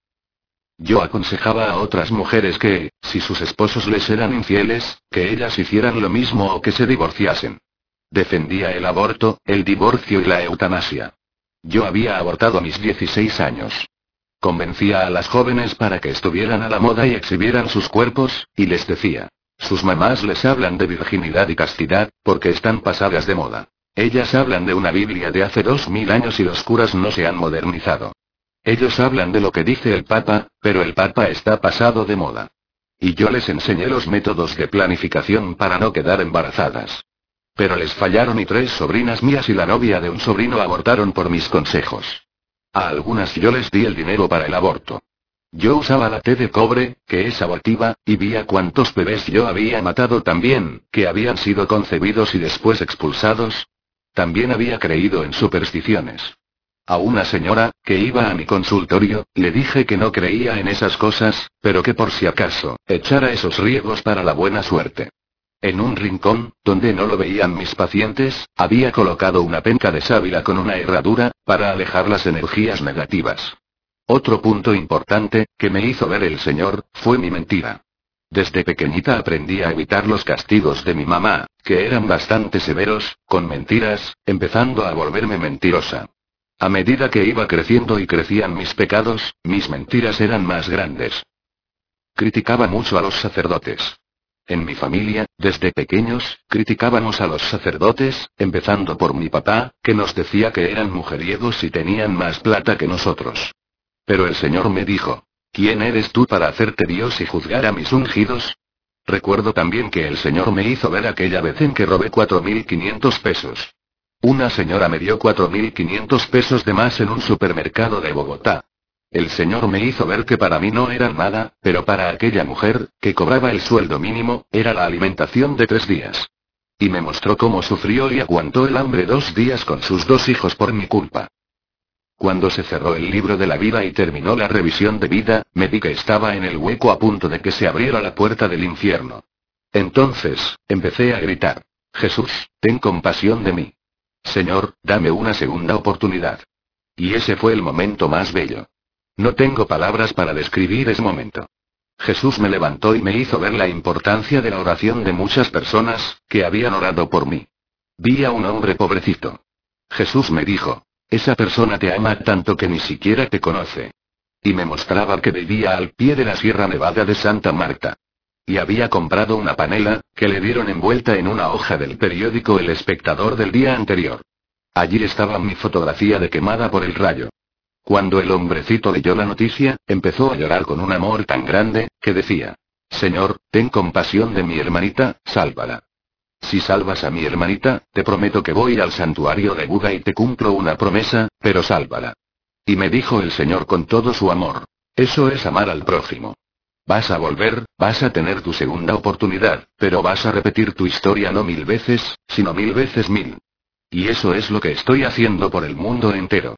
Yo aconsejaba a otras mujeres que, si sus esposos les eran infieles, que ellas hicieran lo mismo o que se divorciasen. Defendía el aborto, el divorcio y la eutanasia. Yo había abortado a mis 16 años. Convencía a las jóvenes para que estuvieran a la moda y exhibieran sus cuerpos, y les decía: sus mamás les hablan de virginidad y castidad, porque están pasadas de moda. Ellas hablan de una Biblia de hace 2000 años y los curas no se han modernizado. Ellos hablan de lo que dice el Papa, pero el Papa está pasado de moda. Y yo les enseñé los métodos de planificación para no quedar embarazadas. Pero les fallaron y 3 sobrinas mías y la novia de un sobrino abortaron por mis consejos. A algunas yo les di el dinero para el aborto. Yo usaba la té de cobre, que es abortiva, y vi a cuántos bebés yo había matado también, que habían sido concebidos y después expulsados. También había creído en supersticiones. A una señora, que iba a mi consultorio, le dije que no creía en esas cosas, pero que por si acaso, echara esos riegos para la buena suerte. En un rincón, donde no lo veían mis pacientes, había colocado una penca de sábila con una herradura, para alejar las energías negativas. Otro punto importante, que me hizo ver el Señor, fue mi mentira. Desde pequeñita aprendí a evitar los castigos de mi mamá, que eran bastante severos, con mentiras, empezando a volverme mentirosa. A medida que iba creciendo y crecían mis pecados, mis mentiras eran más grandes. Criticaba mucho a los sacerdotes. En mi familia, desde pequeños, criticábamos a los sacerdotes, empezando por mi papá, que nos decía que eran mujeriegos y tenían más plata que nosotros. Pero el Señor me dijo: ¿quién eres tú para hacerte Dios y juzgar a mis ungidos? Recuerdo también que el Señor me hizo ver aquella vez en que robé 4.500 pesos. Una señora me dio 4.500 pesos de más en un supermercado de Bogotá. El Señor me hizo ver que para mí no eran nada, pero para aquella mujer, que cobraba el sueldo mínimo, era la alimentación de 3 días. Y me mostró cómo sufrió y aguantó el hambre 2 días con sus 2 hijos por mi culpa. Cuando se cerró el libro de la vida y terminó la revisión de vida, me di que estaba en el hueco a punto de que se abriera la puerta del infierno. Entonces, empecé a gritar: Jesús, ten compasión de mí. Señor, dame una segunda oportunidad. Y ese fue el momento más bello. No tengo palabras para describir ese momento. Jesús me levantó y me hizo ver la importancia de la oración de muchas personas, que habían orado por mí. Vi a un hombre pobrecito. Jesús me dijo: esa persona te ama tanto que ni siquiera te conoce. Y me mostraba que vivía al pie de la Sierra Nevada de Santa Marta. Y había comprado una panela, que le dieron envuelta en una hoja del periódico El Espectador del día anterior. Allí estaba mi fotografía de quemada por el rayo. Cuando el hombrecito leyó la noticia, empezó a llorar con un amor tan grande, que decía: Señor, ten compasión de mi hermanita, sálvala. Si salvas a mi hermanita, te prometo que voy al santuario de Buda y te cumplo una promesa, pero sálvala. Y me dijo el Señor con todo su amor: eso es amar al prójimo. Vas a volver, vas a tener tu segunda oportunidad, pero vas a repetir tu historia no 1000 veces, sino 1000 veces 1000. Y eso es lo que estoy haciendo por el mundo entero.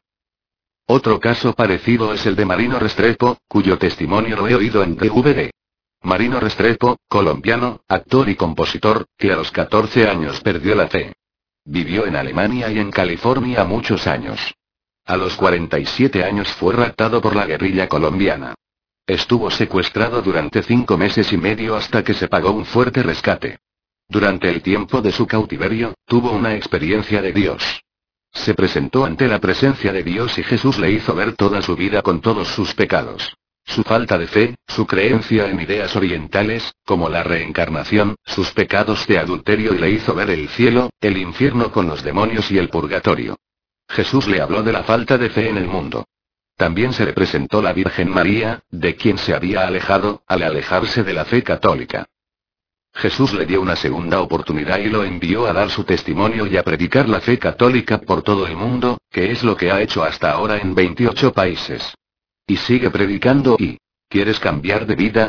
Otro caso parecido es el de Marino Restrepo, cuyo testimonio lo he oído en DVD. Marino Restrepo, colombiano, actor y compositor, que a los 14 años perdió la fe. Vivió en Alemania y en California muchos años. A los 47 años fue raptado por la guerrilla colombiana. Estuvo secuestrado durante 5 meses y medio hasta que se pagó un fuerte rescate. Durante el tiempo de su cautiverio, tuvo una experiencia de Dios. Se presentó ante la presencia de Dios y Jesús le hizo ver toda su vida con todos sus pecados. Su falta de fe, su creencia en ideas orientales, como la reencarnación, sus pecados de adulterio y le hizo ver el cielo, el infierno con los demonios y el purgatorio. Jesús le habló de la falta de fe en el mundo. También se le presentó la Virgen María, de quien se había alejado, al alejarse de la fe católica. Jesús le dio una segunda oportunidad y lo envió a dar su testimonio y a predicar la fe católica por todo el mundo, que es lo que ha hecho hasta ahora en 28 países. Y sigue predicando. ¿Y quieres cambiar de vida?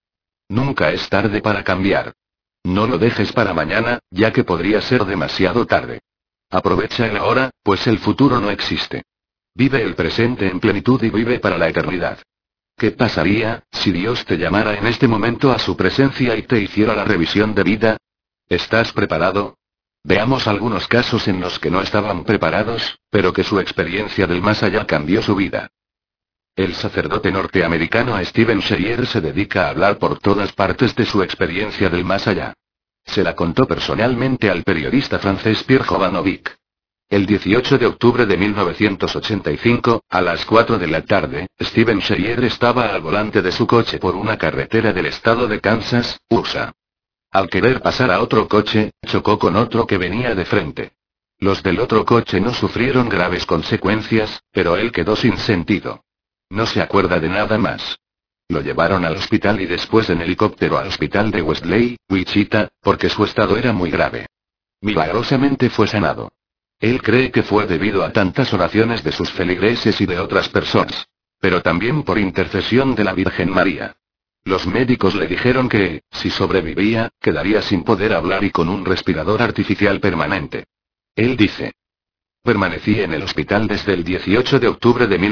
Nunca es tarde para cambiar. No lo dejes para mañana, ya que podría ser demasiado tarde. Aprovecha el ahora, pues el futuro no existe. Vive el presente en plenitud y vive para la eternidad. ¿Qué pasaría, si Dios te llamara en este momento a su presencia y te hiciera la revisión de vida? ¿Estás preparado? Veamos algunos casos en los que no estaban preparados, pero que su experiencia del más allá cambió su vida. El sacerdote norteamericano Steven Sherier se dedica a hablar por todas partes de su experiencia del más allá. Se la contó personalmente al periodista francés Pierre Jovanovic. El 18 de octubre de 1985, a las 4 de la tarde, Steven Sherier estaba al volante de su coche por una carretera del estado de Kansas, USA. Al querer pasar a otro coche, chocó con otro que venía de frente. Los del otro coche no sufrieron graves consecuencias, pero él quedó sin sentido. No se acuerda de nada más. Lo llevaron al hospital y después en helicóptero al hospital de Westlake, Wichita, porque su estado era muy grave. Milagrosamente fue sanado. Él cree que fue debido a tantas oraciones de sus feligreses y de otras personas. Pero también por intercesión de la Virgen María. Los médicos le dijeron que, si sobrevivía, quedaría sin poder hablar y con un respirador artificial permanente. Él dice: permanecí en el hospital desde el 18 de octubre de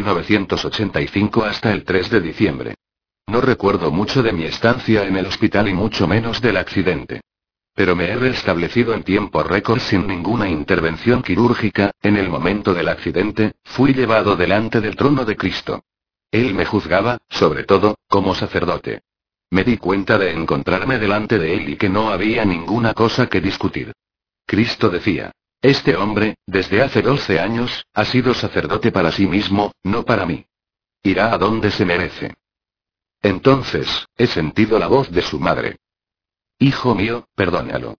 1985 hasta el 3 de diciembre. No recuerdo mucho de mi estancia en el hospital y mucho menos del accidente. Pero me he restablecido en tiempo récord sin ninguna intervención quirúrgica. En el momento del accidente, fui llevado delante del trono de Cristo. Él me juzgaba, sobre todo, como sacerdote. Me di cuenta de encontrarme delante de él y que no había ninguna cosa que discutir. Cristo decía: este hombre, desde hace 12 años, ha sido sacerdote para sí mismo, no para mí. Irá a donde se merece. Entonces, he sentido la voz de su madre. Hijo mío, perdónalo.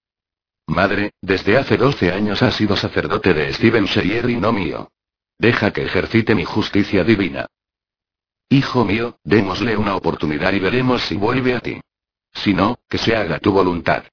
Madre, desde hace 12 años ha sido sacerdote de Steven Sherier y no mío. Deja que ejercite mi justicia divina. Hijo mío, démosle una oportunidad y veremos si vuelve a ti. Si no, que se haga tu voluntad.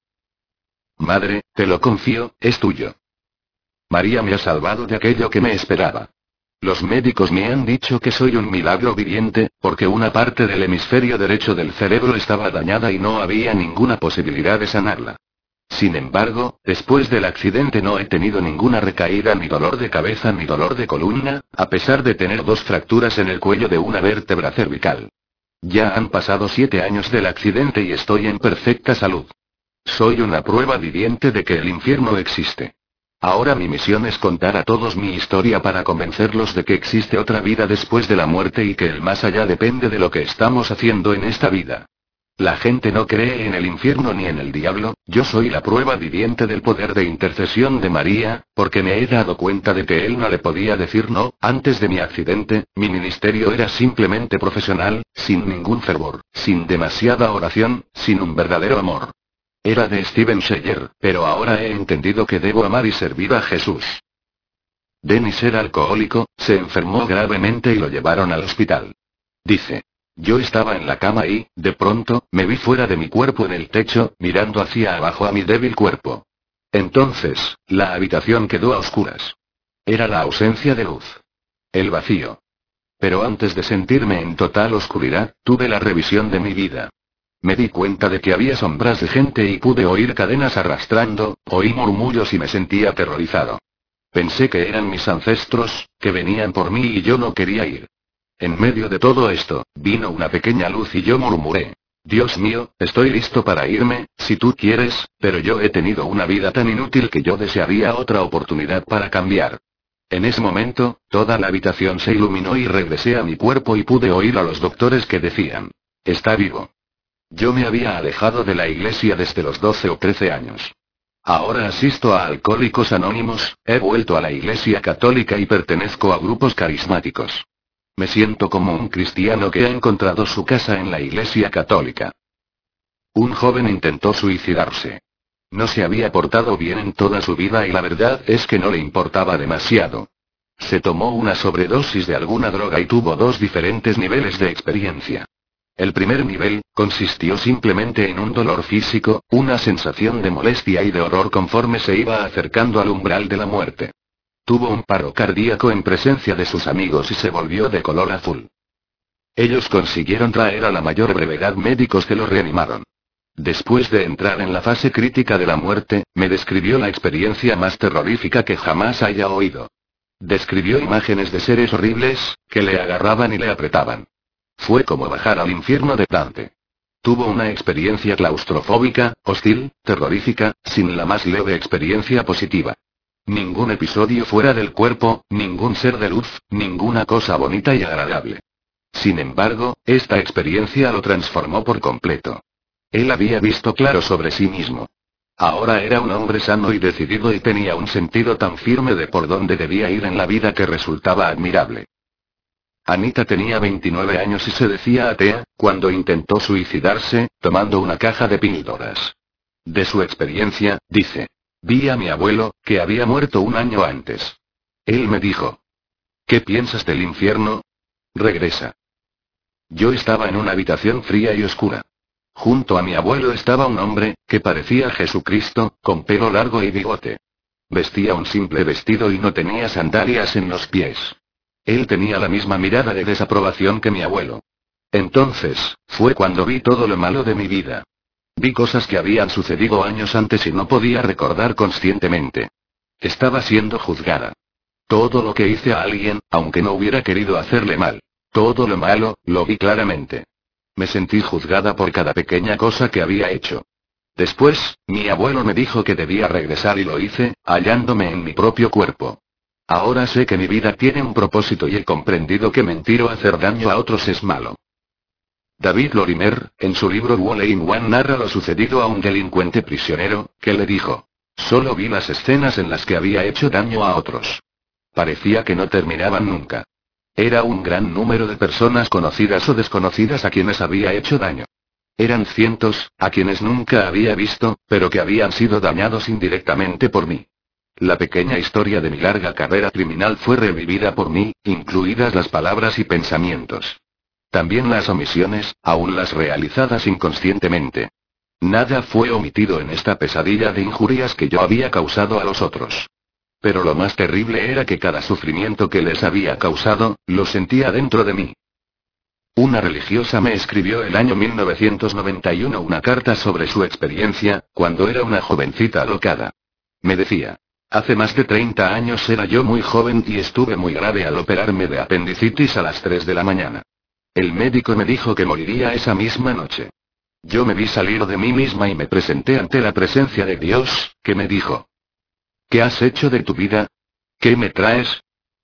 Madre, te lo confío, es tuyo. María me ha salvado de aquello que me esperaba. Los médicos me han dicho que soy un milagro viviente, porque una parte del hemisferio derecho del cerebro estaba dañada y no había ninguna posibilidad de sanarla. Sin embargo, después del accidente no he tenido ninguna recaída ni dolor de cabeza ni dolor de columna, a pesar de tener 2 fracturas en el cuello de una vértebra cervical. Ya han pasado 7 años del accidente y estoy en perfecta salud. Soy una prueba viviente de que el infierno existe. Ahora mi misión es contar a todos mi historia para convencerlos de que existe otra vida después de la muerte y que el más allá depende de lo que estamos haciendo en esta vida. La gente no cree en el infierno ni en el diablo. Yo soy la prueba viviente del poder de intercesión de María, porque me he dado cuenta de que él no le podía decir no. Antes de mi accidente, mi ministerio era simplemente profesional, sin ningún fervor, sin demasiada oración, sin un verdadero amor. Era de Steven Sherier, pero ahora he entendido que debo amar y servir a Jesús. Dennis era alcohólico, se enfermó gravemente y lo llevaron al hospital. Dice: yo estaba en la cama y, de pronto, me vi fuera de mi cuerpo en el techo, mirando hacia abajo a mi débil cuerpo. Entonces, la habitación quedó a oscuras. Era la ausencia de luz. El vacío. Pero antes de sentirme en total oscuridad, tuve la revisión de mi vida. Me di cuenta de que había sombras de gente y pude oír cadenas arrastrando, oí murmullos y me sentí aterrorizado. Pensé que eran mis ancestros, que venían por mí y yo no quería ir. En medio de todo esto, vino una pequeña luz y yo murmuré: Dios mío, estoy listo para irme, si tú quieres, pero yo he tenido una vida tan inútil que yo desearía otra oportunidad para cambiar. En ese momento, toda la habitación se iluminó y regresé a mi cuerpo y pude oír a los doctores que decían: está vivo. Yo me había alejado de la iglesia desde los 12 o 13 años. Ahora asisto a Alcohólicos Anónimos, he vuelto a la iglesia católica y pertenezco a grupos carismáticos. Me siento como un cristiano que ha encontrado su casa en la iglesia católica. Un joven intentó suicidarse. No se había portado bien en toda su vida y la verdad es que no le importaba demasiado. Se tomó una sobredosis de alguna droga y tuvo 2 diferentes niveles de experiencia. El primer nivel, consistió simplemente en un dolor físico, una sensación de molestia y de horror conforme se iba acercando al umbral de la muerte. Tuvo un paro cardíaco en presencia de sus amigos y se volvió de color azul. Ellos consiguieron traer a la mayor brevedad médicos que lo reanimaron. Después de entrar en la fase crítica de la muerte, me describió la experiencia más terrorífica que jamás haya oído. Describió imágenes de seres horribles, que le agarraban y le apretaban. Fue como bajar al infierno de Dante. Tuvo una experiencia claustrofóbica, hostil, terrorífica, sin la más leve experiencia positiva. Ningún episodio fuera del cuerpo, ningún ser de luz, ninguna cosa bonita y agradable. Sin embargo, esta experiencia lo transformó por completo. Él había visto claro sobre sí mismo. Ahora era un hombre sano y decidido y tenía un sentido tan firme de por dónde debía ir en la vida que resultaba admirable. Anita tenía 29 años y se decía atea, cuando intentó suicidarse, tomando una caja de píldoras. De su experiencia, dice: vi a mi abuelo, que había muerto un año antes. Él me dijo: ¿qué piensas del infierno? Regresa. Yo estaba en una habitación fría y oscura. Junto a mi abuelo estaba un hombre, que parecía Jesucristo, con pelo largo y bigote. Vestía un simple vestido y no tenía sandalias en los pies. Él tenía la misma mirada de desaprobación que mi abuelo. Entonces, fue cuando vi todo lo malo de mi vida. Vi cosas que habían sucedido años antes y no podía recordar conscientemente. Estaba siendo juzgada. Todo lo que hice a alguien, aunque no hubiera querido hacerle mal. Todo lo malo, lo vi claramente. Me sentí juzgada por cada pequeña cosa que había hecho. Después, mi abuelo me dijo que debía regresar y lo hice, hallándome en mi propio cuerpo. Ahora sé que mi vida tiene un propósito y he comprendido que mentir o hacer daño a otros es malo. David Lorimer, en su libro Wall in One narra lo sucedido a un delincuente prisionero, que le dijo: solo vi las escenas en las que había hecho daño a otros. Parecía que no terminaban nunca. Era un gran número de personas conocidas o desconocidas a quienes había hecho daño. Eran cientos, a quienes nunca había visto, pero que habían sido dañados indirectamente por mí. La pequeña historia de mi larga carrera criminal fue revivida por mí, incluidas las palabras y pensamientos. También las omisiones, aún las realizadas inconscientemente. Nada fue omitido en esta pesadilla de injurias que yo había causado a los otros. Pero lo más terrible era que cada sufrimiento que les había causado, lo sentía dentro de mí. Una religiosa me escribió el año 1991 una carta sobre su experiencia, cuando era una jovencita alocada. Me decía: hace más de 30 años era yo muy joven y estuve muy grave al operarme de apendicitis a las 3 de la mañana. El médico me dijo que moriría esa misma noche. Yo me vi salir de mí misma y me presenté ante la presencia de Dios, que me dijo: ¿qué has hecho de tu vida? ¿Qué me traes?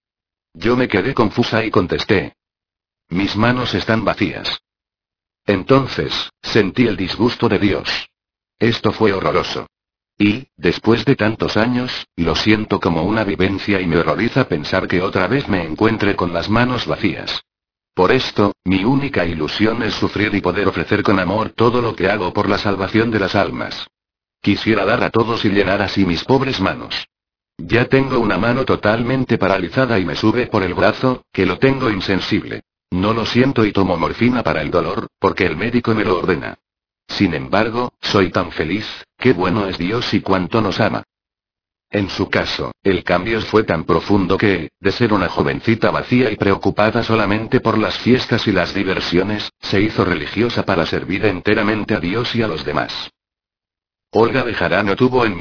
Yo me quedé confusa y contesté: mis manos están vacías. Entonces, sentí el disgusto de Dios. Esto fue horroroso. Y, después de tantos años, lo siento como una vivencia y me horroriza pensar que otra vez me encuentre con las manos vacías. Por esto, mi única ilusión es sufrir y poder ofrecer con amor todo lo que hago por la salvación de las almas. Quisiera dar a todos y llenar así mis pobres manos. Ya tengo una mano totalmente paralizada y me sube por el brazo, que lo tengo insensible. No lo siento y tomo morfina para el dolor, porque el médico me lo ordena. Sin embargo, soy tan feliz, qué bueno es Dios y cuánto nos ama. En su caso, el cambio fue tan profundo que, de ser una jovencita vacía y preocupada solamente por las fiestas y las diversiones, se hizo religiosa para servir enteramente a Dios y a los demás. Olga Bejarano tuvo en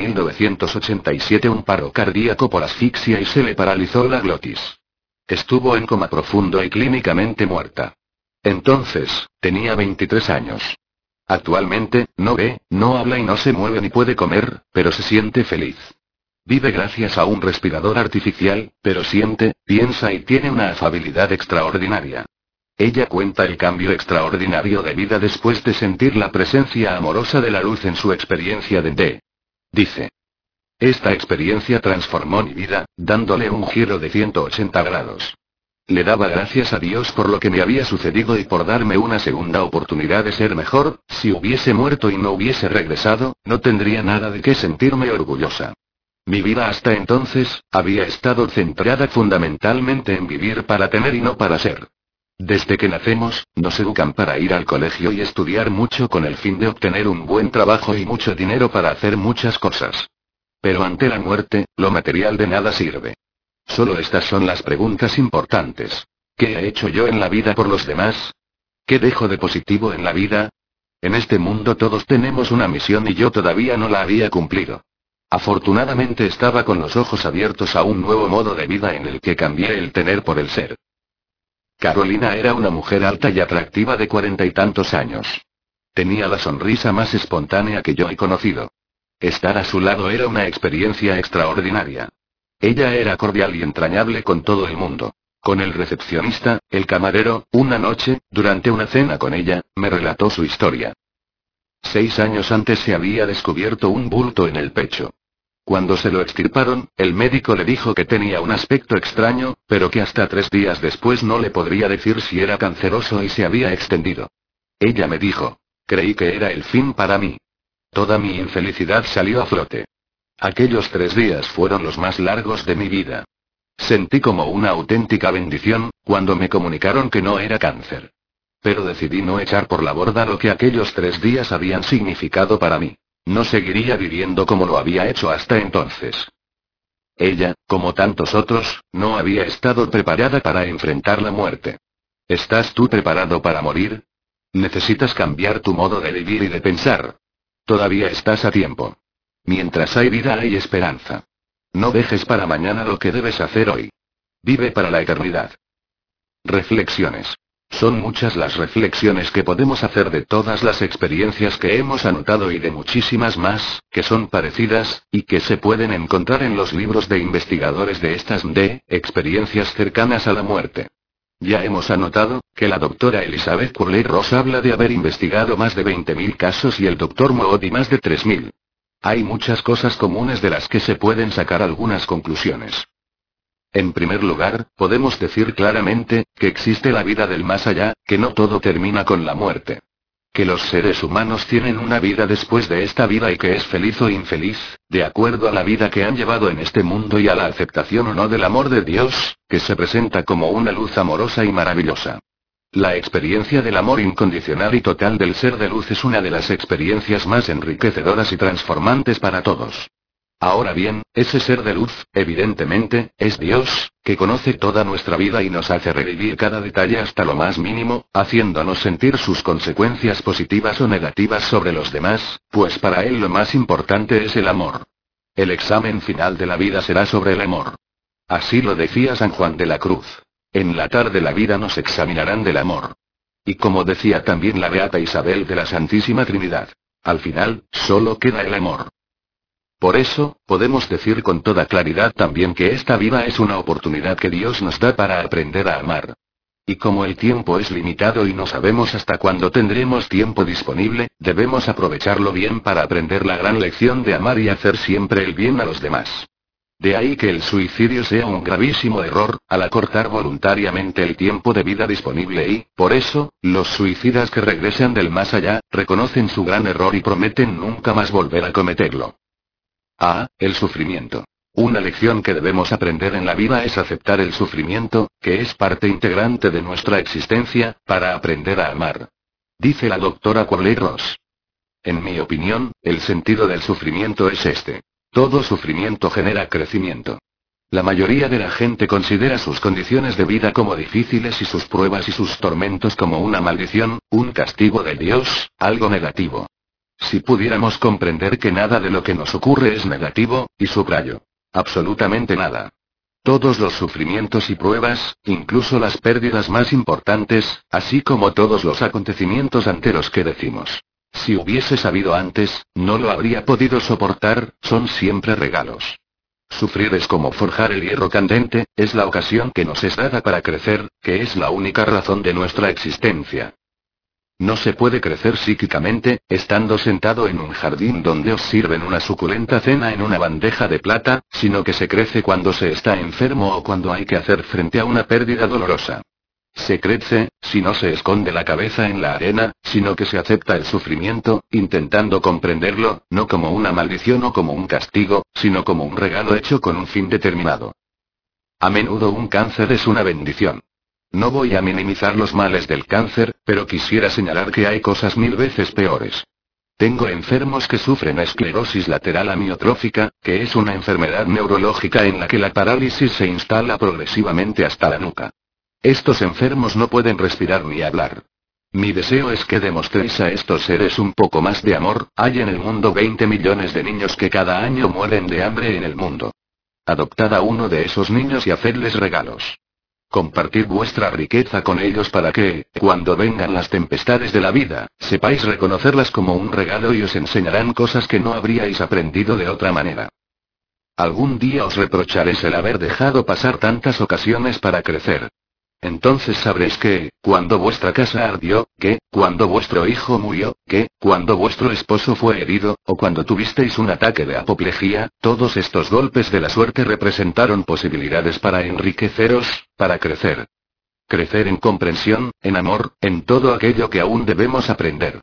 1987 un paro cardíaco por asfixia y se le paralizó la glotis. Estuvo en coma profundo y clínicamente muerta. Entonces, tenía 23 años. Actualmente, no ve, no habla y no se mueve ni puede comer, pero se siente feliz. Vive gracias a un respirador artificial, pero siente, piensa y tiene una afabilidad extraordinaria. Ella cuenta el cambio extraordinario de vida después de sentir la presencia amorosa de la luz en su experiencia de D. Dice: esta experiencia transformó mi vida, dándole un giro de 180 grados. Le daba gracias a Dios por lo que me había sucedido y por darme una segunda oportunidad de ser mejor. Si hubiese muerto y no hubiese regresado, no tendría nada de qué sentirme orgullosa. Mi vida hasta entonces, había estado centrada fundamentalmente en vivir para tener y no para ser. Desde que nacemos, nos educan para ir al colegio y estudiar mucho con el fin de obtener un buen trabajo y mucho dinero para hacer muchas cosas. Pero ante la muerte, lo material de nada sirve. Solo estas son las preguntas importantes. ¿Qué he hecho yo en la vida por los demás? ¿Qué dejo de positivo en la vida? En este mundo todos tenemos una misión y yo todavía no la había cumplido. Afortunadamente estaba con los ojos abiertos a un nuevo modo de vida en el que cambié el tener por el ser. Carolina era una mujer alta y atractiva de 40 y tantos años. Tenía la sonrisa más espontánea que yo he conocido. Estar a su lado era una experiencia extraordinaria. Ella era cordial y entrañable con todo el mundo. Con el recepcionista, el camarero, una noche, durante una cena con ella, me relató su historia. 6 años antes se había descubierto un bulto en el pecho. Cuando se lo extirparon, el médico le dijo que tenía un aspecto extraño, pero que hasta 3 días después no le podría decir si era canceroso y se había extendido. Ella me dijo: creí que era el fin para mí. Toda mi infelicidad salió a flote. Aquellos 3 días fueron los más largos de mi vida. Sentí como una auténtica bendición, cuando me comunicaron que no era cáncer. Pero decidí no echar por la borda lo que aquellos 3 días habían significado para mí. No seguiría viviendo como lo había hecho hasta entonces. Ella, como tantos otros, no había estado preparada para enfrentar la muerte. ¿Estás tú preparado para morir? Necesitas cambiar tu modo de vivir y de pensar. Todavía estás a tiempo. Mientras hay vida hay esperanza. No dejes para mañana lo que debes hacer hoy. Vive para la eternidad. Reflexiones. Son muchas las reflexiones que podemos hacer de todas las experiencias que hemos anotado y de muchísimas más, que son parecidas, y que se pueden encontrar en los libros de investigadores de estas experiencias cercanas a la muerte. Ya hemos anotado, que la doctora Elizabeth Kubler-Ross habla de haber investigado más de 20.000 casos y el doctor Moody más de 3.000. Hay muchas cosas comunes de las que se pueden sacar algunas conclusiones. En primer lugar, podemos decir claramente, que existe la vida del más allá, que no todo termina con la muerte. Que los seres humanos tienen una vida después de esta vida y que es feliz o infeliz, de acuerdo a la vida que han llevado en este mundo y a la aceptación o no del amor de Dios, que se presenta como una luz amorosa y maravillosa. La experiencia del amor incondicional y total del ser de luz es una de las experiencias más enriquecedoras y transformantes para todos. Ahora bien, ese ser de luz, evidentemente, es Dios, que conoce toda nuestra vida y nos hace revivir cada detalle hasta lo más mínimo, haciéndonos sentir sus consecuencias positivas o negativas sobre los demás, pues para Él lo más importante es el amor. El examen final de la vida será sobre el amor. Así lo decía San Juan de la Cruz. En la tarde la vida nos examinarán del amor. Y como decía también la Beata Isabel de la Santísima Trinidad, al final, solo queda el amor. Por eso, podemos decir con toda claridad también que esta vida es una oportunidad que Dios nos da para aprender a amar. Y como el tiempo es limitado y no sabemos hasta cuándo tendremos tiempo disponible, debemos aprovecharlo bien para aprender la gran lección de amar y hacer siempre el bien a los demás. De ahí que el suicidio sea un gravísimo error, al acortar voluntariamente el tiempo de vida disponible y, por eso, los suicidas que regresan del más allá, reconocen su gran error y prometen nunca más volver a cometerlo. El sufrimiento. Una lección que debemos aprender en la vida es aceptar el sufrimiento, que es parte integrante de nuestra existencia, para aprender a amar. Dice la doctora Kubler-Ross. En mi opinión, el sentido del sufrimiento es este. Todo sufrimiento genera crecimiento. La mayoría de la gente considera sus condiciones de vida como difíciles y sus pruebas y sus tormentos como una maldición, un castigo de Dios, algo negativo. Si pudiéramos comprender que nada de lo que nos ocurre es negativo, y subrayo, absolutamente nada. Todos los sufrimientos y pruebas, incluso las pérdidas más importantes, así como todos los acontecimientos ante los que decimos: si hubiese sabido antes, no lo habría podido soportar, son siempre regalos. Sufrir es como forjar el hierro candente, es la ocasión que nos es dada para crecer, que es la única razón de nuestra existencia. No se puede crecer psíquicamente, estando sentado en un jardín donde os sirven una suculenta cena en una bandeja de plata, sino que se crece cuando se está enfermo o cuando hay que hacer frente a una pérdida dolorosa. Se crece, si no se esconde la cabeza en la arena, sino que se acepta el sufrimiento, intentando comprenderlo, no como una maldición o como un castigo, sino como un regalo hecho con un fin determinado. A menudo un cáncer es una bendición. No voy a minimizar los males del cáncer, pero quisiera señalar que hay cosas 1000 veces peores. Tengo enfermos que sufren esclerosis lateral amiotrófica, que es una enfermedad neurológica en la que la parálisis se instala progresivamente hasta la nuca. Estos enfermos no pueden respirar ni hablar. Mi deseo es que demostréis a estos seres un poco más de amor. Hay en el mundo 20 millones de niños que cada año mueren de hambre en el mundo. Adoptad a uno de esos niños y hacedles regalos. Compartid vuestra riqueza con ellos para que, cuando vengan las tempestades de la vida, sepáis reconocerlas como un regalo y os enseñarán cosas que no habríais aprendido de otra manera. Algún día os reprocharéis el haber dejado pasar tantas ocasiones para crecer. Entonces sabréis que, cuando vuestra casa ardió, que, cuando vuestro hijo murió, que, cuando vuestro esposo fue herido, o cuando tuvisteis un ataque de apoplejía, todos estos golpes de la suerte representaron posibilidades para enriqueceros, para crecer. Crecer en comprensión, en amor, en todo aquello que aún debemos aprender.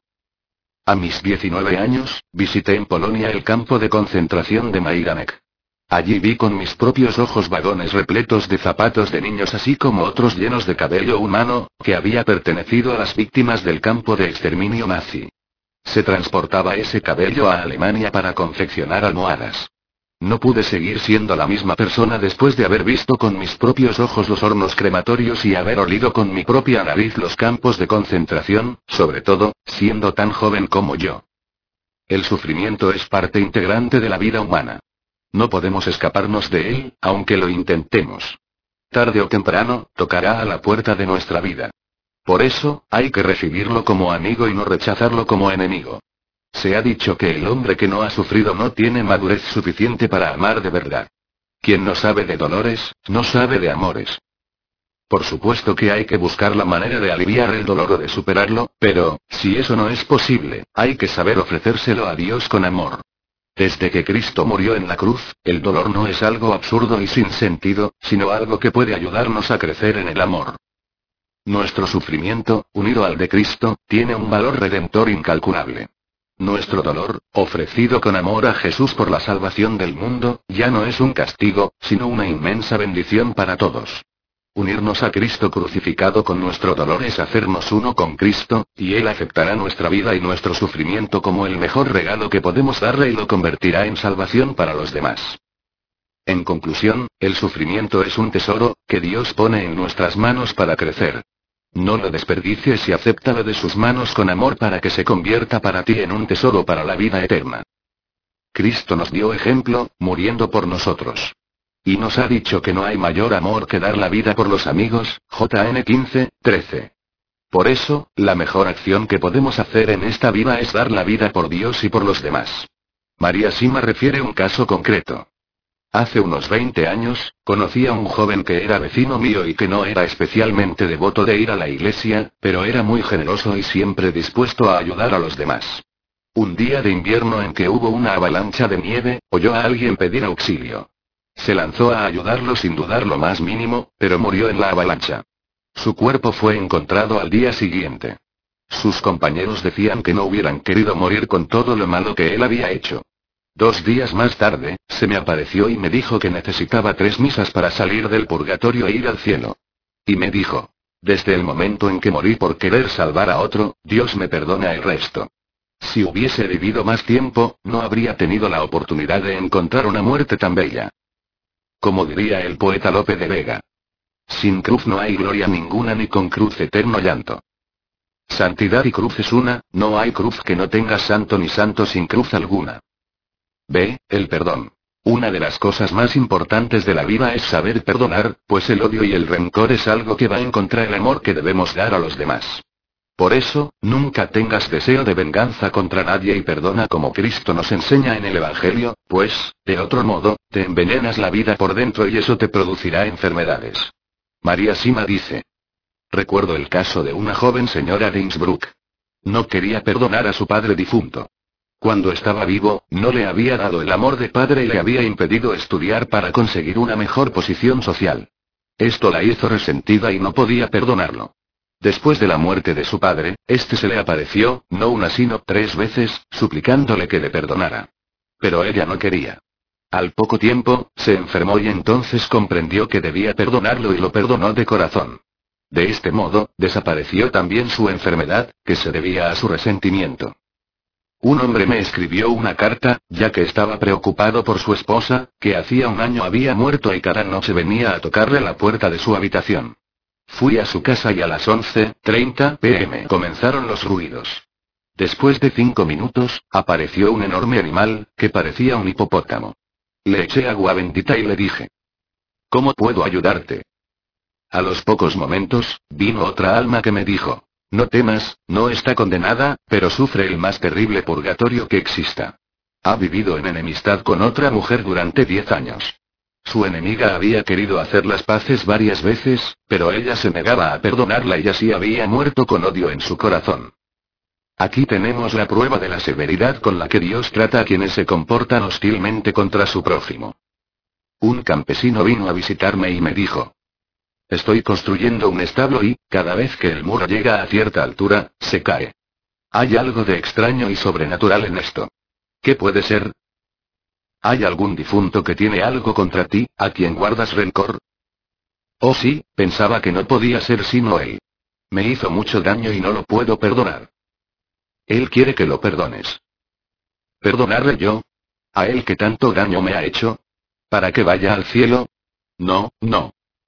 A mis 19 años, visité en Polonia el campo de concentración de Majdanek. Allí vi con mis propios ojos vagones repletos de zapatos de niños así como otros llenos de cabello humano, que había pertenecido a las víctimas del campo de exterminio nazi. Se transportaba ese cabello a Alemania para confeccionar almohadas. No pude seguir siendo la misma persona después de haber visto con mis propios ojos los hornos crematorios y haber olido con mi propia nariz los campos de concentración, sobre todo, siendo tan joven como yo. El sufrimiento es parte integrante de la vida humana. No podemos escaparnos de él, aunque lo intentemos. Tarde o temprano, tocará a la puerta de nuestra vida. Por eso, hay que recibirlo como amigo y no rechazarlo como enemigo. Se ha dicho que el hombre que no ha sufrido no tiene madurez suficiente para amar de verdad. Quien no sabe de dolores, no sabe de amores. Por supuesto que hay que buscar la manera de aliviar el dolor o de superarlo, pero, si eso no es posible, hay que saber ofrecérselo a Dios con amor. Desde que Cristo murió en la cruz, el dolor no es algo absurdo y sin sentido, sino algo que puede ayudarnos a crecer en el amor. Nuestro sufrimiento, unido al de Cristo, tiene un valor redentor incalculable. Nuestro dolor, ofrecido con amor a Jesús por la salvación del mundo, ya no es un castigo, sino una inmensa bendición para todos. Unirnos a Cristo crucificado con nuestro dolor es hacernos uno con Cristo, y Él aceptará nuestra vida y nuestro sufrimiento como el mejor regalo que podemos darle y lo convertirá en salvación para los demás. En conclusión, el sufrimiento es un tesoro, que Dios pone en nuestras manos para crecer. No lo desperdicies y acéptalo de sus manos con amor para que se convierta para ti en un tesoro para la vida eterna. Cristo nos dio ejemplo, muriendo por nosotros. Y nos ha dicho que no hay mayor amor que dar la vida por los amigos, JN 15:13. Por eso, la mejor acción que podemos hacer en esta vida es dar la vida por Dios y por los demás. María Sima refiere un caso concreto. Hace unos 20 años, conocí a un joven que era vecino mío y que no era especialmente devoto de ir a la iglesia, pero era muy generoso y siempre dispuesto a ayudar a los demás. Un día de invierno en que hubo una avalancha de nieve, oyó a alguien pedir auxilio. Se lanzó a ayudarlo sin dudar lo más mínimo, pero murió en la avalancha. Su cuerpo fue encontrado al día siguiente. Sus compañeros decían que no hubieran querido morir con todo lo malo que él había hecho. 2 días más tarde, se me apareció y me dijo que necesitaba 3 misas para salir del purgatorio e ir al cielo. Y me dijo: desde el momento en que morí por querer salvar a otro, Dios me perdona el resto. Si hubiese vivido más tiempo, no habría tenido la oportunidad de encontrar una muerte tan bella. Como diría el poeta Lope de Vega: sin cruz no hay gloria ninguna ni con cruz eterno llanto. Santidad y cruz es una, no hay cruz que no tenga santo ni santo sin cruz alguna. B. El perdón. Una de las cosas más importantes de la vida es saber perdonar, pues el odio y el rencor es algo que va en contra del amor que debemos dar a los demás. Por eso, nunca tengas deseo de venganza contra nadie y perdona como Cristo nos enseña en el Evangelio, pues, de otro modo, te envenenas la vida por dentro y eso te producirá enfermedades. María Sima dice: recuerdo el caso de una joven señora de Innsbruck. No quería perdonar a su padre difunto. Cuando estaba vivo, no le había dado el amor de padre y le había impedido estudiar para conseguir una mejor posición social. Esto la hizo resentida y no podía perdonarlo. Después de la muerte de su padre, este se le apareció, no una sino 3 veces, suplicándole que le perdonara. Pero ella no quería. Al poco tiempo, se enfermó y entonces comprendió que debía perdonarlo y lo perdonó de corazón. De este modo, desapareció también su enfermedad, que se debía a su resentimiento. Un hombre me escribió una carta, ya que estaba preocupado por su esposa, que hacía 1 año había muerto y cada noche venía a tocarle la puerta de su habitación. Fui a su casa y a las 11:30 p.m. comenzaron los ruidos. Después de 5 minutos, apareció un enorme animal, que parecía un hipopótamo. Le eché agua bendita y le dije: ¿Cómo puedo ayudarte? A los pocos momentos, vino otra alma que me dijo: No temas, no está condenada, pero sufre el más terrible purgatorio que exista. Ha vivido en enemistad con otra mujer durante 10 años. Su enemiga había querido hacer las paces varias veces, pero ella se negaba a perdonarla y así había muerto con odio en su corazón. Aquí tenemos la prueba de la severidad con la que Dios trata a quienes se comportan hostilmente contra su prójimo. Un campesino vino a visitarme y me dijo: Estoy construyendo un establo y, cada vez que el muro llega a cierta altura, se cae. Hay algo de extraño y sobrenatural en esto. ¿Qué puede ser? ¿Hay algún difunto que tiene algo contra ti, a quien guardas rencor? Oh sí, pensaba que no podía ser sino él. Me hizo mucho daño y no lo puedo perdonar. Él quiere que lo perdones. ¿Perdonarle yo? ¿A él que tanto daño me ha hecho? ¿Para que vaya al cielo? No, no.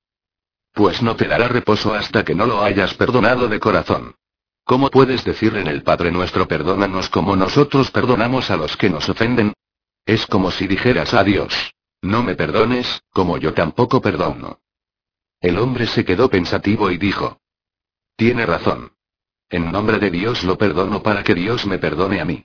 Pues no te dará reposo hasta que no lo hayas perdonado de corazón. ¿Cómo puedes decir en el Padre Nuestro perdónanos como nosotros perdonamos a los que nos ofenden? Es como si dijeras a Dios: No me perdones, como yo tampoco perdono. El hombre se quedó pensativo y dijo: Tiene razón. En nombre de Dios lo perdono para que Dios me perdone a mí.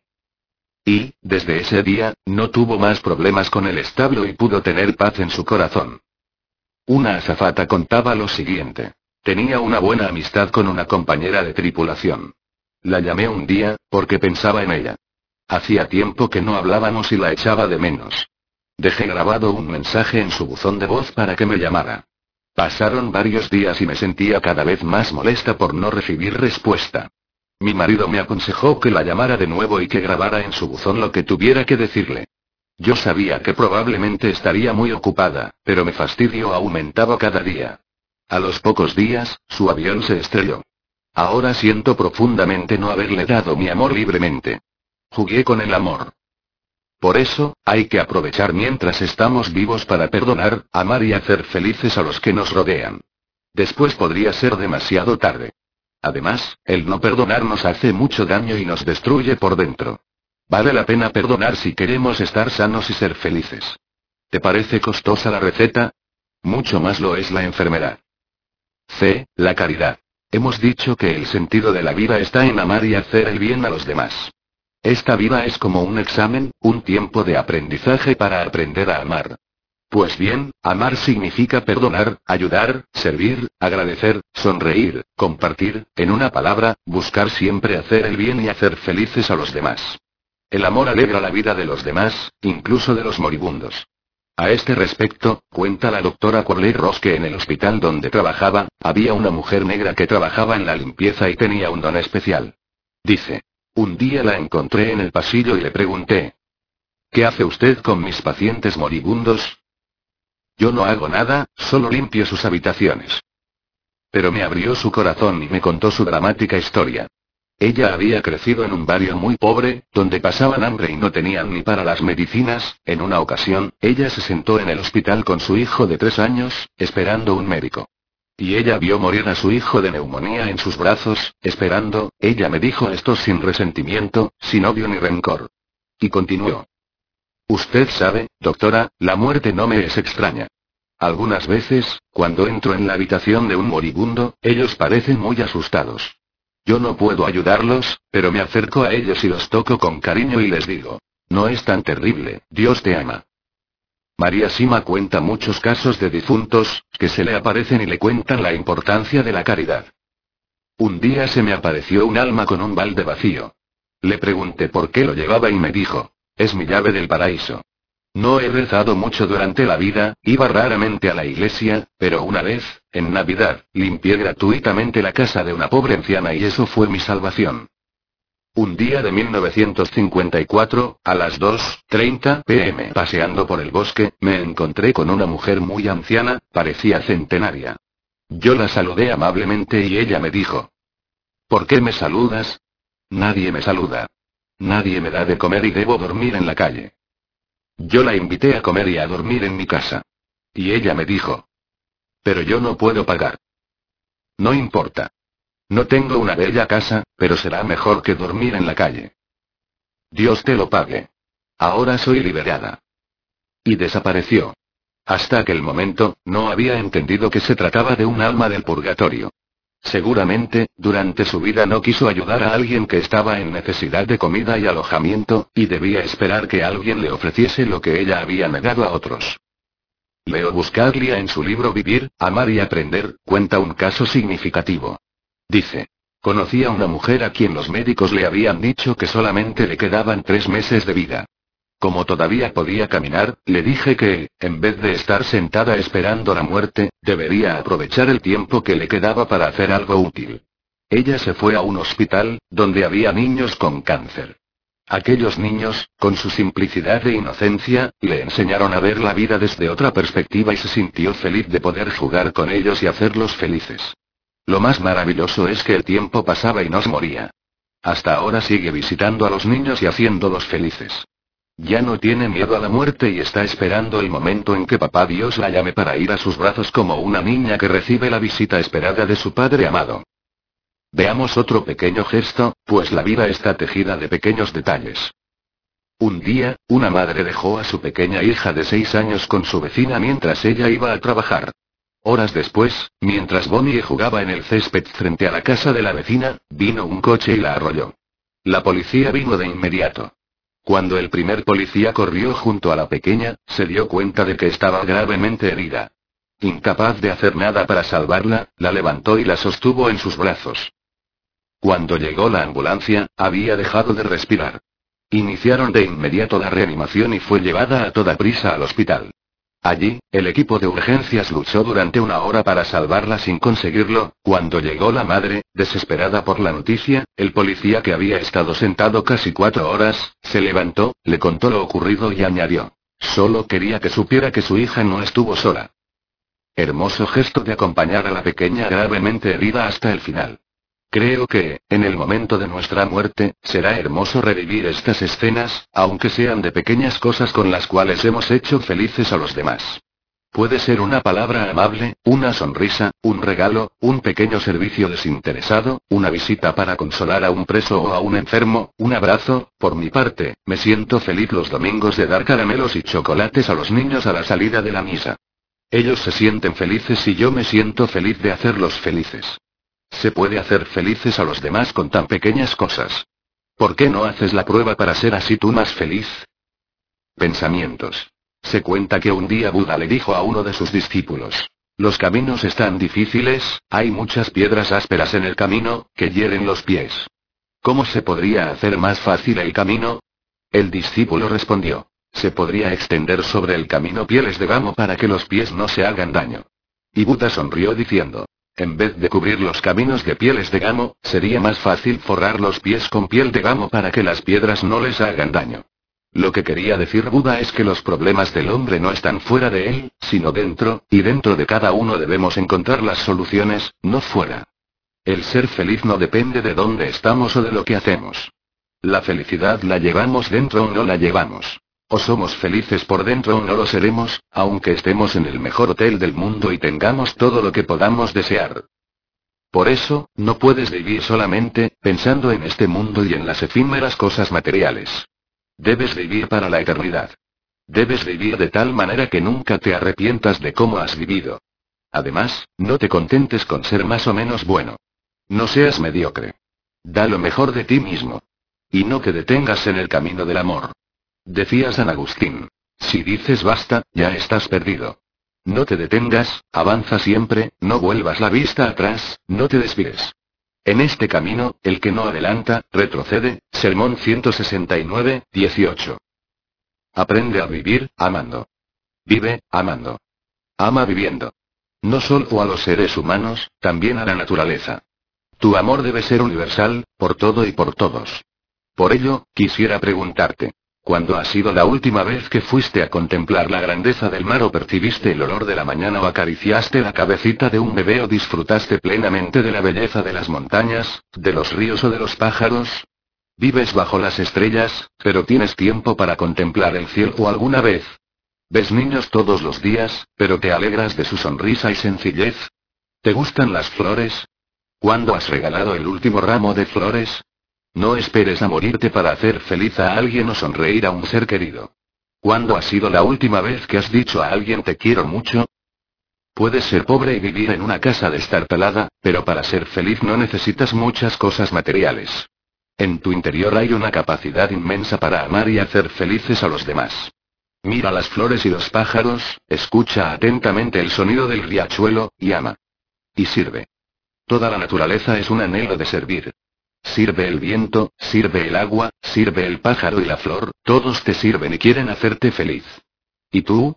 Y, desde ese día, no tuvo más problemas con el establo y pudo tener paz en su corazón. Una azafata contaba lo siguiente. Tenía una buena amistad con una compañera de tripulación. La llamé un día, porque pensaba en ella. Hacía tiempo que no hablábamos y la echaba de menos. Dejé grabado un mensaje en su buzón de voz para que me llamara. Pasaron varios días y me sentía cada vez más molesta por no recibir respuesta. Mi marido me aconsejó que la llamara de nuevo y que grabara en su buzón lo que tuviera que decirle. Yo sabía que probablemente estaría muy ocupada, pero mi fastidio aumentaba cada día. A los pocos días, su avión se estrelló. Ahora siento profundamente no haberle dado mi amor libremente. Jugué con el amor. Por eso, hay que aprovechar mientras estamos vivos para perdonar, amar y hacer felices a los que nos rodean. Después podría ser demasiado tarde. Además, el no perdonar nos hace mucho daño y nos destruye por dentro. Vale la pena perdonar si queremos estar sanos y ser felices. ¿Te parece costosa la receta? Mucho más lo es la enfermedad. C. La caridad. Hemos dicho que el sentido de la vida está en amar y hacer el bien a los demás. Esta vida es como un examen, un tiempo de aprendizaje para aprender a amar. Pues bien, amar significa perdonar, ayudar, servir, agradecer, sonreír, compartir, en una palabra, buscar siempre hacer el bien y hacer felices a los demás. El amor alegra la vida de los demás, incluso de los moribundos. A este respecto, cuenta la doctora Corley Ross que en el hospital donde trabajaba, había una mujer negra que trabajaba en la limpieza y tenía un don especial. Dice: Un día la encontré en el pasillo y le pregunté: ¿Qué hace usted con mis pacientes moribundos? Yo no hago nada, solo limpio sus habitaciones. Pero me abrió su corazón y me contó su dramática historia. Ella había crecido en un barrio muy pobre, donde pasaban hambre y no tenían ni para las medicinas. En una ocasión, ella se sentó en el hospital con su hijo de 3 años, esperando un médico. Y ella vio morir a su hijo de neumonía en sus brazos, esperando. Ella me dijo esto sin resentimiento, sin odio ni rencor. Y continuó: Usted sabe, doctora, la muerte no me es extraña. Algunas veces, cuando entro en la habitación de un moribundo, ellos parecen muy asustados. Yo no puedo ayudarlos, pero me acerco a ellos y los toco con cariño y les digo: No es tan terrible, Dios te ama. María Sima cuenta muchos casos de difuntos, que se le aparecen y le cuentan la importancia de la caridad. Un día se me apareció un alma con un balde vacío. Le pregunté por qué lo llevaba y me dijo: Es mi llave del paraíso. No he rezado mucho durante la vida, iba raramente a la iglesia, pero una vez, en Navidad, limpié gratuitamente la casa de una pobre anciana y eso fue mi salvación. Un día de 1954, a las 2:30 p.m. paseando por el bosque, me encontré con una mujer muy anciana, parecía centenaria. Yo la saludé amablemente y ella me dijo: ¿Por qué me saludas? Nadie me saluda. Nadie me da de comer y debo dormir en la calle. Yo la invité a comer y a dormir en mi casa. Y ella me dijo: Pero yo no puedo pagar. No importa. No tengo una bella casa, pero será mejor que dormir en la calle. Dios te lo pague. Ahora soy liberada. Y desapareció. Hasta aquel momento, no había entendido que se trataba de un alma del purgatorio. Seguramente, durante su vida no quiso ayudar a alguien que estaba en necesidad de comida y alojamiento, y debía esperar que alguien le ofreciese lo que ella había negado a otros. Leo Buscaglia en su libro Vivir, Amar y Aprender, cuenta un caso significativo. Dice: conocí a una mujer a quien los médicos le habían dicho que solamente le quedaban 3 meses de vida. Como todavía podía caminar, le dije que, en vez de estar sentada esperando la muerte, debería aprovechar el tiempo que le quedaba para hacer algo útil. Ella se fue a un hospital, donde había niños con cáncer. Aquellos niños, con su simplicidad e inocencia, le enseñaron a ver la vida desde otra perspectiva y se sintió feliz de poder jugar con ellos y hacerlos felices. Lo más maravilloso es que el tiempo pasaba y no se moría. Hasta ahora sigue visitando a los niños y haciéndolos felices. Ya no tiene miedo a la muerte y está esperando el momento en que Papá Dios la llame para ir a sus brazos como una niña que recibe la visita esperada de su padre amado. Veamos otro pequeño gesto, pues la vida está tejida de pequeños detalles. Un día, una madre dejó a su pequeña hija de 6 años con su vecina mientras ella iba a trabajar. Horas después, mientras Bonnie jugaba en el césped frente a la casa de la vecina, vino un coche y la arrolló. La policía vino de inmediato. Cuando el primer policía corrió junto a la pequeña, se dio cuenta de que estaba gravemente herida. Incapaz de hacer nada para salvarla, la levantó y la sostuvo en sus brazos. Cuando llegó la ambulancia, había dejado de respirar. Iniciaron de inmediato la reanimación y fue llevada a toda prisa al hospital. Allí, el equipo de urgencias luchó durante 1 hora para salvarla sin conseguirlo. Cuando llegó la madre, desesperada por la noticia, el policía que había estado sentado casi 4 horas, se levantó, le contó lo ocurrido y añadió: solo quería que supiera que su hija no estuvo sola. Hermoso gesto de acompañar a la pequeña gravemente herida hasta el final. Creo que, en el momento de nuestra muerte, será hermoso revivir estas escenas, aunque sean de pequeñas cosas con las cuales hemos hecho felices a los demás. Puede ser una palabra amable, una sonrisa, un regalo, un pequeño servicio desinteresado, una visita para consolar a un preso o a un enfermo, un abrazo. Por mi parte, me siento feliz los domingos de dar caramelos y chocolates a los niños a la salida de la misa. Ellos se sienten felices y yo me siento feliz de hacerlos felices. Se puede hacer felices a los demás con tan pequeñas cosas. ¿Por qué no haces la prueba para ser así tú más feliz? Pensamientos. Se cuenta que un día Buda le dijo a uno de sus discípulos: los caminos están difíciles, hay muchas piedras ásperas en el camino, que hieren los pies. ¿Cómo se podría hacer más fácil el camino? El discípulo respondió: se podría extender sobre el camino pieles de gamo para que los pies no se hagan daño. Y Buda sonrió diciendo: en vez de cubrir los caminos de pieles de gamo, sería más fácil forrar los pies con piel de gamo para que las piedras no les hagan daño. Lo que quería decir Buda es que los problemas del hombre no están fuera de él, sino dentro, y dentro de cada uno debemos encontrar las soluciones, no fuera. El ser feliz no depende de dónde estamos o de lo que hacemos. La felicidad la llevamos dentro o no la llevamos. O somos felices por dentro o no lo seremos, aunque estemos en el mejor hotel del mundo y tengamos todo lo que podamos desear. Por eso, no puedes vivir solamente, pensando en este mundo y en las efímeras cosas materiales. Debes vivir para la eternidad. Debes vivir de tal manera que nunca te arrepientas de cómo has vivido. Además, no te contentes con ser más o menos bueno. No seas mediocre. Da lo mejor de ti mismo. Y no te detengas en el camino del amor. Decía San Agustín: si dices basta, ya estás perdido. No te detengas, avanza siempre, no vuelvas la vista atrás, no te desvíes. En este camino, el que no adelanta, retrocede. Sermón 169, 18. Aprende a vivir, amando. Vive, amando. Ama viviendo. No solo a los seres humanos, también a la naturaleza. Tu amor debe ser universal, por todo y por todos. Por ello, quisiera preguntarte: ¿cuándo ha sido la última vez que fuiste a contemplar la grandeza del mar o percibiste el olor de la mañana o acariciaste la cabecita de un bebé o disfrutaste plenamente de la belleza de las montañas, de los ríos o de los pájaros? ¿Vives bajo las estrellas, pero tienes tiempo para contemplar el cielo alguna vez? ¿Ves niños todos los días, pero te alegras de su sonrisa y sencillez? ¿Te gustan las flores? ¿Cuándo has regalado el último ramo de flores? No esperes a morirte para hacer feliz a alguien o sonreír a un ser querido. ¿Cuándo ha sido la última vez que has dicho a alguien te quiero mucho? Puedes ser pobre y vivir en una casa destartalada, pero para ser feliz no necesitas muchas cosas materiales. En tu interior hay una capacidad inmensa para amar y hacer felices a los demás. Mira las flores y los pájaros, escucha atentamente el sonido del riachuelo, y ama. Y sirve. Toda la naturaleza es un anhelo de servir. Sirve el viento, sirve el agua, sirve el pájaro y la flor, todos te sirven y quieren hacerte feliz. ¿Y tú?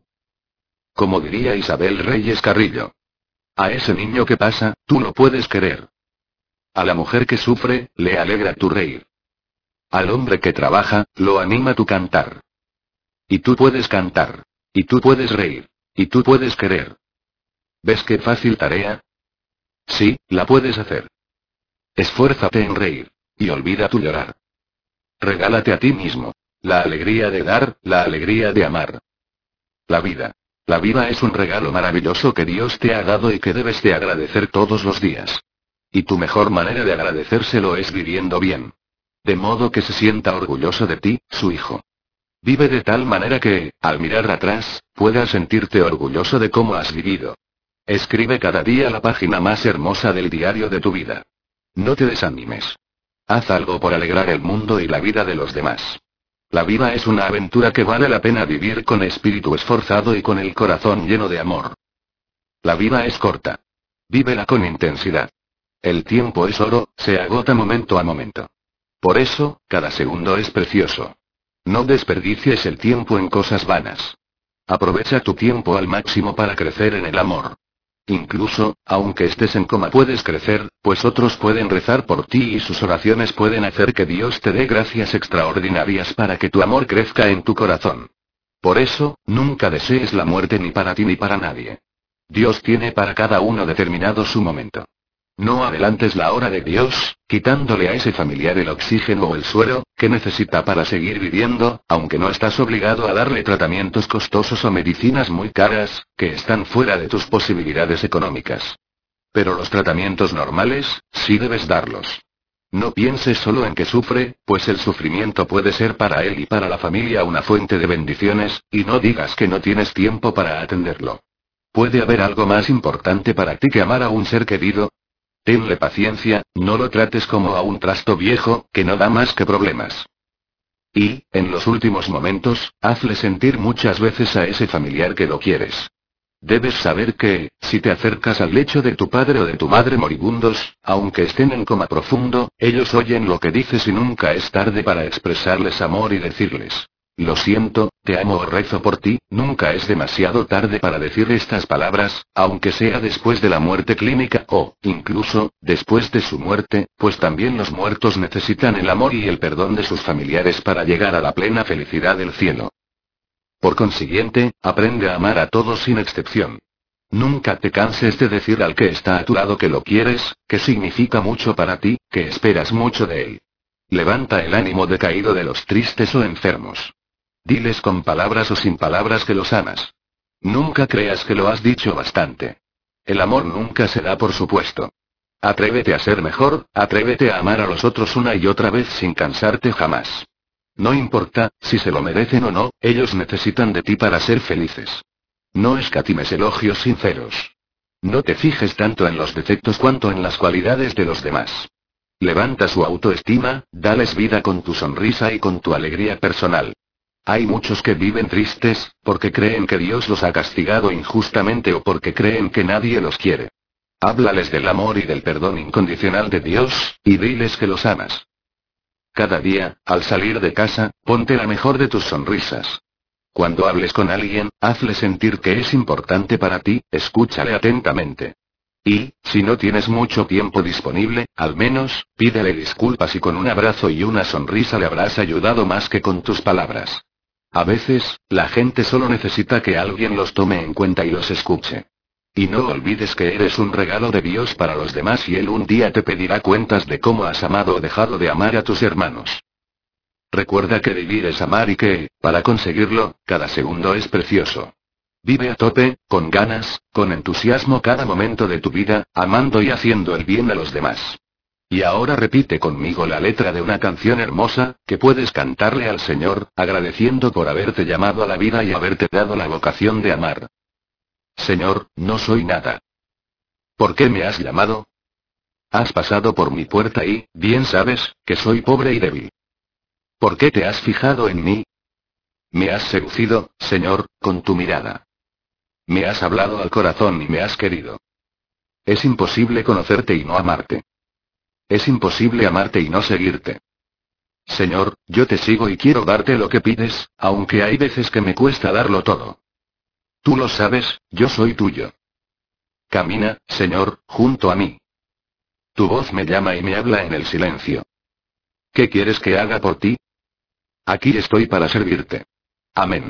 Como diría Isabel Reyes Carrillo. A ese niño que pasa, tú lo puedes querer. A la mujer que sufre, le alegra tu reír. Al hombre que trabaja, lo anima tu cantar. Y tú puedes cantar. Y tú puedes reír. Y tú puedes querer. ¿Ves qué fácil tarea? Sí, la puedes hacer. Esfuérzate en reír. Y olvida tu llorar. Regálate a ti mismo. La alegría de dar, la alegría de amar. La vida. La vida es un regalo maravilloso que Dios te ha dado y que debes de agradecer todos los días. Y tu mejor manera de agradecérselo es viviendo bien. De modo que se sienta orgulloso de ti, su hijo. Vive de tal manera que, al mirar atrás, puedas sentirte orgulloso de cómo has vivido. Escribe cada día la página más hermosa del diario de tu vida. No te desanimes. Haz algo por alegrar el mundo y la vida de los demás. La vida es una aventura que vale la pena vivir con espíritu esforzado y con el corazón lleno de amor. La vida es corta. Vívela con intensidad. El tiempo es oro, se agota momento a momento. Por eso, cada segundo es precioso. No desperdicies el tiempo en cosas vanas. Aprovecha tu tiempo al máximo para crecer en el amor. Incluso, aunque estés en coma puedes crecer, pues otros pueden rezar por ti y sus oraciones pueden hacer que Dios te dé gracias extraordinarias para que tu amor crezca en tu corazón. Por eso, nunca desees la muerte ni para ti ni para nadie. Dios tiene para cada uno determinado su momento. No adelantes la hora de Dios, quitándole a ese familiar el oxígeno o el suero que necesita para seguir viviendo, aunque no estás obligado a darle tratamientos costosos o medicinas muy caras, que están fuera de tus posibilidades económicas. Pero los tratamientos normales, sí debes darlos. No pienses solo en que sufre, pues el sufrimiento puede ser para él y para la familia una fuente de bendiciones, y no digas que no tienes tiempo para atenderlo. ¿Puede haber algo más importante para ti que amar a un ser querido? Tenle paciencia, no lo trates como a un trasto viejo, que no da más que problemas. Y, en los últimos momentos, hazle sentir muchas veces a ese familiar que lo quieres. Debes saber que, si te acercas al lecho de tu padre o de tu madre moribundos, aunque estén en coma profundo, ellos oyen lo que dices y nunca es tarde para expresarles amor y decirles: lo siento, te amo o rezo por ti. Nunca es demasiado tarde para decir estas palabras, aunque sea después de la muerte clínica o, incluso, después de su muerte, pues también los muertos necesitan el amor y el perdón de sus familiares para llegar a la plena felicidad del cielo. Por consiguiente, aprende a amar a todos sin excepción. Nunca te canses de decir al que está a tu lado que lo quieres, que significa mucho para ti, que esperas mucho de él. Levanta el ánimo decaído de los tristes o enfermos. Diles con palabras o sin palabras que los amas. Nunca creas que lo has dicho bastante. El amor nunca se da por supuesto. Atrévete a ser mejor, atrévete a amar a los otros una y otra vez sin cansarte jamás. No importa, si se lo merecen o no, ellos necesitan de ti para ser felices. No escatimes elogios sinceros. No te fijes tanto en los defectos cuanto en las cualidades de los demás. Levanta su autoestima, dales vida con tu sonrisa y con tu alegría personal. Hay muchos que viven tristes, porque creen que Dios los ha castigado injustamente o porque creen que nadie los quiere. Háblales del amor y del perdón incondicional de Dios, y diles que los amas. Cada día, al salir de casa, ponte la mejor de tus sonrisas. Cuando hables con alguien, hazle sentir que es importante para ti, escúchale atentamente. Y, si no tienes mucho tiempo disponible, al menos, pídele disculpas y con un abrazo y una sonrisa le habrás ayudado más que con tus palabras. A veces, la gente solo necesita que alguien los tome en cuenta y los escuche. Y no olvides que eres un regalo de Dios para los demás y Él un día te pedirá cuentas de cómo has amado o dejado de amar a tus hermanos. Recuerda que vivir es amar y que, para conseguirlo, cada segundo es precioso. Vive a tope, con ganas, con entusiasmo cada momento de tu vida, amando y haciendo el bien a los demás. Y ahora repite conmigo la letra de una canción hermosa, que puedes cantarle al Señor, agradeciendo por haberte llamado a la vida y haberte dado la vocación de amar. Señor, no soy nada. ¿Por qué me has llamado? Has pasado por mi puerta y, bien sabes, que soy pobre y débil. ¿Por qué te has fijado en mí? Me has seducido, Señor, con tu mirada. Me has hablado al corazón y me has querido. Es imposible conocerte y no amarte. Es imposible amarte y no seguirte. Señor, yo te sigo y quiero darte lo que pides, aunque hay veces que me cuesta darlo todo. Tú lo sabes, yo soy tuyo. Camina, Señor, junto a mí. Tu voz me llama y me habla en el silencio. ¿Qué quieres que haga por ti? Aquí estoy para servirte. Amén.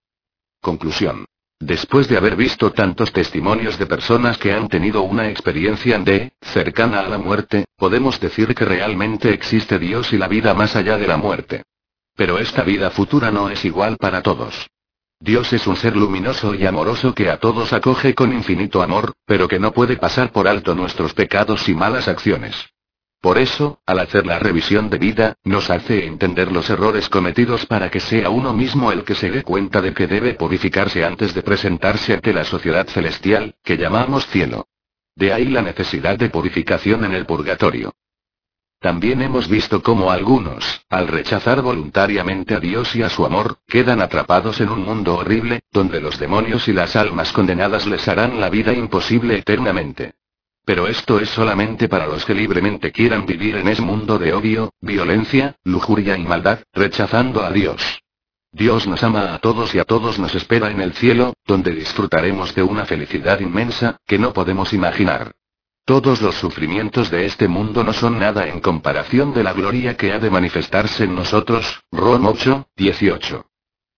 Conclusión. Después de haber visto tantos testimonios de personas que han tenido una experiencia cercana a la muerte, podemos decir que realmente existe Dios y la vida más allá de la muerte. Pero esta vida futura no es igual para todos. Dios es un ser luminoso y amoroso que a todos acoge con infinito amor, pero que no puede pasar por alto nuestros pecados y malas acciones. Por eso, al hacer la revisión de vida, nos hace entender los errores cometidos para que sea uno mismo el que se dé cuenta de que debe purificarse antes de presentarse ante la sociedad celestial, que llamamos cielo. De ahí la necesidad de purificación en el purgatorio. También hemos visto cómo algunos, al rechazar voluntariamente a Dios y a su amor, quedan atrapados en un mundo horrible, donde los demonios y las almas condenadas les harán la vida imposible eternamente. Pero esto es solamente para los que libremente quieran vivir en ese mundo de odio, violencia, lujuria y maldad, rechazando a Dios. Dios nos ama a todos y a todos nos espera en el cielo, donde disfrutaremos de una felicidad inmensa, que no podemos imaginar. Todos los sufrimientos de este mundo no son nada en comparación de la gloria que ha de manifestarse en nosotros, Rom 8, 18.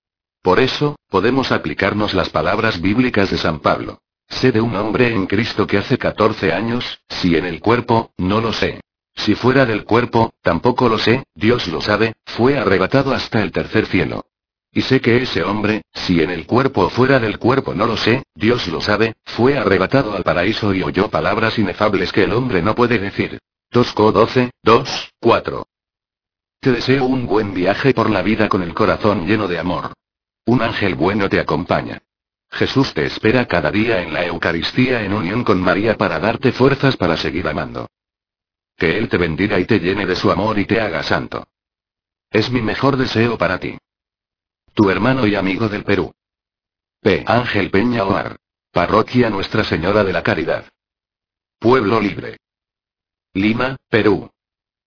Por eso, podemos aplicarnos las palabras bíblicas de San Pablo. Sé de un hombre en Cristo que hace 14 años, si en el cuerpo, no lo sé. Si fuera del cuerpo, tampoco lo sé, Dios lo sabe, fue arrebatado hasta el tercer cielo. Y sé que ese hombre, si en el cuerpo o fuera del cuerpo no lo sé, Dios lo sabe, fue arrebatado al paraíso y oyó palabras inefables que el hombre no puede decir. 2 Co 12, 2, 4. Te deseo un buen viaje por la vida con el corazón lleno de amor. Un ángel bueno te acompaña. Jesús te espera cada día en la Eucaristía en unión con María para darte fuerzas para seguir amando. Que Él te bendiga y te llene de su amor y te haga santo. Es mi mejor deseo para ti. Tu hermano y amigo del Perú. P. Ángel Peña Oar. Parroquia Nuestra Señora de la Caridad. Pueblo Libre. Lima, Perú.